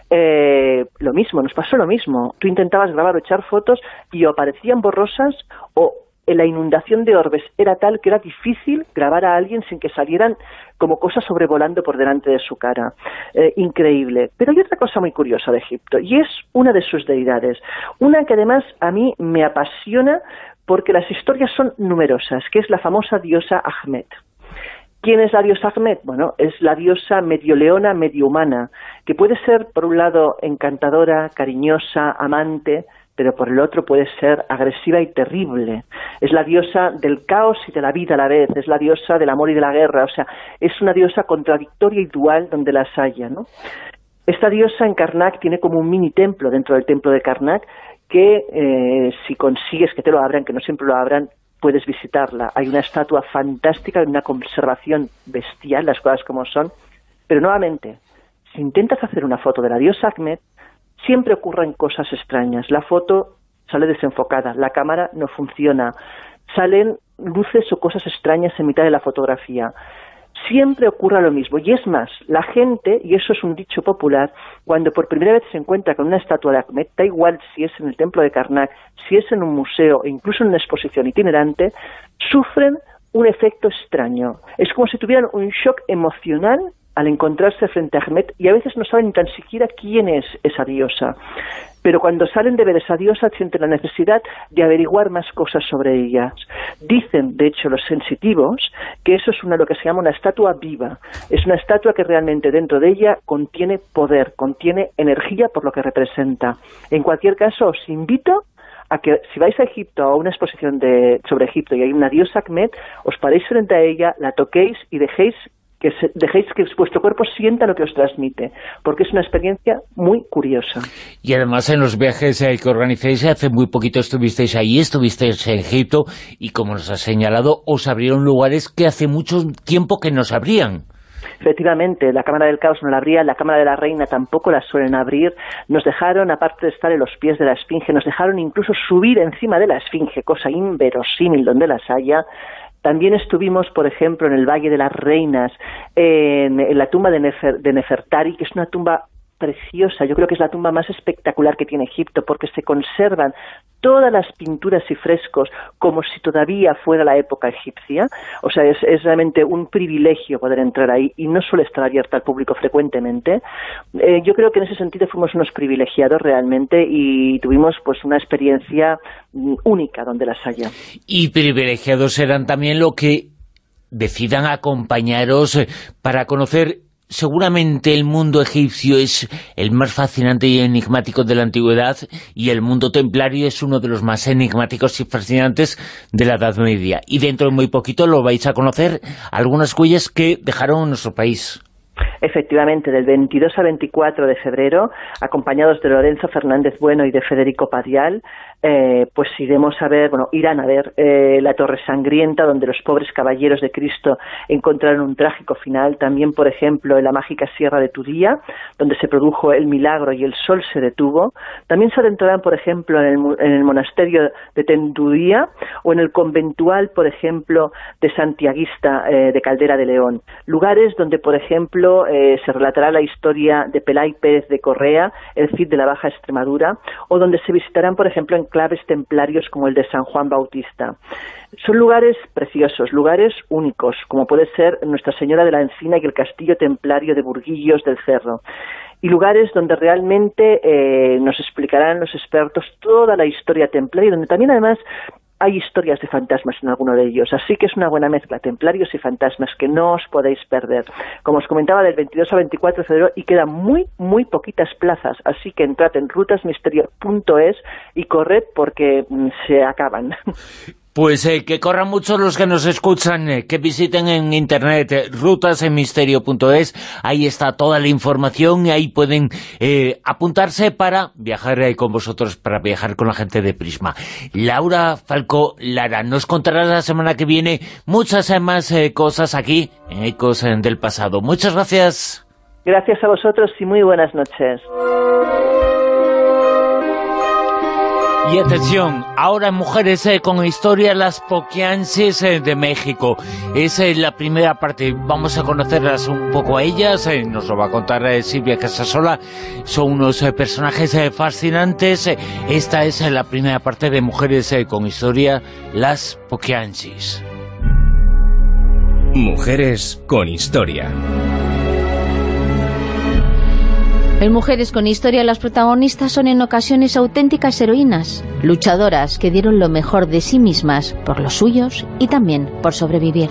H: Lo mismo, nos pasó lo mismo. Tú intentabas grabar o echar fotos y o aparecían borrosas o la inundación de orbes era tal que era difícil grabar a alguien sin que salieran como cosas sobrevolando por delante de su cara. Increíble. Pero hay otra cosa muy curiosa de Egipto, y es una de sus deidades. Una que además a mí me apasiona porque las historias son numerosas, que es la famosa diosa Ahmed. ¿Quién es la diosa Ahmed? Bueno, es la diosa medio leona, medio humana, que puede ser, por un lado, encantadora, cariñosa, amante, pero por el otro puede ser agresiva y terrible. Es la diosa del caos y de la vida a la vez, es la diosa del amor y de la guerra, o sea, es una diosa contradictoria y dual donde las haya, ¿no? Esta diosa en Karnak tiene como un mini templo dentro del templo de Karnak que si consigues que te lo abran, que no siempre lo abran, puedes visitarla. Hay una estatua fantástica, una conservación bestial, las cosas como son, pero nuevamente, si intentas hacer una foto de la diosa Ahmed, siempre ocurren cosas extrañas. La foto sale desenfocada, la cámara no funciona, salen luces o cosas extrañas en mitad de la fotografía. Siempre ocurre lo mismo. Y es más, la gente, y eso es un dicho popular, cuando por primera vez se encuentra con una estatua de Ahmed, da igual si es en el templo de Karnak, si es en un museo e incluso en una exposición itinerante, sufren un efecto extraño. Es como si tuvieran un shock emocional al encontrarse frente a Ahmed, y a veces no saben ni tan siquiera quién es esa diosa. Pero cuando salen de ver esa diosa sienten la necesidad de averiguar más cosas sobre ellas. Dicen, de hecho, los sensitivos, que eso es lo que se llama una estatua viva. Es una estatua que realmente dentro de ella contiene poder, contiene energía por lo que representa. En cualquier caso, os invito a que si vais a Egipto a una exposición sobre Egipto y hay una diosa Ahmed, os paréis frente a ella, la toquéis y dejéis que vuestro cuerpo sienta lo que os transmite, porque es una experiencia muy curiosa.
B: Y además en los viajes que organizáis, hace muy poquito estuvisteis en Egipto, y como nos ha señalado, os abrieron lugares que hace mucho tiempo que no se abrían.
H: Efectivamente, la Cámara del Caos no la abría, la Cámara de la Reina tampoco la suelen abrir. Nos dejaron, aparte de estar en los pies de la Esfinge, nos dejaron incluso subir encima de la Esfinge, cosa inverosímil donde las haya. También estuvimos, por ejemplo, en el Valle de las Reinas, en la tumba de Nefertari, que es una tumba preciosa. Yo creo que es la tumba más espectacular que tiene Egipto, porque se conservan todas las pinturas y frescos como si todavía fuera la época egipcia. O sea, es realmente un privilegio poder entrar ahí, y no suele estar abierta al público frecuentemente. Yo creo que en ese sentido fuimos unos privilegiados realmente, y tuvimos pues una experiencia única donde las haya.
B: Y privilegiados serán también lo que decidan acompañaros para conocer. Seguramente el mundo egipcio es el más fascinante y enigmático de la antigüedad, y el mundo templario es uno de los más enigmáticos y fascinantes de la Edad Media. Y dentro de muy poquito lo vais a conocer, algunas huellas que dejaron en nuestro país.
H: Efectivamente, del 22 al 24 de febrero, acompañados de Lorenzo Fernández Bueno y de Federico Padial, pues irán a ver la Torre Sangrienta, donde los pobres caballeros de Cristo encontraron un trágico final. También, por ejemplo, en la mágica Sierra de Tudía, donde se produjo el milagro y el sol se detuvo. También se adentrarán, por ejemplo, en el monasterio de Tendudía o en el conventual, por ejemplo, de Santiaguista de Caldera de León. Lugares donde, por ejemplo, se relatará la historia de Pelay Pérez de Correa, el Cid de la Baja Extremadura, o donde se visitarán, por ejemplo, enclaves templarios como el de San Juan Bautista. Son lugares preciosos, lugares únicos, como puede ser Nuestra Señora de la Encina y el Castillo Templario de Burguillos del Cerro. Y lugares donde realmente nos explicarán los expertos toda la historia templaria, y donde también además hay historias de fantasmas en alguno de ellos, así que es una buena mezcla, templarios y fantasmas, que no os podéis perder. Como os comentaba, del 22 al 24 de febrero, y quedan muy poquitas plazas, así que entrad en rutasmisterio.es y corred porque se acaban.
B: Pues que corran muchos los que nos escuchan, que visiten en internet rutasenmisterio.es, ahí está toda la información y ahí pueden apuntarse para viajar con vosotros, para viajar con la gente de Prisma. Laura Falcó Lara nos contará la semana que viene muchas más cosas aquí en Ecos del Pasado. Muchas gracias.
H: Gracias a vosotros y muy buenas noches.
B: Y atención, ahora en Mujeres con Historia, las Poquianchis de México. Es la primera parte, vamos a conocerlas un poco a ellas, nos lo va a contar Silvia Casasola. Son unos personajes fascinantes. Esta es la primera parte de Mujeres con Historia, las Poquianchis.
A: Mujeres con Historia.
E: En Mujeres con Historia, las protagonistas son en ocasiones auténticas heroínas, luchadoras que dieron lo mejor de sí mismas por los suyos y también por sobrevivir.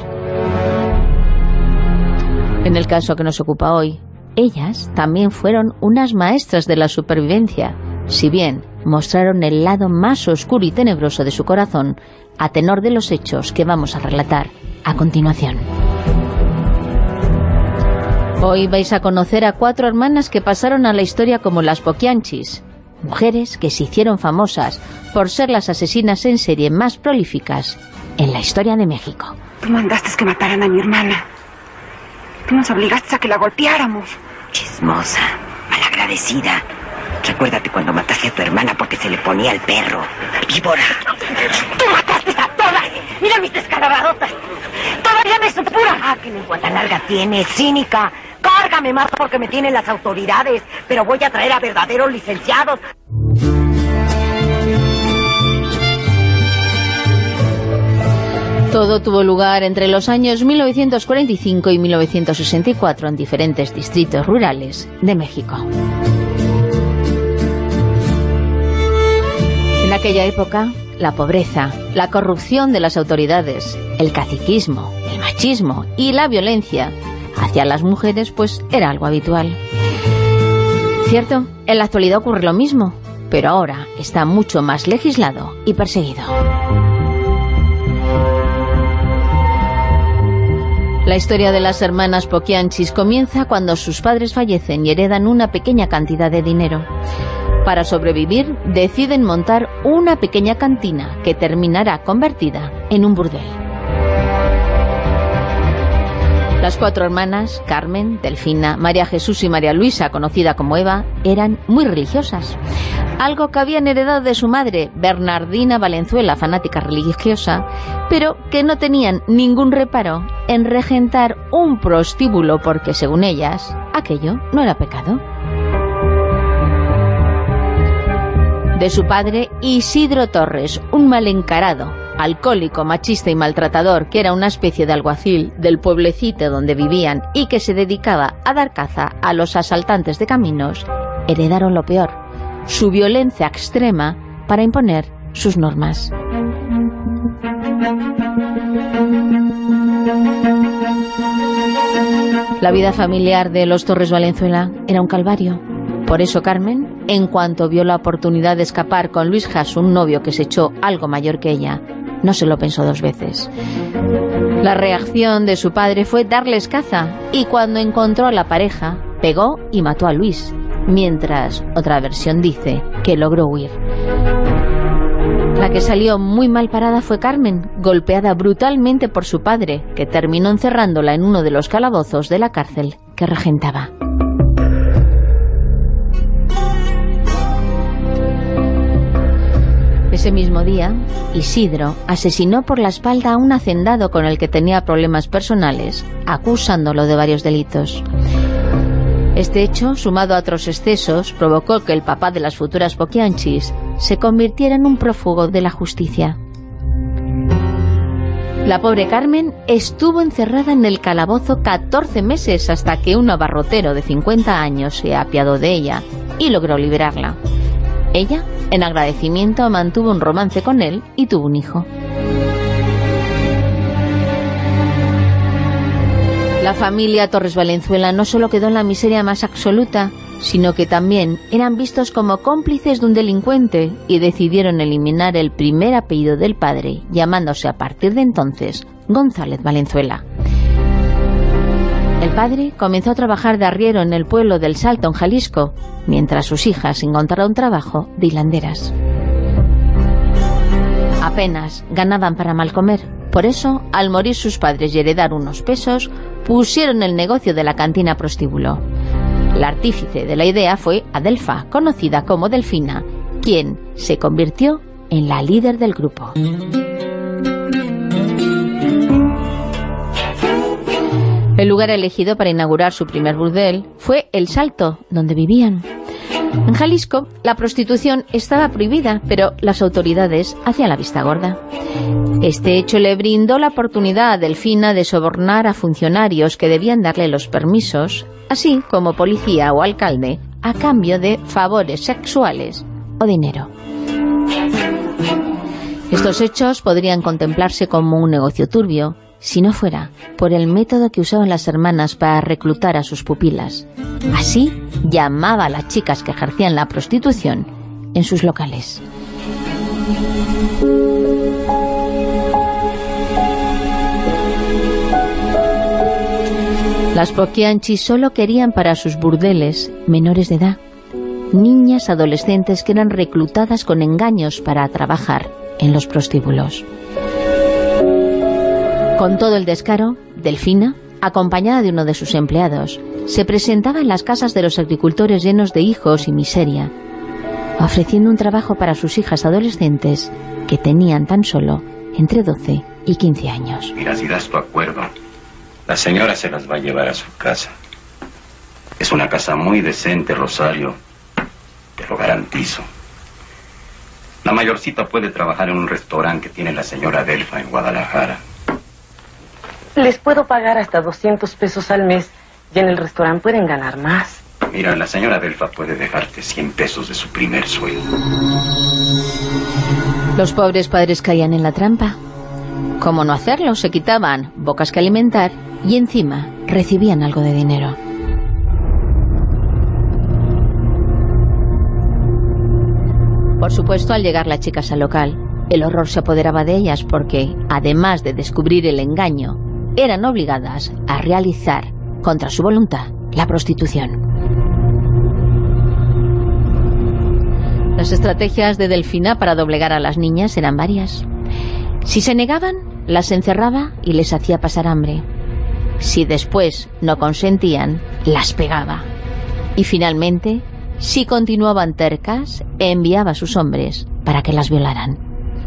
E: En el caso que nos ocupa hoy, ellas también fueron unas maestras de la supervivencia, si bien mostraron el lado más oscuro y tenebroso de su corazón a tenor de los hechos que vamos a relatar a continuación. Hoy vais a conocer a 4 hermanas que pasaron a la historia como las Poquianchis, mujeres que se hicieron famosas por ser las asesinas en serie más prolíficas en la historia de México.
I: Tú mandaste que mataran a mi hermana. Tú nos obligaste a que la golpeáramos.
J: Chismosa, malagradecida. Recuérdate cuando mataste a tu hermana porque se le ponía el perro. ¡Víbora!
I: ¡Tú mataste a todas! ¡Mira mis descalabradotas! ¡Todavía me supura!
J: ¡Ah, qué lengua tan larga tienes, cínica! ¡Cárgame más porque me tienen las autoridades! Pero voy a traer a verdaderos licenciados.
E: Todo tuvo lugar entre los años 1945 y 1964 en diferentes distritos rurales de México. En aquella época, la pobreza, la corrupción de las autoridades, el caciquismo, el machismo y la violencia hacia las mujeres, pues era algo habitual. Cierto, en la actualidad ocurre lo mismo, pero ahora está mucho más legislado y perseguido. La historia de las hermanas Poquianchis comienza cuando sus padres fallecen y heredan una pequeña cantidad de dinero. Para sobrevivir, deciden montar una pequeña cantina que terminará convertida en un burdel. Las 4 hermanas, Carmen, Delfina, María Jesús y María Luisa, conocida como Eva, eran muy religiosas. Algo que habían heredado de su madre, Bernardina Valenzuela, fanática religiosa, pero que no tenían ningún reparo en regentar un prostíbulo porque, según ellas, aquello no era pecado. De su padre, Isidro Torres, un mal encarado, alcohólico, machista y maltratador, que era una especie de alguacil del pueblecito donde vivían y que se dedicaba a dar caza a los asaltantes de caminos, heredaron lo peor, su violencia extrema para imponer sus normas. La vida familiar de los Torres Valenzuela era un calvario. Por eso Carmen, en cuanto vio la oportunidad de escapar con Luis Jas, un novio que se echó algo mayor que ella, no se lo pensó 2 veces. La reacción de su padre fue darles caza, y cuando encontró a la pareja, pegó y mató a Luis, mientras otra versión dice que logró huir. La que salió muy mal parada fue Carmen, golpeada brutalmente por su padre, que terminó encerrándola en uno de los calabozos de la cárcel que regentaba. Ese mismo día, Isidro asesinó por la espalda a un hacendado con el que tenía problemas personales, acusándolo de varios delitos. Este hecho, sumado a otros excesos, provocó que el papá de las futuras Poquianchis se convirtiera en un prófugo de la justicia. La pobre Carmen estuvo encerrada en el calabozo 14 meses hasta que un abarrotero de 50 años se apiadó de ella y logró liberarla. Ella, en agradecimiento, mantuvo un romance con él y tuvo un hijo. La familia Torres Valenzuela no solo quedó en la miseria más absoluta, sino que también eran vistos como cómplices de un delincuente y decidieron eliminar el primer apellido del padre, llamándose a partir de entonces González Valenzuela. El padre comenzó a trabajar de arriero en el pueblo del Salto, en Jalisco, mientras sus hijas encontraron trabajo de hilanderas. Apenas ganaban para mal comer. Por eso, al morir sus padres y heredar unos pesos, pusieron el negocio de la cantina prostíbulo. La artífice de la idea fue Adelfa, conocida como Delfina, quien se convirtió en la líder del grupo. El lugar elegido para inaugurar su primer burdel fue El Salto, donde vivían. En Jalisco, la prostitución estaba prohibida, pero las autoridades hacían la vista gorda. Este hecho le brindó la oportunidad a Delfina de sobornar a funcionarios que debían darle los permisos, así como policía o alcalde, a cambio de favores sexuales o dinero. Estos hechos podrían contemplarse como un negocio turbio, si no fuera por el método que usaban las hermanas para reclutar a sus pupilas. Así llamaba a las chicas que ejercían la prostitución en sus locales. Las Poquianchis solo querían para sus burdeles menores de edad, niñas adolescentes que eran reclutadas con engaños para trabajar en los prostíbulos. Con todo el descaro, Delfina, acompañada de uno de sus empleados, se presentaba en las casas de los agricultores llenos de hijos y miseria, ofreciendo un trabajo para sus hijas adolescentes que tenían tan solo entre 12 y 15 años.
K: Mira, si das tu acuerdo, la señora se las va a llevar a su casa. Es una casa muy decente, Rosario, te lo garantizo. La mayorcita puede trabajar en un restaurante que tiene la señora Adelfa en Guadalajara.
L: Les puedo pagar hasta 200 pesos al mes y en el restaurante pueden ganar más.
K: Mira, la señora Adelfa puede dejarte 100 pesos de su primer sueldo.
E: Los pobres padres caían en la trampa. ¿Cómo no hacerlo? Se quitaban bocas que alimentar y encima recibían algo de dinero. Por supuesto, al llegar las chicas al local, el horror se apoderaba de ellas porque, además de descubrir el engaño, eran obligadas a realizar, contra su voluntad, la prostitución. Las estrategias de Delfina para doblegar a las niñas eran varias. Si se negaban, las encerraba y les hacía pasar hambre. Si después no consentían, las pegaba. Y finalmente, si continuaban tercas, enviaba a sus hombres para que las violaran.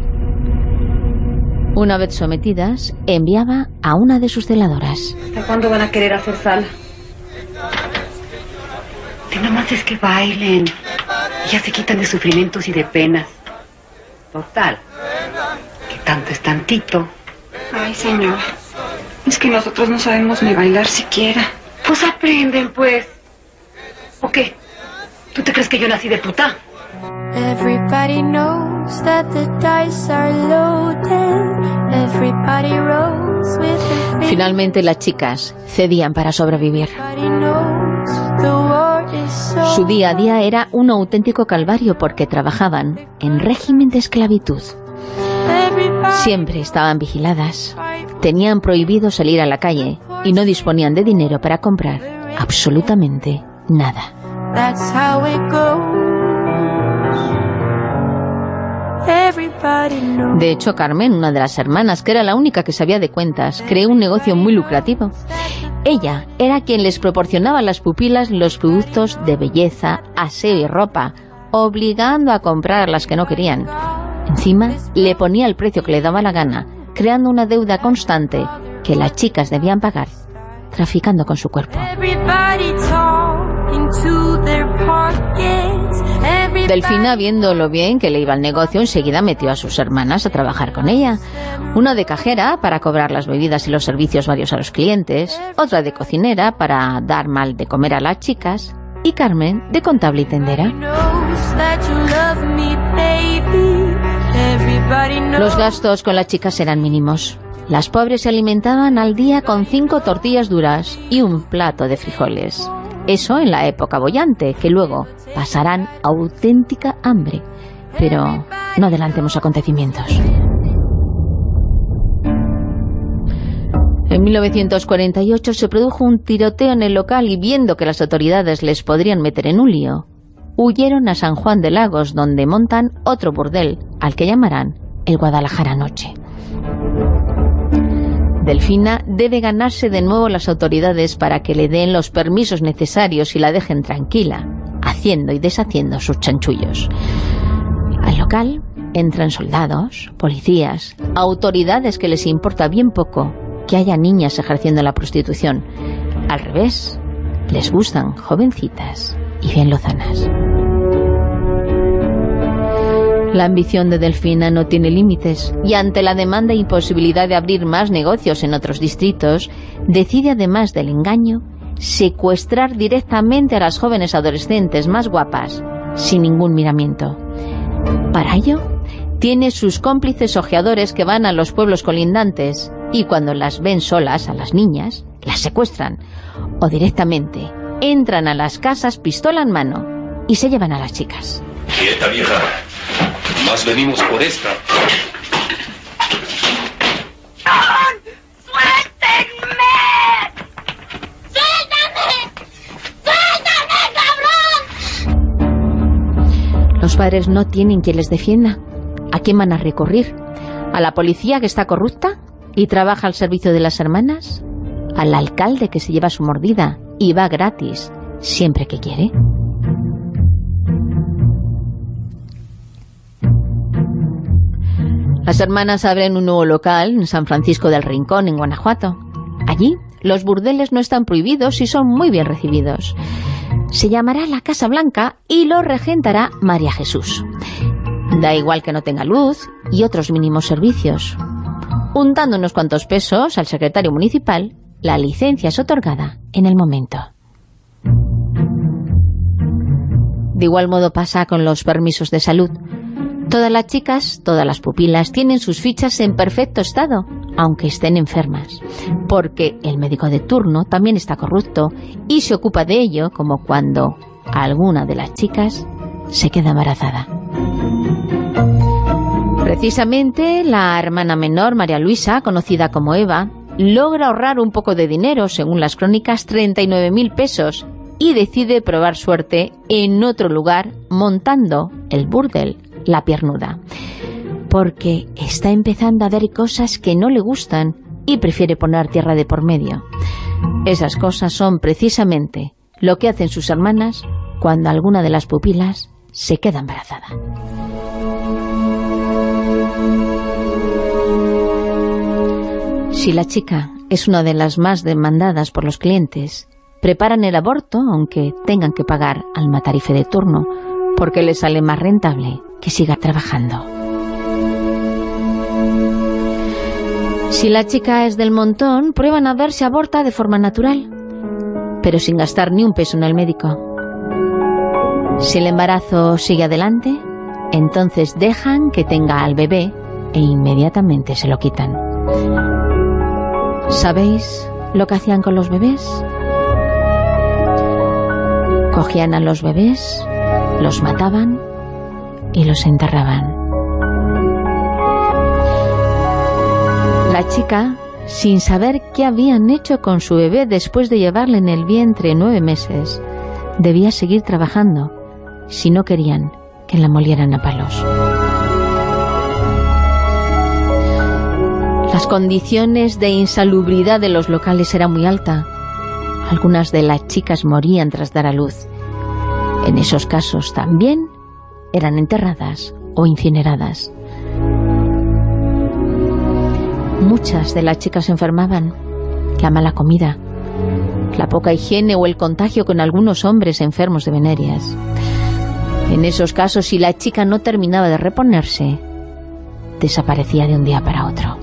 E: Una vez sometidas, enviaba a una de sus celadoras.
L: ¿Hasta cuándo van a querer hacer sal? Si nomás es que bailen. Y ya se quitan de sufrimientos y de penas. Total, que tanto es tantito.
M: Ay, señora, es que nosotros no sabemos ni bailar siquiera.
L: Pues aprenden, pues. ¿O qué? ¿Tú te crees que yo nací de puta?
N: Everybody knows that the dice are loaded. Everybody rolls with the fear.
E: Finalmente las chicas cedían para sobrevivir. Su día a día era un auténtico calvario porque trabajaban en régimen de esclavitud. Siempre estaban vigiladas, tenían prohibido salir a la calle y no disponían de dinero para comprar absolutamente nada. De hecho, Carmen, una de las hermanas, que era la única que sabía de cuentas, creó un negocio muy lucrativo. Ella era quien les proporcionaba a las pupilas los productos de belleza, aseo y ropa, obligando a comprar a las que no querían. Encima, le ponía el precio que le daba la gana, creando una deuda constante que las chicas debían pagar, traficando con su cuerpo. Delfina, viendo lo bien que le iba el negocio, enseguida metió a sus hermanas a trabajar con ella. Una de cajera para cobrar las bebidas y los servicios varios a los clientes, otra de cocinera para dar mal de comer a las chicas, y Carmen de contable y tendera. Los gastos con las chicas eran mínimos. Las pobres se alimentaban al día con 5 tortillas duras y un plato de frijoles. Eso en la época boyante, que luego pasarán auténtica hambre. Pero no adelantemos acontecimientos. En 1948 se produjo un tiroteo en el local y viendo que las autoridades les podrían meter en un lío, huyeron a San Juan de Lagos, donde montan otro burdel, al que llamarán el Guadalajara Noche. Delfina debe ganarse de nuevo las autoridades para que le den los permisos necesarios y la dejen tranquila, haciendo y deshaciendo sus chanchullos. Al local entran soldados, policías, autoridades que les importa bien poco que haya niñas ejerciendo la prostitución. Al revés, les gustan jovencitas y bien lozanas. La ambición de Delfina no tiene límites y ante la demanda e imposibilidad de abrir más negocios en otros distritos, decide, además del engaño, secuestrar directamente a las jóvenes adolescentes más guapas, sin ningún miramiento. Para ello, tiene sus cómplices ojeadores que van a los pueblos colindantes y cuando las ven solas a las niñas, las secuestran o directamente entran a las casas pistola en mano y se llevan a las chicas.
K: Quieta, vieja. Más venimos por esta.
I: ¡Suéltenme! ¡Suéltame! ¡Suéltame, cabrón!
E: Los padres no tienen quien les defienda. ¿A quién van a recurrir? ¿A la policía, que está corrupta y trabaja al servicio de las hermanas? ¿Al alcalde, que se lleva su mordida y va gratis siempre que quiere? Las hermanas abren un nuevo local en San Francisco del Rincón, en Guanajuato. Allí, los burdeles no están prohibidos y son muy bien recibidos. Se llamará La Casa Blanca y lo regentará María Jesús. Da igual que no tenga luz y otros mínimos servicios. Untando unos cuantos pesos al secretario municipal, la licencia es otorgada en el momento. De igual modo pasa con los permisos de salud. Todas las chicas, todas las pupilas, tienen sus fichas en perfecto estado, aunque estén enfermas, porque el médico de turno también está corrupto y se ocupa de ello, como cuando alguna de las chicas se queda embarazada. Precisamente la hermana menor, María Luisa, conocida como Eva, logra ahorrar un poco de dinero, según las crónicas 39.000 pesos, y decide probar suerte en otro lugar montando el burdel La Piernuda, porque está empezando a ver cosas que no le gustan y prefiere poner tierra de por medio. Esas cosas son precisamente lo que hacen sus hermanas cuando alguna de las pupilas se queda embarazada. Si la chica es una de las más demandadas por los clientes, preparan el aborto aunque tengan que pagar al matarife de turno, porque les sale más rentable que siga trabajando. Si la chica es del montón, prueban a ver si aborta de forma natural, pero sin gastar ni un peso en el médico. Si el embarazo sigue adelante, entonces dejan que tenga al bebé e inmediatamente se lo quitan. ¿Sabéis lo que hacían con los bebés? Cogían a los bebés, los mataban y los enterraban. La chica, sin saber qué habían hecho con su bebé después de llevarle en el vientre 9 meses, debía seguir trabajando si no querían que la molieran a palos. Las condiciones de insalubridad de los locales eran muy altas. Algunas de las chicas morían tras dar a luz. En esos casos también eran enterradas o incineradas. Muchas de las chicas se enfermaban. La mala comida, la poca higiene o el contagio con algunos hombres enfermos de venéreas. En esos casos, si la chica no terminaba de reponerse, desaparecía de un día para otro.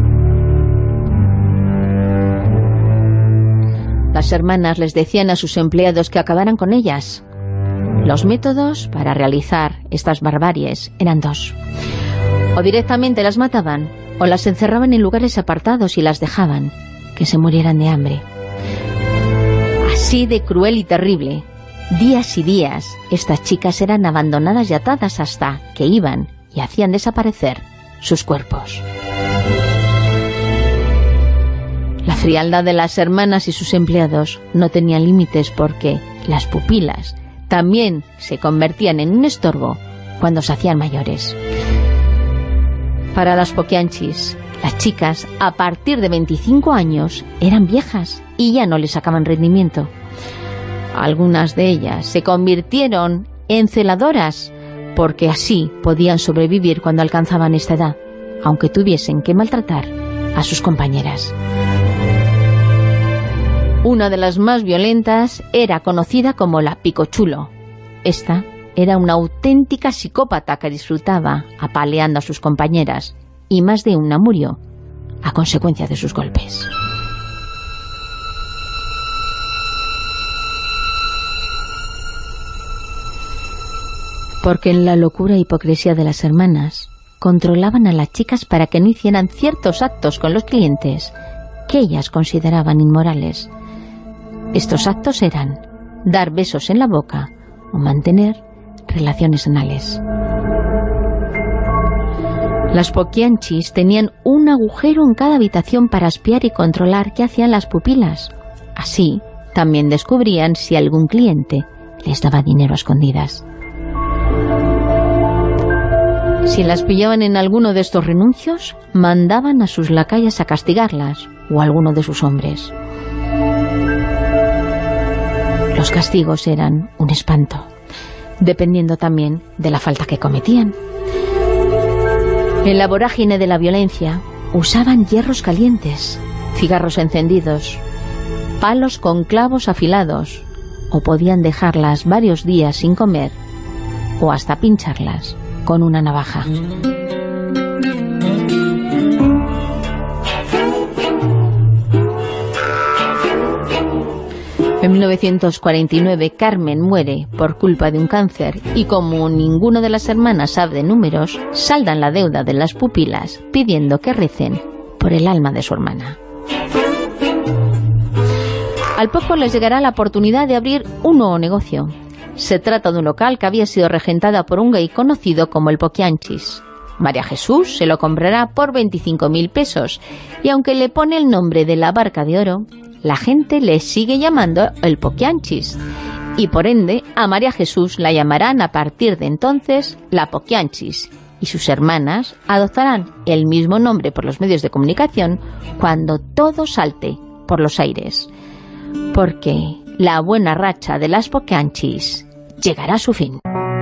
E: Las hermanas les decían a sus empleados que acabaran con ellas. Los métodos para realizar estas barbaries eran dos. O directamente las mataban, o las encerraban en lugares apartados y las dejaban que se murieran de hambre. Así de cruel y terrible, días y días, estas chicas eran abandonadas y atadas hasta que iban y hacían desaparecer sus cuerpos. La frialdad de las hermanas y sus empleados no tenían límites porque las pupilas también se convertían en un estorbo cuando se hacían mayores. Para las poquianchis, las chicas a partir de 25 años eran viejas y ya no les sacaban rendimiento. Algunas de ellas se convirtieron en celadoras porque así podían sobrevivir cuando alcanzaban esta edad, aunque tuviesen que maltratar a sus compañeras. Una de las más violentas era conocida como la picochulo. Esta era una auténtica psicópata que disfrutaba apaleando a sus compañeras y más de una murió a consecuencia de sus golpes. Porque en la locura e hipocresía de las hermanas controlaban a las chicas para que no hicieran ciertos actos con los clientes que ellas consideraban inmorales. Estos actos eran dar besos en la boca o mantener relaciones anales. Las poquianchis tenían un agujero en cada habitación para espiar y controlar qué hacían las pupilas. Así, también descubrían si algún cliente les daba dinero a escondidas. Si las pillaban en alguno de estos renuncios, mandaban a sus lacayas a castigarlas o a alguno de sus hombres. Los castigos eran un espanto, dependiendo también de la falta que cometían. En la vorágine de la violencia, usaban hierros calientes, cigarros encendidos, palos con clavos afilados, o podían dejarlas varios días sin comer, o hasta pincharlas con una navaja. En 1949 Carmen muere por culpa de un cáncer y como ninguno de las hermanas sabe de números, saldan la deuda de las pupilas pidiendo que recen por el alma de su hermana. Al poco les llegará la oportunidad de abrir un nuevo negocio. Se trata de un local que había sido regentada por un gay conocido como el Poquianchis. María Jesús se lo comprará por 25.000 pesos y aunque le pone el nombre de la Barca de Oro, la gente le sigue llamando el Poquianchis y por ende a María Jesús la llamarán a partir de entonces la Poquianchis y sus hermanas adoptarán el mismo nombre por los medios de comunicación cuando todo salte por los aires. Porque la buena racha de las Poquianchis llegará a su fin.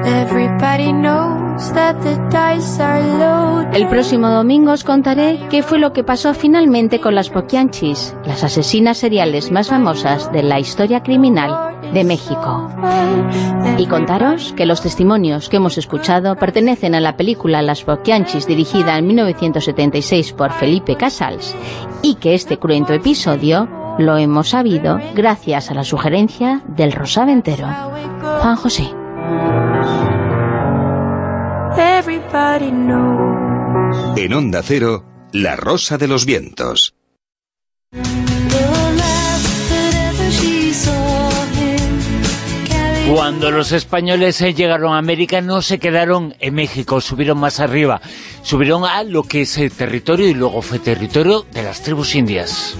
E: El próximo domingo os contaré qué fue lo que pasó finalmente con las Poquianchis, las asesinas seriales más famosas de la historia criminal de México. Y contaros que los testimonios que hemos escuchado pertenecen a la película Las Poquianchis, dirigida en 1976 por Felipe Casals, y que este cruento episodio lo hemos sabido gracias a la sugerencia del rosaventero Juan José.
O: En Onda Cero, La Rosa de los Vientos.
B: Cuando los españoles llegaron a América no se quedaron en México, subieron más arriba, subieron a lo que es el territorio y luego fue territorio de las tribus indias.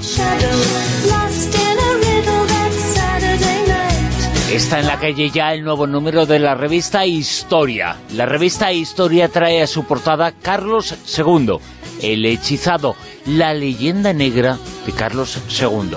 B: Está en la calle ya el nuevo número de la revista Historia. La revista Historia trae a su portada Carlos II, el hechizado, La leyenda negra de Carlos II.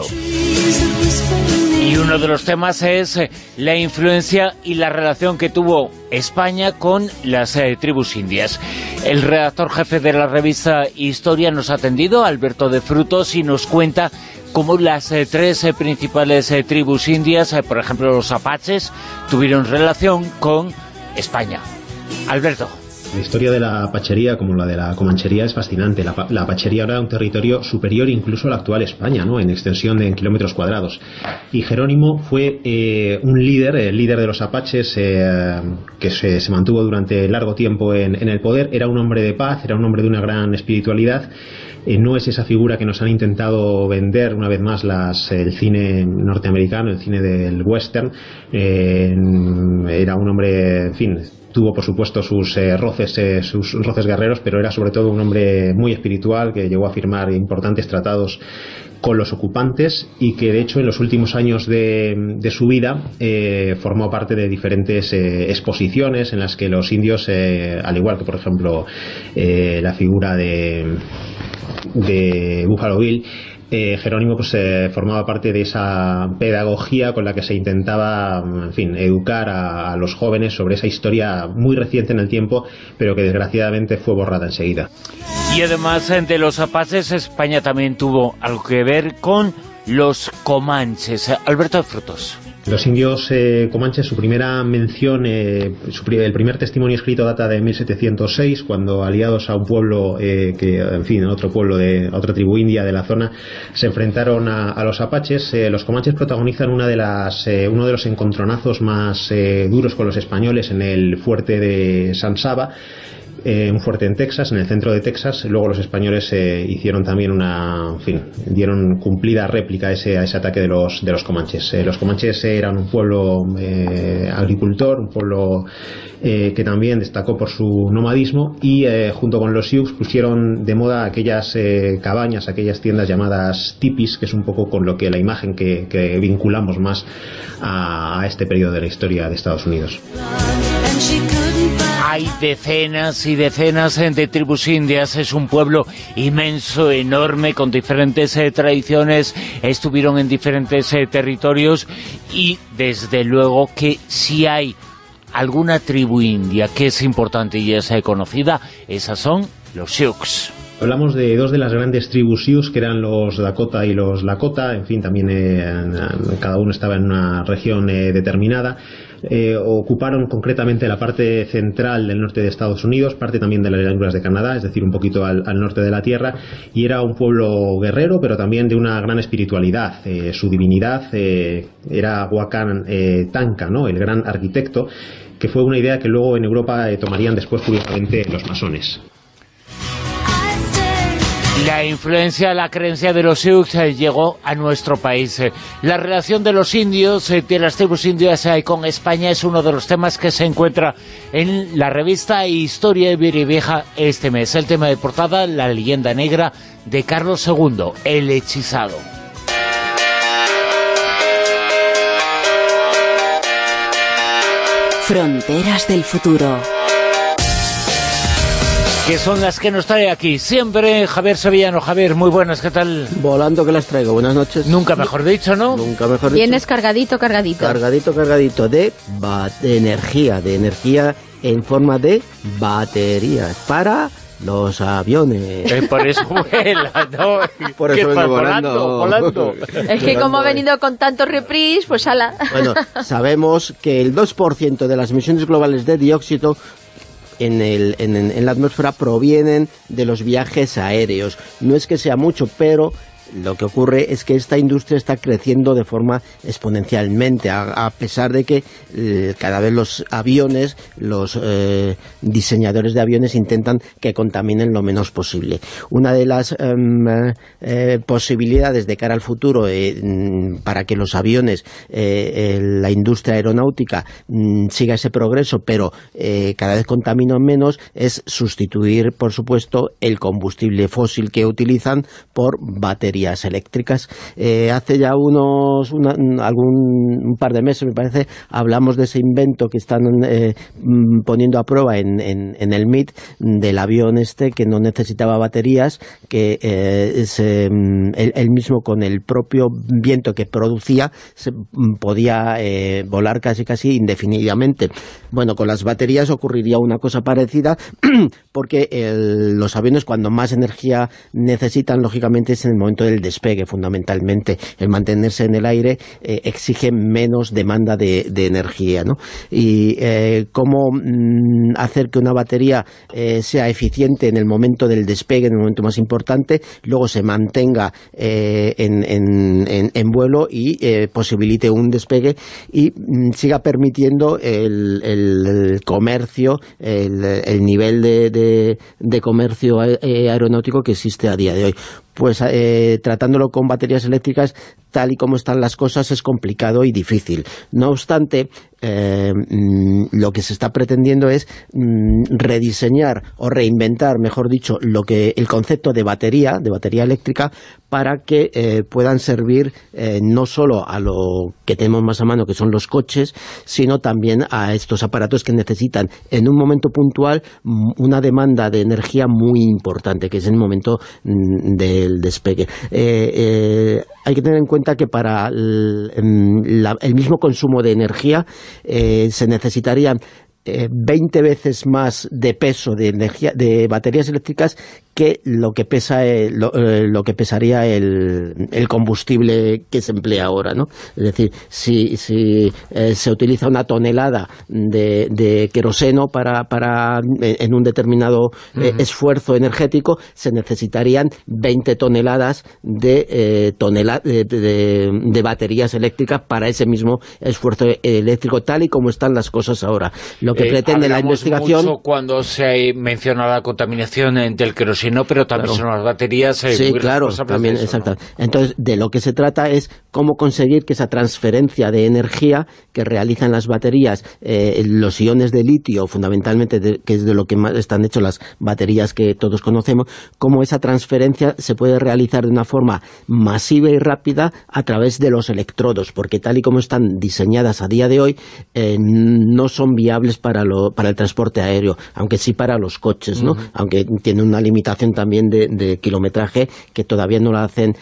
B: Y uno de los temas es la influencia y la relación que tuvo España con las tribus indias. El redactor jefe de la revista Historia nos ha atendido, Alberto de Frutos, y nos cuenta cómo las tres principales tribus indias, por ejemplo los apaches, tuvieron relación con España. Alberto.
P: La historia de la apachería, como la de la comanchería, es fascinante. La apachería era un territorio superior incluso a la actual España, ¿no?, en extensión en kilómetros cuadrados. Y Jerónimo fue un líder, el líder de los apaches, que se mantuvo durante largo tiempo en el poder. Era un hombre de paz, era un hombre de una gran espiritualidad. No es esa figura que nos han intentado vender una vez más el cine norteamericano, el cine del western. Era un hombre, en fin, tuvo por supuesto sus roces guerreros, pero era sobre todo un hombre muy espiritual que llegó a firmar importantes tratados con los ocupantes y que de hecho en los últimos años de su vida formó parte de diferentes exposiciones en las que los indios, al igual que por ejemplo la figura de Buffalo Bill, Jerónimo pues formaba parte de esa pedagogía con la que se intentaba, en fin, educar a los jóvenes sobre esa historia muy reciente en el tiempo, pero que desgraciadamente fue borrada enseguida.
B: Y además de los apaches, España también tuvo algo que ver con los comanches. Alberto de Frutos.
P: Los indios comanches, su primera mención, el primer testimonio escrito data de 1706, cuando aliados a un pueblo a otra tribu india de la zona, se enfrentaron a los apaches. Los comanches protagonizan uno de los encontronazos más duros con los españoles en el fuerte de San Saba, un fuerte en Texas, en el centro de Texas. Luego los españoles hicieron también dieron cumplida réplica a ese ataque de los comanches. Los comanches eran un pueblo agricultor, un pueblo que también destacó por su nomadismo y junto con los Sioux pusieron de moda aquellas cabañas, aquellas tiendas llamadas tipis, que es un poco con lo que la imagen que vinculamos más a este periodo de la historia de Estados Unidos.
B: Hay decenas y decenas de tribus indias, es un pueblo inmenso, enorme, con diferentes tradiciones, estuvieron en diferentes territorios y desde luego que si hay alguna tribu india que es importante y es conocida, esas son los Sioux.
P: Hablamos de dos de las grandes tribus Sioux, que eran los Dakota y los Lakota. En fin, también cada uno estaba en una región determinada. Ocuparon concretamente la parte central del norte de Estados Unidos, parte también de las llanuras de Canadá, es decir, un poquito al norte de la tierra, y era un pueblo guerrero, pero también de una gran espiritualidad. Su divinidad era Wakan Tanka, ¿no?, el gran arquitecto, que fue una idea que luego en Europa tomarían después, curiosamente, los masones.
B: La influencia, la creencia de los Sioux llegó a nuestro país. La relación de los indios, de las tribus indias con España, es uno de los temas que se encuentra en la revista Historia Ibero-Vieja este mes. El tema de portada, la leyenda negra de Carlos II, el hechizado.
C: Fronteras del futuro.
B: Que son las que nos trae aquí siempre Javier Sevillano. Javier, muy buenas, ¿qué tal?
Q: Volando que las traigo, buenas noches.
B: Nunca mejor dicho, ¿no?
Q: Nunca mejor dicho.
E: Vienes cargadito.
Q: Cargadito de energía en forma de baterías para los aviones.
B: Por eso vuela, ¿no?
Q: Por eso vengo volando.
E: Es que como ha venido con tanto reprise, pues ala.
Q: Bueno, sabemos que el 2% de las emisiones globales de dióxido en la atmósfera provienen de los viajes aéreos. No es que sea mucho, pero lo que ocurre es que esta industria está creciendo de forma exponencialmente, a pesar de que cada vez los aviones, los diseñadores de aviones intentan que contaminen lo menos posible. Una de las posibilidades de cara al futuro para que los aviones, la industria aeronáutica siga ese progreso, pero cada vez contaminan menos, es sustituir, por supuesto, el combustible fósil que utilizan por baterías baterías eléctricas. Hace ya un par de meses, me parece, hablamos de ese invento que están poniendo a prueba en el MIT, del avión que no necesitaba baterías, que él mismo, con el propio viento que producía, podía volar casi indefinidamente. Bueno, con las baterías ocurriría una cosa parecida, porque los aviones, cuando más energía necesitan, lógicamente es en el momento del despegue, fundamentalmente. El mantenerse en el aire exige menos demanda de energía, ¿no? Y cómo hacer que una batería sea eficiente en el momento del despegue, en el momento más importante, luego se mantenga en vuelo y posibilite un despegue y siga permitiendo el comercio, el nivel de comercio aeronáutico que existe a día de hoy. Pues tratándolo con baterías eléctricas, tal y como están las cosas, es complicado y difícil. No obstante, lo que se está pretendiendo es rediseñar o reinventar, mejor dicho, el concepto de batería eléctrica, para que puedan servir no solo a lo que tenemos más a mano, que son los coches, sino también a estos aparatos que necesitan en un momento puntual una demanda de energía muy importante, que es el momento del despegue. Hay que tener en cuenta que para el mismo consumo de energía se necesitarían 20 veces más de peso de energía de baterías eléctricas que lo que pesaría el combustible que se emplea ahora, ¿no? Es decir, si se utiliza una tonelada de queroseno en un determinado esfuerzo energético, se necesitarían 20 toneladas de baterías eléctricas para ese mismo esfuerzo eléctrico, tal y como están las cosas ahora. Lo que pretende la investigación...
B: mucho cuando se menciona la contaminación del queroseno, pero también son las baterías.
Q: Sí, claro, también, exacto. Entonces, de lo que se trata es cómo conseguir que esa transferencia de energía que realizan las baterías, los iones de litio, fundamentalmente, que es de lo que más están hechas las baterías que todos conocemos, cómo esa transferencia se puede realizar de una forma masiva y rápida a través de los electrodos, porque tal y como están diseñadas a día de hoy, no son viables para el transporte aéreo, aunque sí para los coches, ¿no? Aunque tiene una limitación también de kilometraje que todavía no la hacen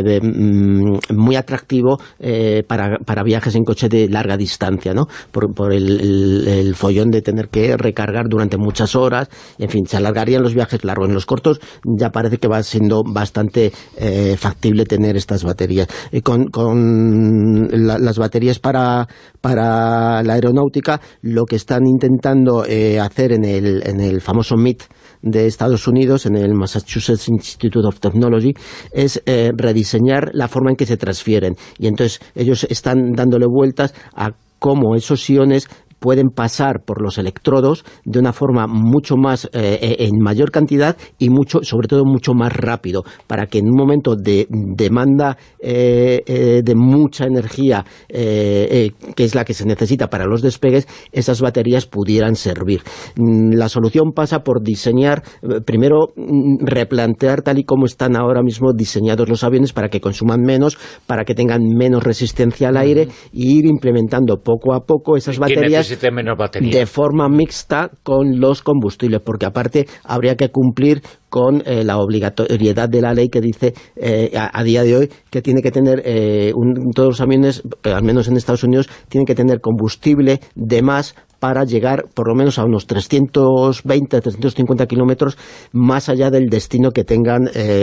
Q: muy atractivo para viajes en coche de larga distancia, ¿no? Por el follón de tener que recargar durante muchas horas. En fin, se alargarían los viajes largos. En los cortos ya parece que va siendo bastante factible tener estas baterías. Con las baterías para la aeronáutica, lo que están intentando hacer en el famoso MIT de Estados Unidos, en el Massachusetts Institute of Technology, es rediseñar la forma en que se transfieren. Y entonces ellos están dándole vueltas a cómo esos iones pueden pasar por los electrodos de una forma mucho más, en mayor cantidad y sobre todo mucho más rápido, para que en un momento de demanda de mucha energía, que es la que se necesita para los despegues, esas baterías pudieran servir. La solución pasa por diseñar, primero replantear tal y como están ahora mismo diseñados los aviones, para que consuman menos, para que tengan menos resistencia al aire, y ir implementando poco a poco esas baterías de forma mixta con los combustibles, porque aparte habría que cumplir con la obligatoriedad de la ley que dice a día de hoy que tiene que tener todos los aviones, al menos en Estados Unidos, tienen que tener combustible de más para llegar por lo menos a unos 320, 350 kilómetros más allá del destino que tengan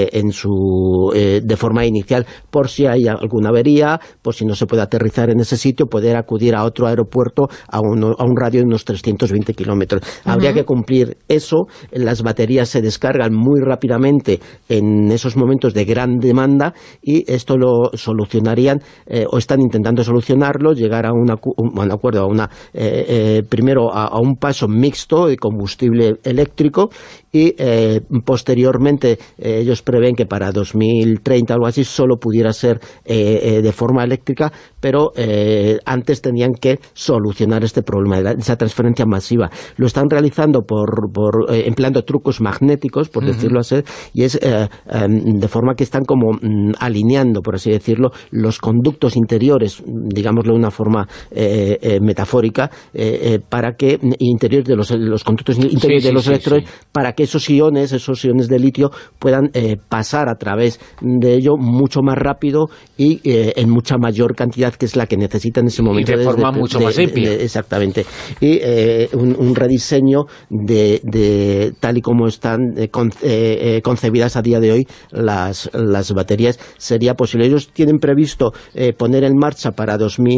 Q: de forma inicial, por si hay alguna avería, por si no se puede aterrizar en ese sitio, poder acudir a otro aeropuerto a un radio de unos 320 kilómetros. Habría que cumplir eso. Las baterías se descargan muy rápidamente en esos momentos de gran demanda, y esto lo solucionarían, o están intentando solucionarlo, llegar a un acuerdo, a una primero a un paso mixto de combustible eléctrico y posteriormente ellos prevén que para 2030 o algo así solo pudiera ser de forma eléctrica, pero antes tenían que solucionar este problema de esa transferencia masiva. Lo están realizando empleando trucos magnéticos, por decirlo así, y es de forma que están como alineando, por así decirlo, los conductos interiores, digámoslo de una forma metafórica, para que interiores de los conductos interiores de los electrones, para que esos iones de litio puedan pasar a través de ello mucho más rápido y en mucha mayor cantidad, que es la que necesita en ese momento.
B: Y de forma mucho más limpia.
Q: Exactamente. Y un rediseño de tal y como están concebidas a día de hoy las baterías sería posible. Ellos tienen previsto poner en marcha para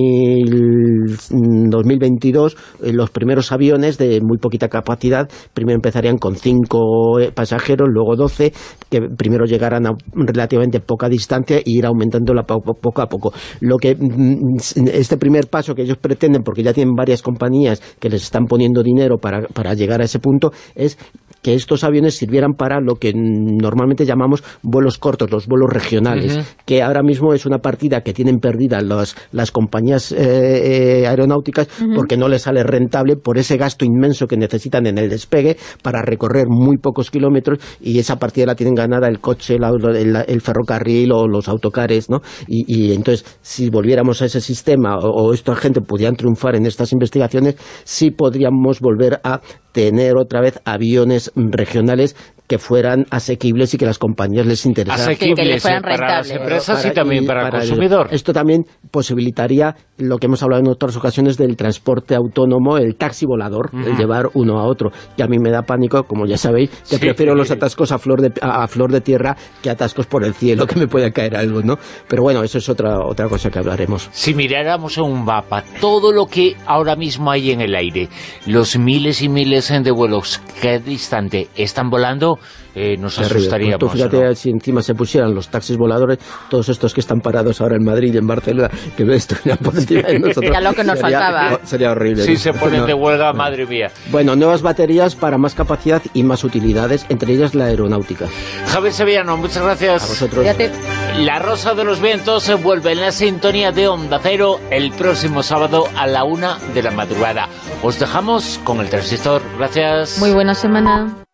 Q: 2022 los primeros aviones de muy poquita capacidad. Primero empezarían con 5 pasajeros, luego 12, que primero llegarán a relativamente poca distancia e ir aumentándola poco a poco. Lo que este primer paso que ellos pretenden, porque ya tienen varias compañías que les están poniendo dinero para llegar a ese punto, es que estos aviones sirvieran para lo que normalmente llamamos vuelos cortos, los vuelos regionales, que ahora mismo es una partida que tienen perdida las compañías aeronáuticas, porque no les sale rentable por ese gasto inmenso que necesitan en el despegue para recorrer muy pocos kilómetros, y esa partida la tienen ganada el coche, el ferrocarril o los autocares, ¿no? Y entonces, si volviéramos a ese sistema o esta gente pudieran triunfar en estas investigaciones, sí podríamos volver a tener otra vez aviones regionales que fueran asequibles y que las compañías les interesaran.
B: Asequibles para las empresas y también para el consumidor.
Q: Esto también posibilitaría lo que hemos hablado en otras ocasiones del transporte autónomo, el taxi volador, el llevar uno a otro. Y a mí me da pánico, como ya sabéis, que prefiero los atascos a flor de tierra que atascos por el cielo, que me pueda caer algo, ¿no? Pero bueno, eso es otra cosa que hablaremos.
B: Si miráramos en un mapa todo lo que ahora mismo hay en el aire, los miles y miles de vuelos que distante están volando, nos asustaríamos.
Q: Pues tú fíjate, ¿no? Si encima se pusieran los taxis voladores, todos estos que están parados ahora en Madrid y en Barcelona, que estuvieran por encima de nosotros.
E: Ya lo que nos faltaba.
Q: Sería horrible.
B: Si se ponen de huelga, madre mía.
Q: Bueno, nuevas baterías para más capacidad y más utilidades, entre ellas la aeronáutica.
B: Javier Sevillano, muchas gracias.
Q: A vosotros.
E: Fíjate.
B: La Rosa de los Vientos se vuelve en la sintonía de Onda Cero el próximo sábado a la 1 de la madrugada. Os dejamos con el transistor. Gracias.
E: Muy buena semana.